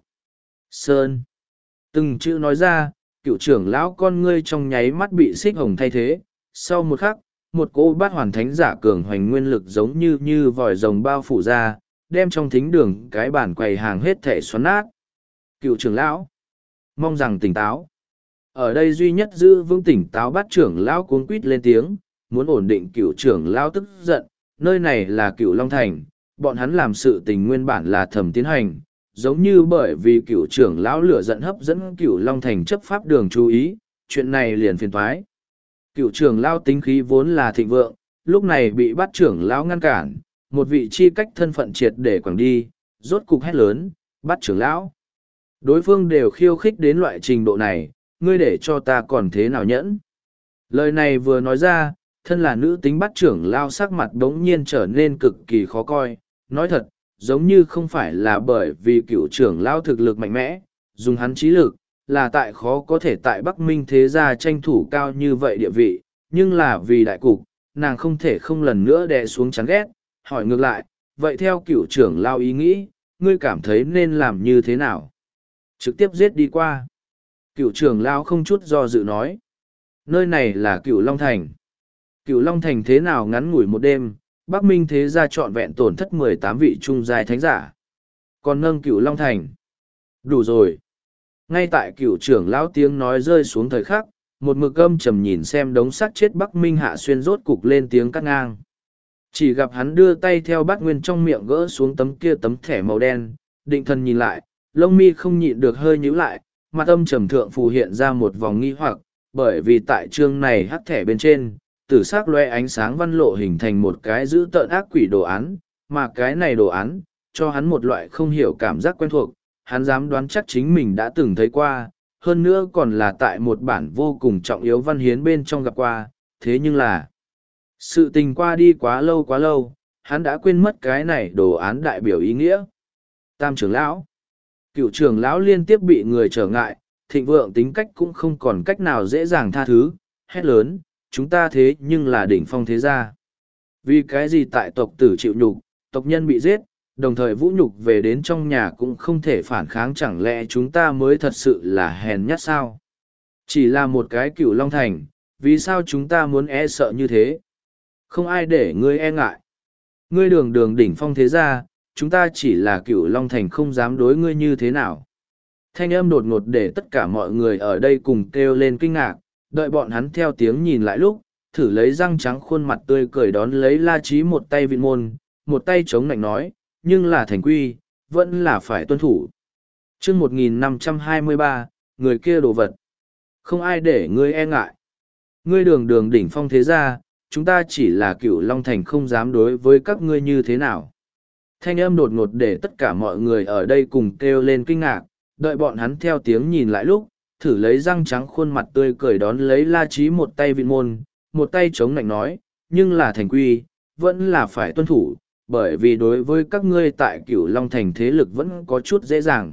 Sơn. Từng chữ nói ra, cựu trưởng lão con ngươi trong nháy mắt bị xích hồng thay thế. Sau một khắc, một cô bát hoàn thánh giả cường hoành nguyên lực giống như như vòi rồng bao phủ ra, đem trong thính đường cái bản quầy hàng hết thể xoắn nát. Cựu trưởng lão, mong rằng tỉnh táo. Ở đây duy nhất giữ vững tỉnh táo bát trưởng lão cuống quýt lên tiếng, muốn ổn định cựu trưởng lão tức giận, nơi này là cựu Long Thành, bọn hắn làm sự tình nguyên bản là thầm tiến hành, giống như bởi vì cựu trưởng lão lửa giận hấp dẫn cựu Long Thành chấp pháp đường chú ý, chuyện này liền phiền toái. Cựu trưởng lão tính khí vốn là thịnh vượng, lúc này bị bắt trưởng lão ngăn cản, một vị chi cách thân phận triệt để quẳng đi, rốt cục hét lớn, bắt trưởng lão. Đối phương đều khiêu khích đến loại trình độ này, ngươi để cho ta còn thế nào nhẫn. Lời này vừa nói ra, thân là nữ tính bắt trưởng lao sắc mặt đống nhiên trở nên cực kỳ khó coi. Nói thật, giống như không phải là bởi vì cựu trưởng lao thực lực mạnh mẽ, dùng hắn trí lực, là tại khó có thể tại Bắc Minh thế gia tranh thủ cao như vậy địa vị, nhưng là vì đại cục, nàng không thể không lần nữa đè xuống chán ghét, hỏi ngược lại, vậy theo cựu trưởng lao ý nghĩ, ngươi cảm thấy nên làm như thế nào? Trực tiếp giết đi qua. Cựu trưởng lao không chút do dự nói. Nơi này là cựu Long Thành. Cựu Long Thành thế nào ngắn ngủi một đêm, Bắc Minh thế gia trọn vẹn tổn thất mười tám vị trung giai thánh giả. Còn nâng cựu Long Thành. Đủ rồi. Ngay tại cựu trưởng lão tiếng nói rơi xuống thời khắc, một mực âm trầm nhìn xem đống xác chết Bắc Minh Hạ Xuyên rốt cục lên tiếng cắt ngang. Chỉ gặp hắn đưa tay theo bát nguyên trong miệng gỡ xuống tấm kia tấm thẻ màu đen, định thần nhìn lại, lông mi không nhịn được hơi nhíu lại, mặt âm trầm thượng phù hiện ra một vòng nghi hoặc, bởi vì tại chương này hắc thẻ bên trên, tử sắc loe ánh sáng văn lộ hình thành một cái dữ tợn ác quỷ đồ án, mà cái này đồ án, cho hắn một loại không hiểu cảm giác quen thuộc, hắn dám đoán chắc chính mình đã từng thấy qua, hơn nữa còn là tại một bản vô cùng trọng yếu văn hiến bên trong gặp qua, thế nhưng là sự tình qua đi quá lâu quá lâu, hắn đã quên mất cái này đồ án đại biểu ý nghĩa. Tam trưởng lão, cựu trưởng lão liên tiếp bị người trở ngại, thịnh vượng tính cách cũng không còn cách nào dễ dàng tha thứ, hét lớn, chúng ta thế nhưng là đỉnh phong thế gia. Vì cái gì tại tộc tử chịu nhục, tộc nhân bị giết, đồng thời vũ nhục về đến trong nhà cũng không thể phản kháng, chẳng lẽ chúng ta mới thật sự là hèn nhát sao? Chỉ là một cái cựu Long Thành, vì sao chúng ta muốn e sợ như thế? Không ai để ngươi e ngại. Ngươi đường đường đỉnh phong thế gia, chúng ta chỉ là cựu Long Thành không dám đối ngươi như thế nào. Thanh âm đột ngột để tất cả mọi người ở đây cùng kêu lên kinh ngạc, đợi bọn hắn theo tiếng nhìn lại lúc, thử lấy răng trắng khuôn mặt tươi cười đón lấy La Chí một tay vịn môn, một tay chống nạnh nói, nhưng là thành quy, vẫn là phải tuân thủ. chương một nghìn năm trăm hai mươi ba, người kia đồ vật. Không ai để ngươi e ngại. Ngươi đường đường đỉnh phong thế gia, chúng ta chỉ là cựu Long Thành không dám đối với các ngươi như thế nào. Thanh âm đột ngột để tất cả mọi người ở đây cùng kêu lên kinh ngạc, đợi bọn hắn theo tiếng nhìn lại lúc, thử lấy răng trắng khuôn mặt tươi cười đón lấy La Chí một tay vịn môn, một tay chống nạnh nói, nhưng là thành quy, vẫn là phải tuân thủ, bởi vì đối với các ngươi tại cửu Long Thành thế lực vẫn có chút dễ dàng.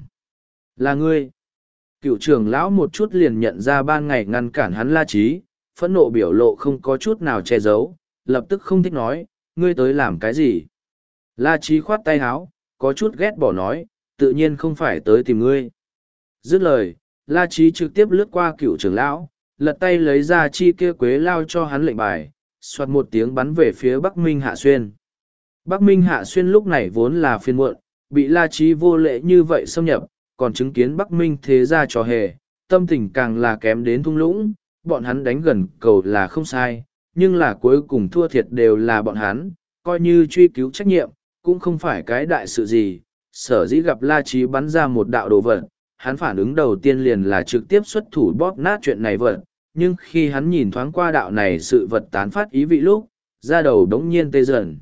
Là ngươi. Cựu trưởng lão một chút liền nhận ra ban ngày ngăn cản hắn La Chí, phẫn nộ biểu lộ không có chút nào che giấu, lập tức không thích nói, ngươi tới làm cái gì. La Chí khoát tay háo, có chút ghét bỏ nói, tự nhiên không phải tới tìm ngươi. Dứt lời, La Chí trực tiếp lướt qua cựu trưởng lão, lật tay lấy ra chi kia quế lao cho hắn lệnh bài, soạt một tiếng bắn về phía Bắc Minh Hạ Xuyên. Bắc Minh Hạ Xuyên lúc này vốn là phiền muộn, bị La Chí vô lễ như vậy xâm nhập, còn chứng kiến Bắc Minh thế gia trò hề, tâm tình càng là kém đến thung lũng, bọn hắn đánh gần cầu là không sai, nhưng là cuối cùng thua thiệt đều là bọn hắn, coi như truy cứu trách nhiệm, cũng không phải cái đại sự gì, sở dĩ gặp La Chí bắn ra một đạo đồ vật, hắn phản ứng đầu tiên liền là trực tiếp xuất thủ bóp nát chuyện này vật, nhưng khi hắn nhìn thoáng qua đạo này sự vật tán phát ý vị lúc, ra đầu đống nhiên tê dần.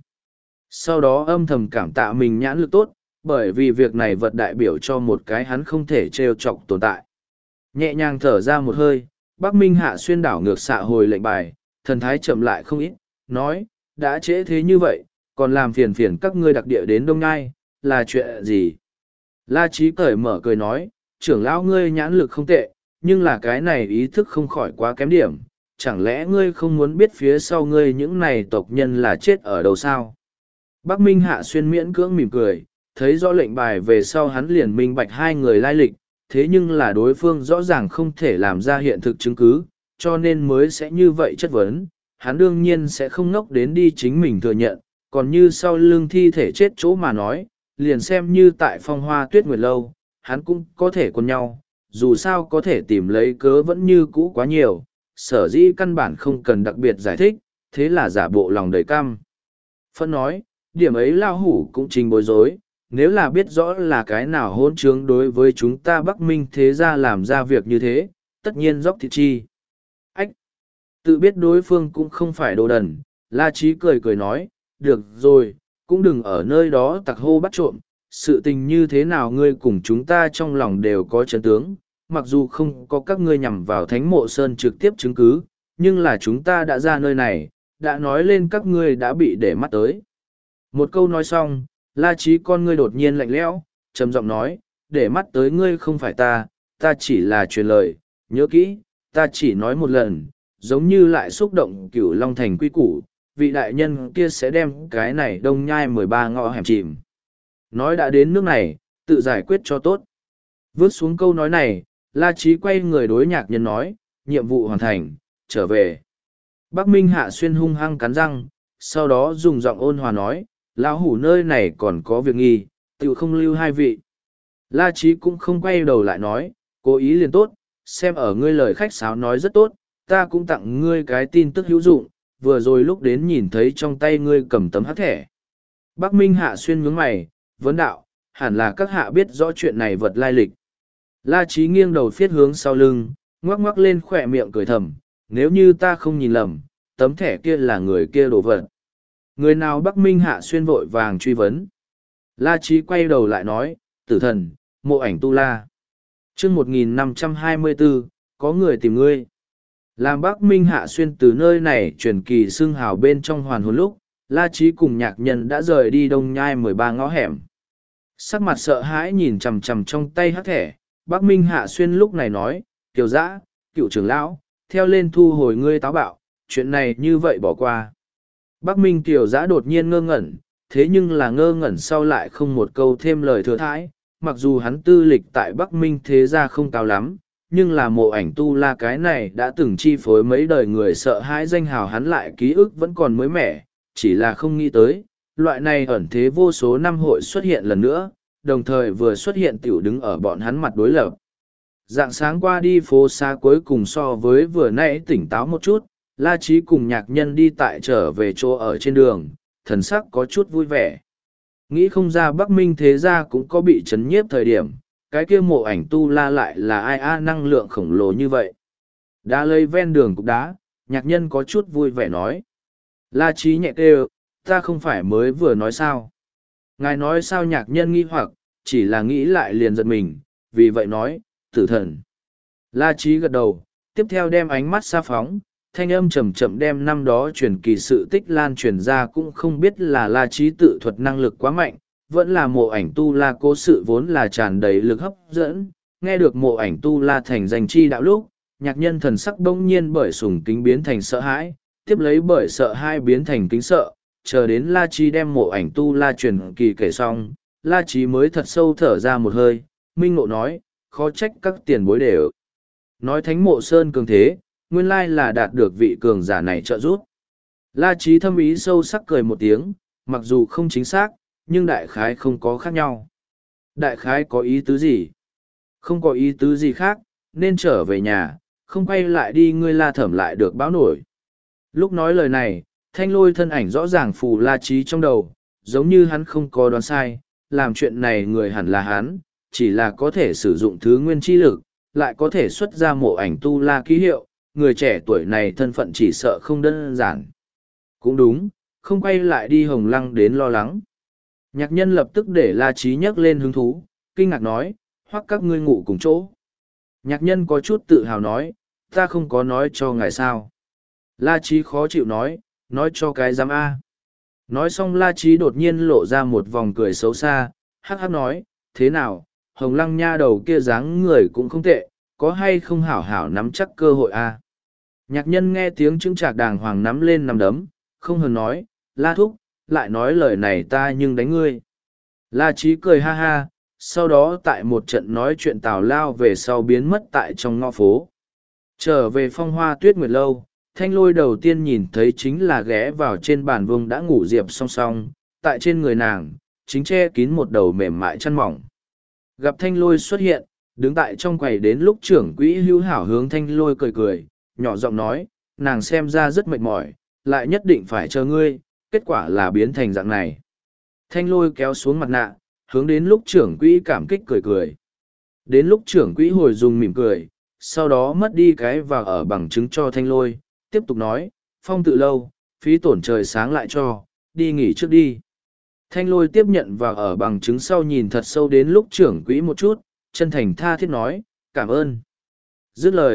Sau đó âm thầm cảm tạ mình nhãn lực tốt, bởi vì việc này vật đại biểu cho một cái hắn không thể trêu chọc tồn tại. Nhẹ nhàng thở ra một hơi, Bắc Minh Hạ Xuyên đảo ngược xạ hồi lệnh bài, thần thái chậm lại không ít, nói, đã trễ thế như vậy, còn làm phiền phiền các ngươi đặc địa đến Đông Ngai, là chuyện gì? La Chí cởi mở cười nói, trưởng lão ngươi nhãn lực không tệ, nhưng là cái này ý thức không khỏi quá kém điểm, chẳng lẽ ngươi không muốn biết phía sau ngươi những này tộc nhân là chết ở đâu sao? Bắc Minh Hạ Xuyên miễn cưỡng mỉm cười, thấy rõ lệnh bài về sau hắn liền minh bạch hai người lai lịch, thế nhưng là đối phương rõ ràng không thể làm ra hiện thực chứng cứ, cho nên mới sẽ như vậy chất vấn, hắn đương nhiên sẽ không ngốc đến đi chính mình thừa nhận, còn như sau lưng thi thể chết chỗ mà nói, liền xem như tại Phong Hoa Tuyết Nguyệt Lâu, hắn cũng có thể quân nhau, dù sao có thể tìm lấy cớ vẫn như cũ quá nhiều, sở dĩ căn bản không cần đặc biệt giải thích, thế là giả bộ lòng đầy căm. Phân nói, điểm ấy lao hủ cũng trình bối rối, nếu là biết rõ là cái nào hôn trướng đối với chúng ta Bắc Minh thế gia làm ra việc như thế, tất nhiên dốc thịt chi. Ách! Tự biết đối phương cũng không phải đồ đần, La Chí cười cười nói, được rồi, cũng đừng ở nơi đó tặc hô bắt trộm, sự tình như thế nào ngươi cùng chúng ta trong lòng đều có chân tướng, mặc dù không có các ngươi nhằm vào thánh mộ sơn trực tiếp chứng cứ, nhưng là chúng ta đã ra nơi này, đã nói lên các ngươi đã bị để mắt tới. Một câu nói xong, La Trí con ngươi đột nhiên lạnh lẽo, trầm giọng nói, để mắt tới ngươi không phải ta, ta chỉ là truyền lời, nhớ kỹ, ta chỉ nói một lần, giống như lại xúc động cửu long thành quy củ, vị đại nhân kia sẽ đem cái này đông nhai mười ba ngõ hẻm chìm. Nói đã đến nước này, tự giải quyết cho tốt. Vứt xuống câu nói này, La Trí quay người đối nhạc nhân nói, nhiệm vụ hoàn thành, trở về. Bắc Minh Hạ Xuyên hung hăng cắn răng, sau đó dùng giọng ôn hòa nói, lão hủ nơi này còn có việc nghi, tự không lưu hai vị. La Trí cũng không quay đầu lại nói, cố ý liền tốt, xem ở ngươi lời khách sáo nói rất tốt, ta cũng tặng ngươi cái tin tức hữu dụng, vừa rồi lúc đến nhìn thấy trong tay ngươi cầm tấm hắc thẻ. Bắc Minh Hạ Xuyên nhướng mày, vấn đạo, hẳn là các hạ biết rõ chuyện này vật lai lịch. La Trí nghiêng đầu phiết hướng sau lưng, ngoắc ngoắc lên khỏe miệng cười thầm, nếu như ta không nhìn lầm, tấm thẻ kia là người kia đổ vật. Người nào Bắc Minh Hạ Xuyên vội vàng truy vấn. La Trí quay đầu lại nói, tử thần, mộ ảnh tu la. chương một nghìn năm trăm hai mươi bốn, có người tìm ngươi. Làm Bắc Minh Hạ Xuyên từ nơi này truyền kỳ xương hào bên trong hoàn hồn lúc, La Trí cùng nhạc nhân đã rời đi đông nhai mười ba ngõ hẻm. Sắc mặt sợ hãi nhìn chằm chằm trong tay hắc thẻ, Bắc Minh Hạ Xuyên lúc này nói, tiểu dã, cựu trưởng lão, theo lên thu hồi ngươi táo bạo, chuyện này như vậy bỏ qua. Bắc Minh tiểu dã đột nhiên ngơ ngẩn, thế nhưng là ngơ ngẩn sau lại không một câu thêm lời thừa thãi, mặc dù hắn tư lịch tại Bắc Minh thế gia không cao lắm, nhưng là mộ ảnh tu la cái này đã từng chi phối mấy đời người sợ hãi danh hào hắn lại ký ức vẫn còn mới mẻ, chỉ là không nghĩ tới, loại này ẩn thế vô số năm hội xuất hiện lần nữa, đồng thời vừa xuất hiện tiểu đứng ở bọn hắn mặt đối lập. Dạng sáng qua đi phố xa cuối cùng so với vừa nãy tỉnh táo một chút, La Trí cùng nhạc nhân đi tại trở về chỗ ở trên đường, thần sắc có chút vui vẻ. Nghĩ không ra Bắc Minh thế gia cũng có bị chấn nhiếp thời điểm, cái kia mộ ảnh tu la lại là ai a năng lượng khổng lồ như vậy. Đã lấy ven đường cục đá, nhạc nhân có chút vui vẻ nói. La Trí nhẹ kêu, ta không phải mới vừa nói sao. Ngài nói sao nhạc nhân nghi hoặc, chỉ là nghĩ lại liền giật mình, vì vậy nói, tử thần. La Trí gật đầu, tiếp theo đem ánh mắt xa phóng, thanh âm chậm chậm đem năm đó truyền kỳ sự tích lan truyền ra cũng không biết là La Trí tự thuật năng lực quá mạnh, vẫn là mộ ảnh tu la cố sự vốn là tràn đầy lực hấp dẫn, nghe được mộ ảnh tu la thành danh chi đạo lúc, nhạc nhân thần sắc bỗng nhiên bởi sùng kính biến thành sợ hãi, tiếp lấy bởi sợ hai biến thành kính sợ, chờ đến La Trí đem mộ ảnh tu la truyền kỳ kể xong, La Trí mới thật sâu thở ra một hơi, minh ngộ nói, khó trách các tiền bối đều. Nói thánh mộ sơn cường thế, nguyên lai là đạt được vị cường giả này trợ giúp. La Trí thâm ý sâu sắc cười một tiếng, mặc dù không chính xác, nhưng đại khái không có khác nhau. Đại khái có ý tứ gì? Không có ý tứ gì khác, nên trở về nhà, không quay lại đi ngươi La Thẩm lại được báo nổi. Lúc nói lời này, thanh lôi thân ảnh rõ ràng phù La Trí trong đầu, giống như hắn không có đoán sai, làm chuyện này người hẳn là hắn, chỉ là có thể sử dụng thứ nguyên chi lực, lại có thể xuất ra mộ ảnh tu la ký hiệu, người trẻ tuổi này thân phận chỉ sợ không đơn giản. Cũng đúng, không quay lại đi Hồng Lăng đến lo lắng. Nhạc nhân lập tức để La Trí nhắc lên hứng thú, kinh ngạc nói, hoặc các ngươi ngủ cùng chỗ. Nhạc nhân có chút tự hào nói, ta không có nói cho ngài sao. La Trí khó chịu nói, nói cho cái giám A. Nói xong La Trí đột nhiên lộ ra một vòng cười xấu xa, hắc hắc nói, thế nào, Hồng Lăng nha đầu kia dáng người cũng không tệ, có hay không hảo hảo nắm chắc cơ hội A. Nhạc nhân nghe tiếng chứng trạc đàng hoàng nắm lên nằm đấm, không hờn nói, La Thúc, lại nói lời này ta nhưng đánh ngươi. La Trí cười ha ha, sau đó tại một trận nói chuyện tào lao về sau biến mất tại trong ngõ phố. Trở về Phong Hoa Tuyết Nguyệt lâu, thanh lôi đầu tiên nhìn thấy chính là ghé vào trên bàn vuông đã ngủ diệp song song, tại trên người nàng, chính che kín một đầu mềm mại chăn mỏng. Gặp thanh lôi xuất hiện, đứng tại trong quầy đến lúc trưởng quỹ hữu hảo hướng thanh lôi cười cười, nhỏ giọng nói, nàng xem ra rất mệt mỏi, lại nhất định phải chờ ngươi, kết quả là biến thành dạng này. Thanh lôi kéo xuống mặt nạ, hướng đến lúc trưởng quỹ cảm kích cười cười. Đến lúc trưởng quỹ hồi dùng mỉm cười, sau đó mất đi cái và ở bằng chứng cho thanh lôi, tiếp tục nói, phong tự lâu, phí tổn trời sáng lại cho, đi nghỉ trước đi. Thanh lôi tiếp nhận và ở bằng chứng sau nhìn thật sâu đến lúc trưởng quỹ một chút, chân thành tha thiết nói, cảm ơn. Dứt lời,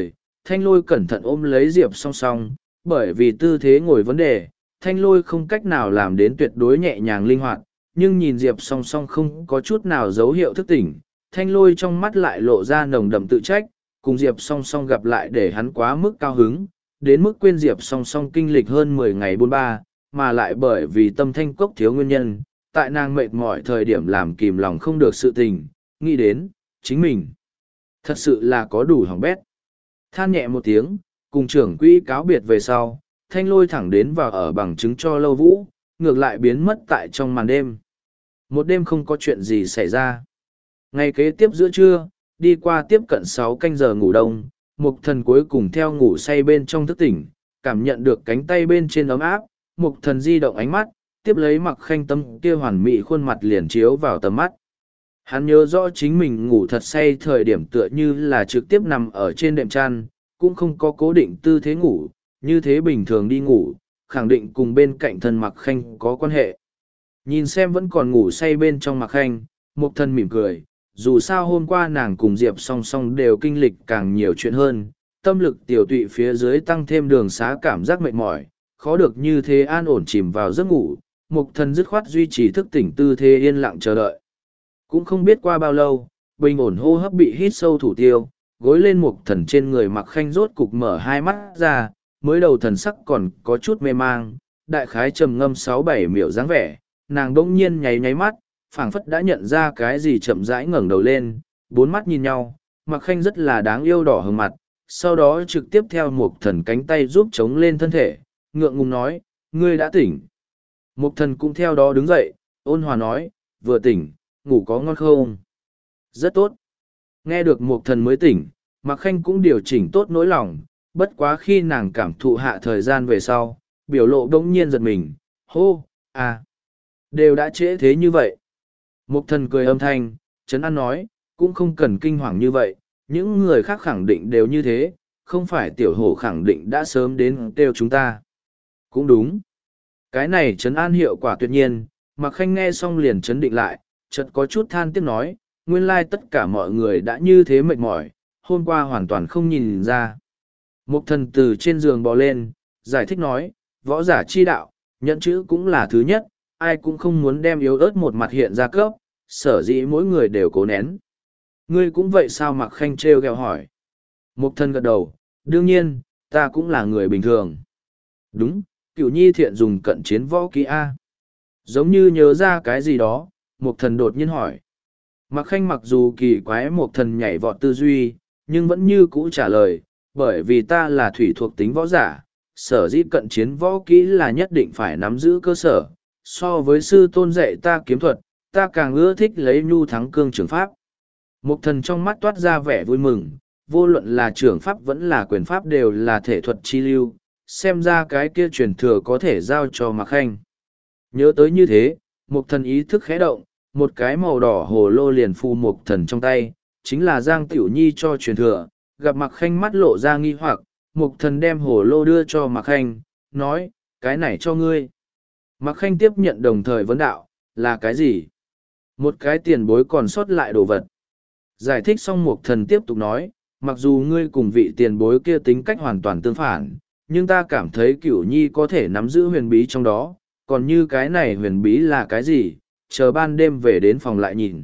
thanh lôi cẩn thận ôm lấy Diệp song song, bởi vì tư thế ngồi vấn đề, thanh lôi không cách nào làm đến tuyệt đối nhẹ nhàng linh hoạt, nhưng nhìn Diệp song song không có chút nào dấu hiệu thức tỉnh, thanh lôi trong mắt lại lộ ra nồng đậm tự trách, cùng Diệp song song gặp lại để hắn quá mức cao hứng, đến mức quên Diệp song song kinh lịch hơn mười ngày buôn ba, mà lại bởi vì tâm thanh cốc thiếu nguyên nhân, tại nàng mệt mỏi thời điểm làm kìm lòng không được sự tình, nghĩ đến, chính mình. Thật sự là có đủ hỏng bét. Than nhẹ một tiếng, cùng trưởng quỹ cáo biệt về sau, thanh lôi thẳng đến vào ở bằng chứng cho lâu vũ, ngược lại biến mất tại trong màn đêm. Một đêm không có chuyện gì xảy ra. Ngày kế tiếp giữa trưa, đi qua tiếp cận sáu canh giờ ngủ đông, mục thần cuối cùng theo ngủ say bên trong thức tỉnh, cảm nhận được cánh tay bên trên ấm áp, mục thần di động ánh mắt, tiếp lấy mặc khanh tâm kia hoàn mỹ khuôn mặt liền chiếu vào tầm mắt. Hắn nhớ rõ chính mình ngủ thật say thời điểm tựa như là trực tiếp nằm ở trên đệm chăn, cũng không có cố định tư thế ngủ, như thế bình thường đi ngủ, khẳng định cùng bên cạnh thân mặc khanh có quan hệ. Nhìn xem vẫn còn ngủ say bên trong mặc khanh, mục thần mỉm cười, dù sao hôm qua nàng cùng Diệp song song đều kinh lịch càng nhiều chuyện hơn, tâm lực tiểu tụy phía dưới tăng thêm đường xá cảm giác mệt mỏi, khó được như thế an ổn chìm vào giấc ngủ, mục thần dứt khoát duy trì thức tỉnh tư thế yên lặng chờ đợi. Cũng không biết qua bao lâu, bình ổn hô hấp bị hít sâu thủ tiêu, gối lên mục thần trên người mặc khanh rốt cục mở hai mắt ra, mới đầu thần sắc còn có chút mê mang, đại khái trầm ngâm sáu bảy miểu dáng vẻ, nàng đỗng nhiên nháy nháy mắt, phảng phất đã nhận ra cái gì chậm rãi ngẩng đầu lên, bốn mắt nhìn nhau, mặc khanh rất là đáng yêu đỏ hừng mặt, sau đó trực tiếp theo mục thần cánh tay giúp chống lên thân thể, ngượng ngùng nói, ngươi đã tỉnh. Mục thần cũng theo đó đứng dậy, ôn hòa nói, vừa tỉnh, ngủ có ngon không? Rất tốt. Nghe được mục thần mới tỉnh, mặc khanh cũng điều chỉnh tốt nỗi lòng, bất quá khi nàng cảm thụ hạ thời gian về sau, biểu lộ đống nhiên giật mình, hô, à, đều đã trễ thế như vậy. Mục thần cười âm thanh, Trấn An nói, cũng không cần kinh hoàng như vậy, những người khác khẳng định đều như thế, không phải tiểu hổ khẳng định đã sớm đến kêu chúng ta. Cũng đúng. Cái này Trấn An hiệu quả tuyệt nhiên, Mạc Khanh nghe xong liền chấn định lại, chợt có chút than tiếc nói, nguyên lai tất cả mọi người đã như thế mệt mỏi, hôm qua hoàn toàn không nhìn ra. Mục thần từ trên giường bò lên, giải thích nói, võ giả chi đạo, nhận chữ cũng là thứ nhất, ai cũng không muốn đem yếu ớt một mặt hiện ra cấp, sở dĩ mỗi người đều cố nén. Ngươi cũng vậy sao? Mạc Khanh trêu ghẹo hỏi. Mục thần gật đầu, đương nhiên, ta cũng là người bình thường. Đúng, Cửu Nhi thiện dùng cận chiến võ kỹ A. Giống như nhớ ra cái gì đó, Mục thần đột nhiên hỏi. Mạc Khanh mặc dù kỳ quái Mục thần nhảy vọt tư duy, nhưng vẫn như cũ trả lời, bởi vì ta là thủy thuộc tính võ giả, sở dĩ cận chiến võ kỹ là nhất định phải nắm giữ cơ sở. So với sư tôn dạy ta kiếm thuật, ta càng ưa thích lấy nhu thắng cương trường pháp. Mục thần trong mắt toát ra vẻ vui mừng, vô luận là trường pháp vẫn là quyền pháp đều là thể thuật chi lưu, xem ra cái kia truyền thừa có thể giao cho Mạc Khanh. Nhớ tới như thế, mục thần ý thức khẽ động, một cái màu đỏ hồ lô liền phù mục thần trong tay, chính là Giang Tiểu Nhi cho truyền thừa, gặp Mạc Khanh mắt lộ ra nghi hoặc, mục thần đem hồ lô đưa cho Mạc Khanh, nói, cái này cho ngươi. Mạc Khanh tiếp nhận đồng thời vấn đạo, là cái gì? Một cái tiền bối còn sót lại đồ vật. Giải thích xong mục thần tiếp tục nói, mặc dù ngươi cùng vị tiền bối kia tính cách hoàn toàn tương phản, nhưng ta cảm thấy Cửu Nhi có thể nắm giữ huyền bí trong đó, còn như cái này huyền bí là cái gì, chờ ban đêm về đến phòng lại nhìn.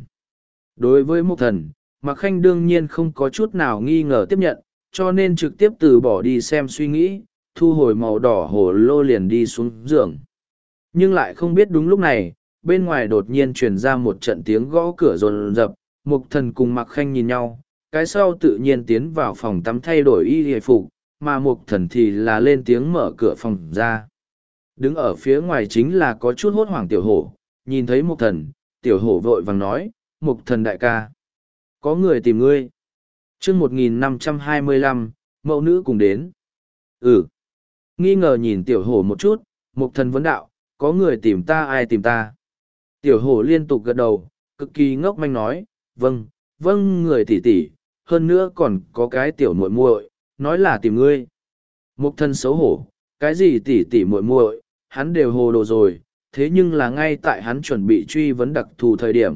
Đối với mục thần, Mạc Khanh đương nhiên không có chút nào nghi ngờ tiếp nhận, cho nên trực tiếp từ bỏ đi xem suy nghĩ, thu hồi màu đỏ hồ lô liền đi xuống giường. Nhưng lại không biết đúng lúc này, bên ngoài đột nhiên truyền ra một trận tiếng gõ cửa rồn rập, mục thần cùng Mạc Khanh nhìn nhau, cái sau tự nhiên tiến vào phòng tắm thay đổi y hề phục, mà mục thần thì là lên tiếng mở cửa phòng ra. Đứng ở phía ngoài chính là có chút hốt hoảng tiểu hổ, nhìn thấy mục thần, tiểu hổ vội vàng nói, mục thần đại ca. Có người tìm ngươi. chương một nghìn năm trăm hai mươi lăm, mẫu nữ cùng đến. Ừ. Nghi ngờ nhìn tiểu hổ một chút, mục thần vấn đạo, có người tìm ta ai tìm ta. Tiểu hổ liên tục gật đầu, cực kỳ ngốc manh nói, vâng, vâng người tỷ tỷ, hơn nữa còn có cái tiểu muội muội, nói là tìm ngươi. Mục thần xấu hổ, cái gì tỷ tỷ muội muội, hắn đều hồ đồ rồi, thế nhưng là ngay tại hắn chuẩn bị truy vấn đặc thù thời điểm,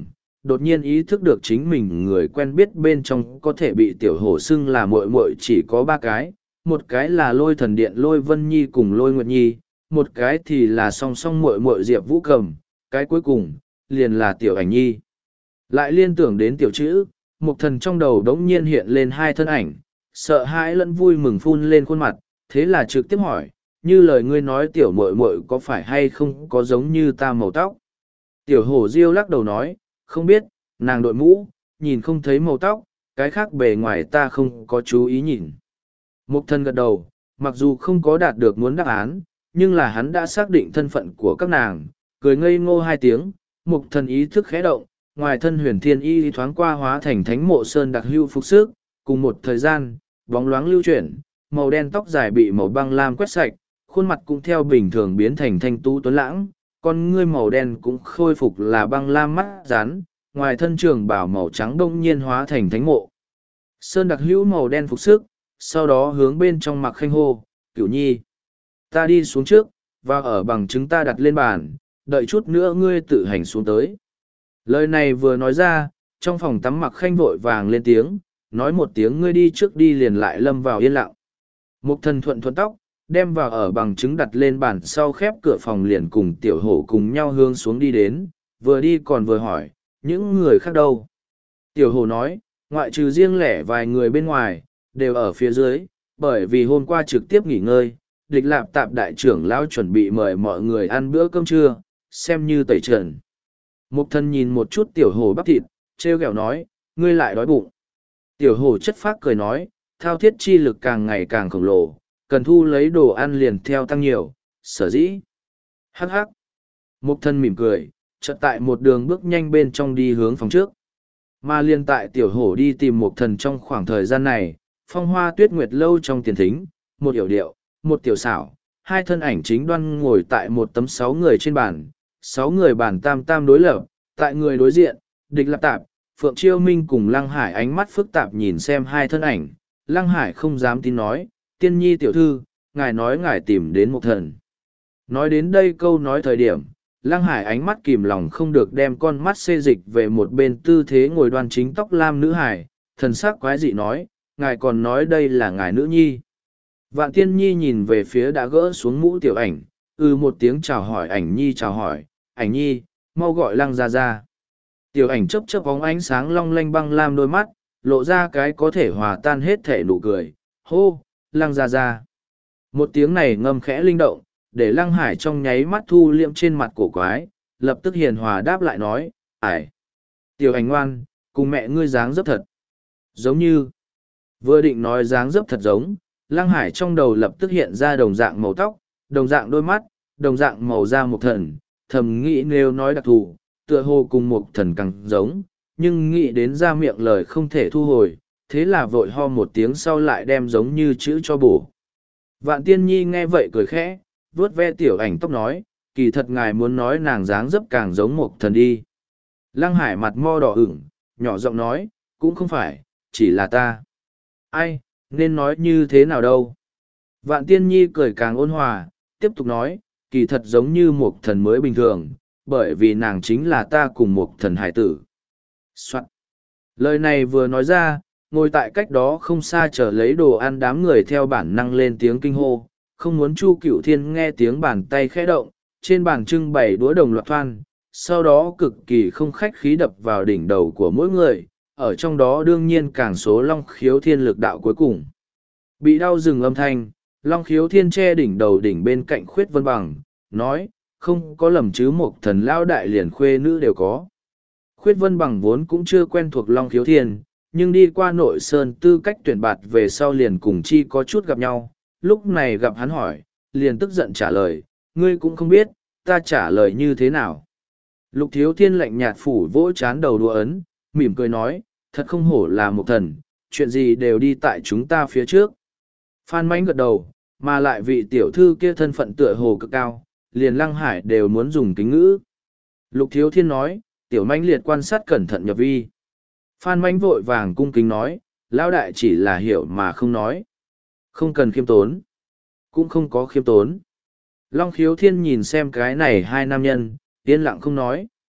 đột nhiên ý thức được chính mình người quen biết bên trong có thể bị tiểu hổ xưng là muội muội chỉ có ba cái, một cái là Lôi Thần Điện Lôi Vân Nhi cùng Lôi Nguyệt Nhi, một cái thì là song song muội muội Diệp Vũ Cầm, cái cuối cùng liền là tiểu ảnh nhi. Lại liên tưởng đến tiểu chữ, Mục Thần trong đầu đống nhiên hiện lên hai thân ảnh, sợ hãi lẫn vui mừng phun lên khuôn mặt, thế là trực tiếp hỏi, như lời ngươi nói tiểu muội muội có phải hay không có giống như ta màu tóc? Tiểu hổ Diêu lắc đầu nói, không biết, nàng đội mũ, nhìn không thấy màu tóc, cái khác bề ngoài ta không có chú ý nhìn. Mục Thần gật đầu, mặc dù không có đạt được muốn đáp án, nhưng là hắn đã xác định thân phận của các nàng, cười ngây ngô hai tiếng, Mục Thần ý thức khẽ động, ngoài thân huyền thiên y thoáng qua hóa thành thánh mộ sơn đặc hưu phục sức, cùng một thời gian, bóng loáng lưu chuyển, màu đen tóc dài bị màu băng lam quét sạch, khuôn mặt cũng theo bình thường biến thành thanh tú tuấn lãng, con ngươi màu đen cũng khôi phục là băng lam mắt rán, ngoài thân trường bảo màu trắng đông nhiên hóa thành thánh mộ. Sơn đặc hữu màu đen phục sức, sau đó hướng bên trong mặc khanh hô, Cửu Nhi. Ta đi xuống trước, và ở bằng chứng ta đặt lên bàn, đợi chút nữa ngươi tự hành xuống tới. Lời này vừa nói ra, trong phòng tắm mặc khanh vội vàng lên tiếng, nói một tiếng ngươi đi trước đi liền lại lâm vào yên lặng. Mục Thần thuận thuận tóc, đem vào ở bằng chứng đặt lên bàn sau khép cửa phòng liền cùng tiểu hổ cùng nhau hướng xuống đi đến, vừa đi còn vừa hỏi, những người khác đâu? Tiểu hổ nói, ngoại trừ riêng lẻ vài người bên ngoài, đều ở phía dưới, bởi vì hôm qua trực tiếp nghỉ ngơi, địch lạp tạp đại trưởng lão chuẩn bị mời mọi người ăn bữa cơm trưa, xem như tẩy trần. Mục Thần nhìn một chút tiểu hổ bắp thịt, trêu ghẹo nói, ngươi lại đói bụng. Tiểu hổ chất phác cười nói, thao thiết chi lực càng ngày càng khổng lồ, cần thu lấy đồ ăn liền theo tăng nhiều, sở dĩ. Hắc hắc. Mục Thần mỉm cười, chợt tại một đường bước nhanh bên trong đi hướng phòng trước. Mà liên tại tiểu hổ đi tìm Mục Thần trong khoảng thời gian này, phong hoa tuyết nguyệt lâu trong tiền thính, một yểu điệu, một tiểu xảo, hai thân ảnh chính đoan ngồi tại một tấm sáu người trên bàn, sáu người bàn tam tam đối lập, tại người đối diện, địch lạp tạp, Phượng Chiêu Minh cùng Lăng Hải ánh mắt phức tạp nhìn xem hai thân ảnh, Lăng Hải không dám tin nói, tiên nhi tiểu thư, ngài nói ngài tìm đến Mục Thần. Nói đến đây câu nói thời điểm, Lăng Hải ánh mắt kìm lòng không được đem con mắt xê dịch về một bên tư thế ngồi đoan chính tóc lam nữ hải, thần sắc quái dị nói, ngài còn nói đây là ngài nữ nhi. Vạn tiên nhi nhìn về phía đã gỡ xuống mũ tiểu ảnh, ừ một tiếng chào hỏi ảnh nhi chào hỏi, ảnh nhi, mau gọi Lăng ra ra. Tiểu ảnh chớp chớp bóng ánh sáng long lanh băng lam đôi mắt, lộ ra cái có thể hòa tan hết thể nụ cười, hô, Lăng ra ra. Một tiếng này ngâm khẽ linh động, để Lăng Hải trong nháy mắt thu liệm trên mặt cổ quái, lập tức hiền hòa đáp lại nói, ải. Tiểu ảnh ngoan, cùng mẹ ngươi dáng dấp thật. Giống như, vừa định nói dáng dấp thật giống, Lăng Hải trong đầu lập tức hiện ra đồng dạng màu tóc, đồng dạng đôi mắt, đồng dạng màu da Mục Thần, thầm nghĩ nếu nói đặc thù, tựa hồ cùng Mục Thần càng giống, nhưng nghĩ đến ra miệng lời không thể thu hồi, thế là vội ho một tiếng sau lại đem giống như chữ cho bổ. Vạn Tiên Nhi nghe vậy cười khẽ, vuốt ve tiểu ảnh tóc nói, kỳ thật ngài muốn nói nàng dáng dấp càng giống Mục Thần đi. Lăng Hải mặt mo đỏ ửng, nhỏ giọng nói, cũng không phải, chỉ là ta. Ai, nên nói như thế nào đâu. Vạn Tiên Nhi cười càng ôn hòa, tiếp tục nói, kỳ thật giống như Mục Thần mới bình thường, bởi vì nàng chính là ta cùng Mục Thần hải tử. Soạn. Lời này vừa nói ra, ngồi tại cách đó không xa chờ lấy đồ ăn đám người theo bản năng lên tiếng kinh hô, không muốn Chu Cửu Thiên nghe tiếng bàn tay khẽ động, trên bàn trưng bày đũa đồng loạt thoan, sau đó cực kỳ không khách khí đập vào đỉnh đầu của mỗi người, ở trong đó đương nhiên càng số Long Khiếu Thiên lực đạo cuối cùng. Bị đau dừng âm thanh, Long Khiếu Thiên che đỉnh đầu đỉnh bên cạnh Khuyết Vân Bằng, nói, không có lầm chứ Mục Thần lao đại liền khuê nữ đều có. Khuyết Vân Bằng vốn cũng chưa quen thuộc Long Khiếu Thiên, nhưng đi qua nội sơn tư cách tuyển bạt về sau liền cùng chi có chút gặp nhau, lúc này gặp hắn hỏi, liền tức giận trả lời, ngươi cũng không biết, ta trả lời như thế nào. Lục Thiếu Thiên lạnh nhạt phủ vỗ chán đầu đùa ấn, mỉm cười nói, thật không hổ là Mục Thần, chuyện gì đều đi tại chúng ta phía trước. Phan Mánh gật đầu, mà lại vị tiểu thư kia thân phận tựa hồ cực cao, liền Lăng Hải đều muốn dùng kính ngữ. Lục Thiếu Thiên nói, tiểu Mánh liệt quan sát cẩn thận nhập vi. Phan Mánh vội vàng cung kính nói, lão đại chỉ là hiểu mà không nói. Không cần khiêm tốn. Cũng không có khiêm tốn. Long Khiếu Thiên nhìn xem cái này hai nam nhân, yên lặng không nói.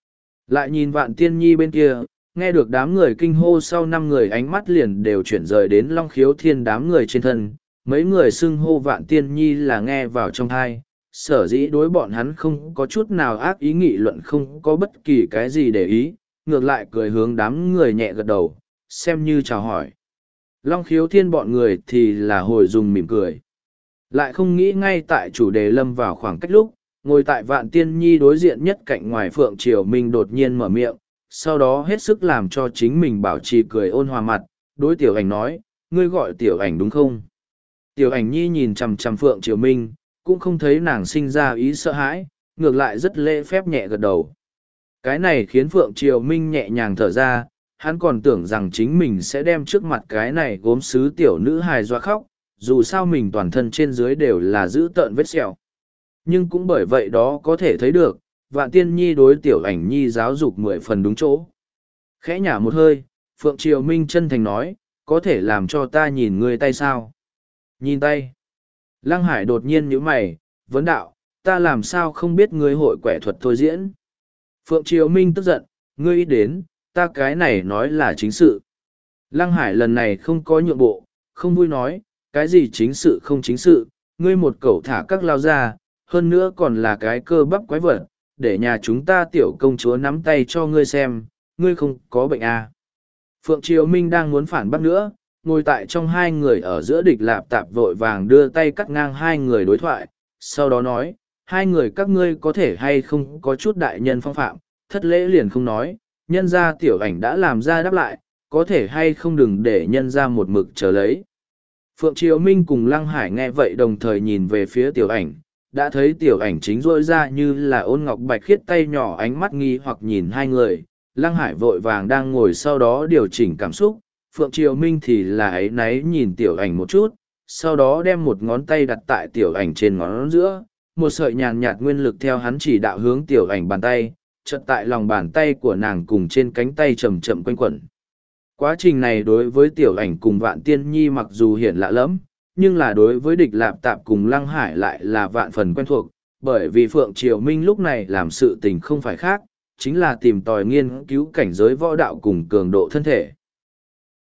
Lại nhìn Vạn Tiên Nhi bên kia, nghe được đám người kinh hô sau năm người ánh mắt liền đều chuyển rời đến Long Khiếu Thiên đám người trên thân. Mấy người xưng hô Vạn Tiên Nhi là nghe vào trong thai, sở dĩ đối bọn hắn không có chút nào ác ý nghị luận, không có bất kỳ cái gì để ý, ngược lại cười hướng đám người nhẹ gật đầu, xem như chào hỏi. Long Khiếu Thiên bọn người thì là hồi dùng mỉm cười. Lại không nghĩ ngay tại chủ đề lâm vào khoảng cách lúc, ngồi tại Vạn Tiên Nhi đối diện nhất cạnh ngoài Phượng Triều Minh đột nhiên mở miệng, sau đó hết sức làm cho chính mình bảo trì cười ôn hòa mặt, đối Tiểu Ảnh nói, ngươi gọi Tiểu Ảnh đúng không? Tiểu Ảnh Nhi nhìn chằm chằm Phượng Triều Minh, cũng không thấy nàng sinh ra ý sợ hãi, ngược lại rất lễ phép nhẹ gật đầu. Cái này khiến Phượng Triều Minh nhẹ nhàng thở ra, hắn còn tưởng rằng chính mình sẽ đem trước mặt cái này gốm sứ tiểu nữ hài doa khóc, dù sao mình toàn thân trên dưới đều là giữ tợn vết sẹo. Nhưng cũng bởi vậy đó có thể thấy được, Vạn Tiên Nhi đối Tiểu Ảnh Nhi giáo dục mười phần đúng chỗ. Khẽ nhả một hơi, Phượng Triều Minh chân thành nói, có thể làm cho ta nhìn ngươi tay sao? Nhìn tay. Lăng Hải đột nhiên nhíu mày, vấn đạo, ta làm sao không biết ngươi hội quẻ thuật thôi diễn? Phượng Triều Minh tức giận, ngươi ít đến, ta cái này nói là chính sự. Lăng Hải lần này không có nhượng bộ, không vui nói, cái gì chính sự không chính sự, ngươi một cẩu thả các lao ra, hơn nữa còn là cái cơ bắp quái vật, để nhà chúng ta tiểu công chúa nắm tay cho ngươi xem, ngươi không có bệnh à. Phượng Triều Minh đang muốn phản bác nữa, ngồi tại trong hai người ở giữa địch lạp tạp vội vàng đưa tay cắt ngang hai người đối thoại, sau đó nói, hai người các ngươi có thể hay không có chút đại nhân phong phạm, thất lễ liền không nói, nhân ra Tiểu Ảnh đã làm ra đáp lại, có thể hay không đừng để nhân ra một mực chờ lấy. Phượng Triều Minh cùng Lăng Hải nghe vậy đồng thời nhìn về phía Tiểu Ảnh, đã thấy Tiểu Ảnh chính rôi ra như là ôn ngọc bạch khiết tay nhỏ, ánh mắt nghi hoặc nhìn hai người. Lăng Hải vội vàng đang ngồi sau đó điều chỉnh cảm xúc, Phượng Triều Minh thì là ấy náy nhìn Tiểu Ảnh một chút, sau đó đem một ngón tay đặt tại Tiểu Ảnh trên ngón giữa, một sợi nhàn nhạt nguyên lực theo hắn chỉ đạo hướng Tiểu Ảnh bàn tay, chợt tại lòng bàn tay của nàng cùng trên cánh tay chậm chậm quanh quẩn. Quá trình này đối với Tiểu Ảnh cùng Vạn Tiên Nhi mặc dù hiển lạ lắm, nhưng là đối với địch lạp tạp cùng Lăng Hải lại là vạn phần quen thuộc, bởi vì Phượng Triều Minh lúc này làm sự tình không phải khác, chính là tìm tòi nghiên cứu cảnh giới võ đạo cùng cường độ thân thể.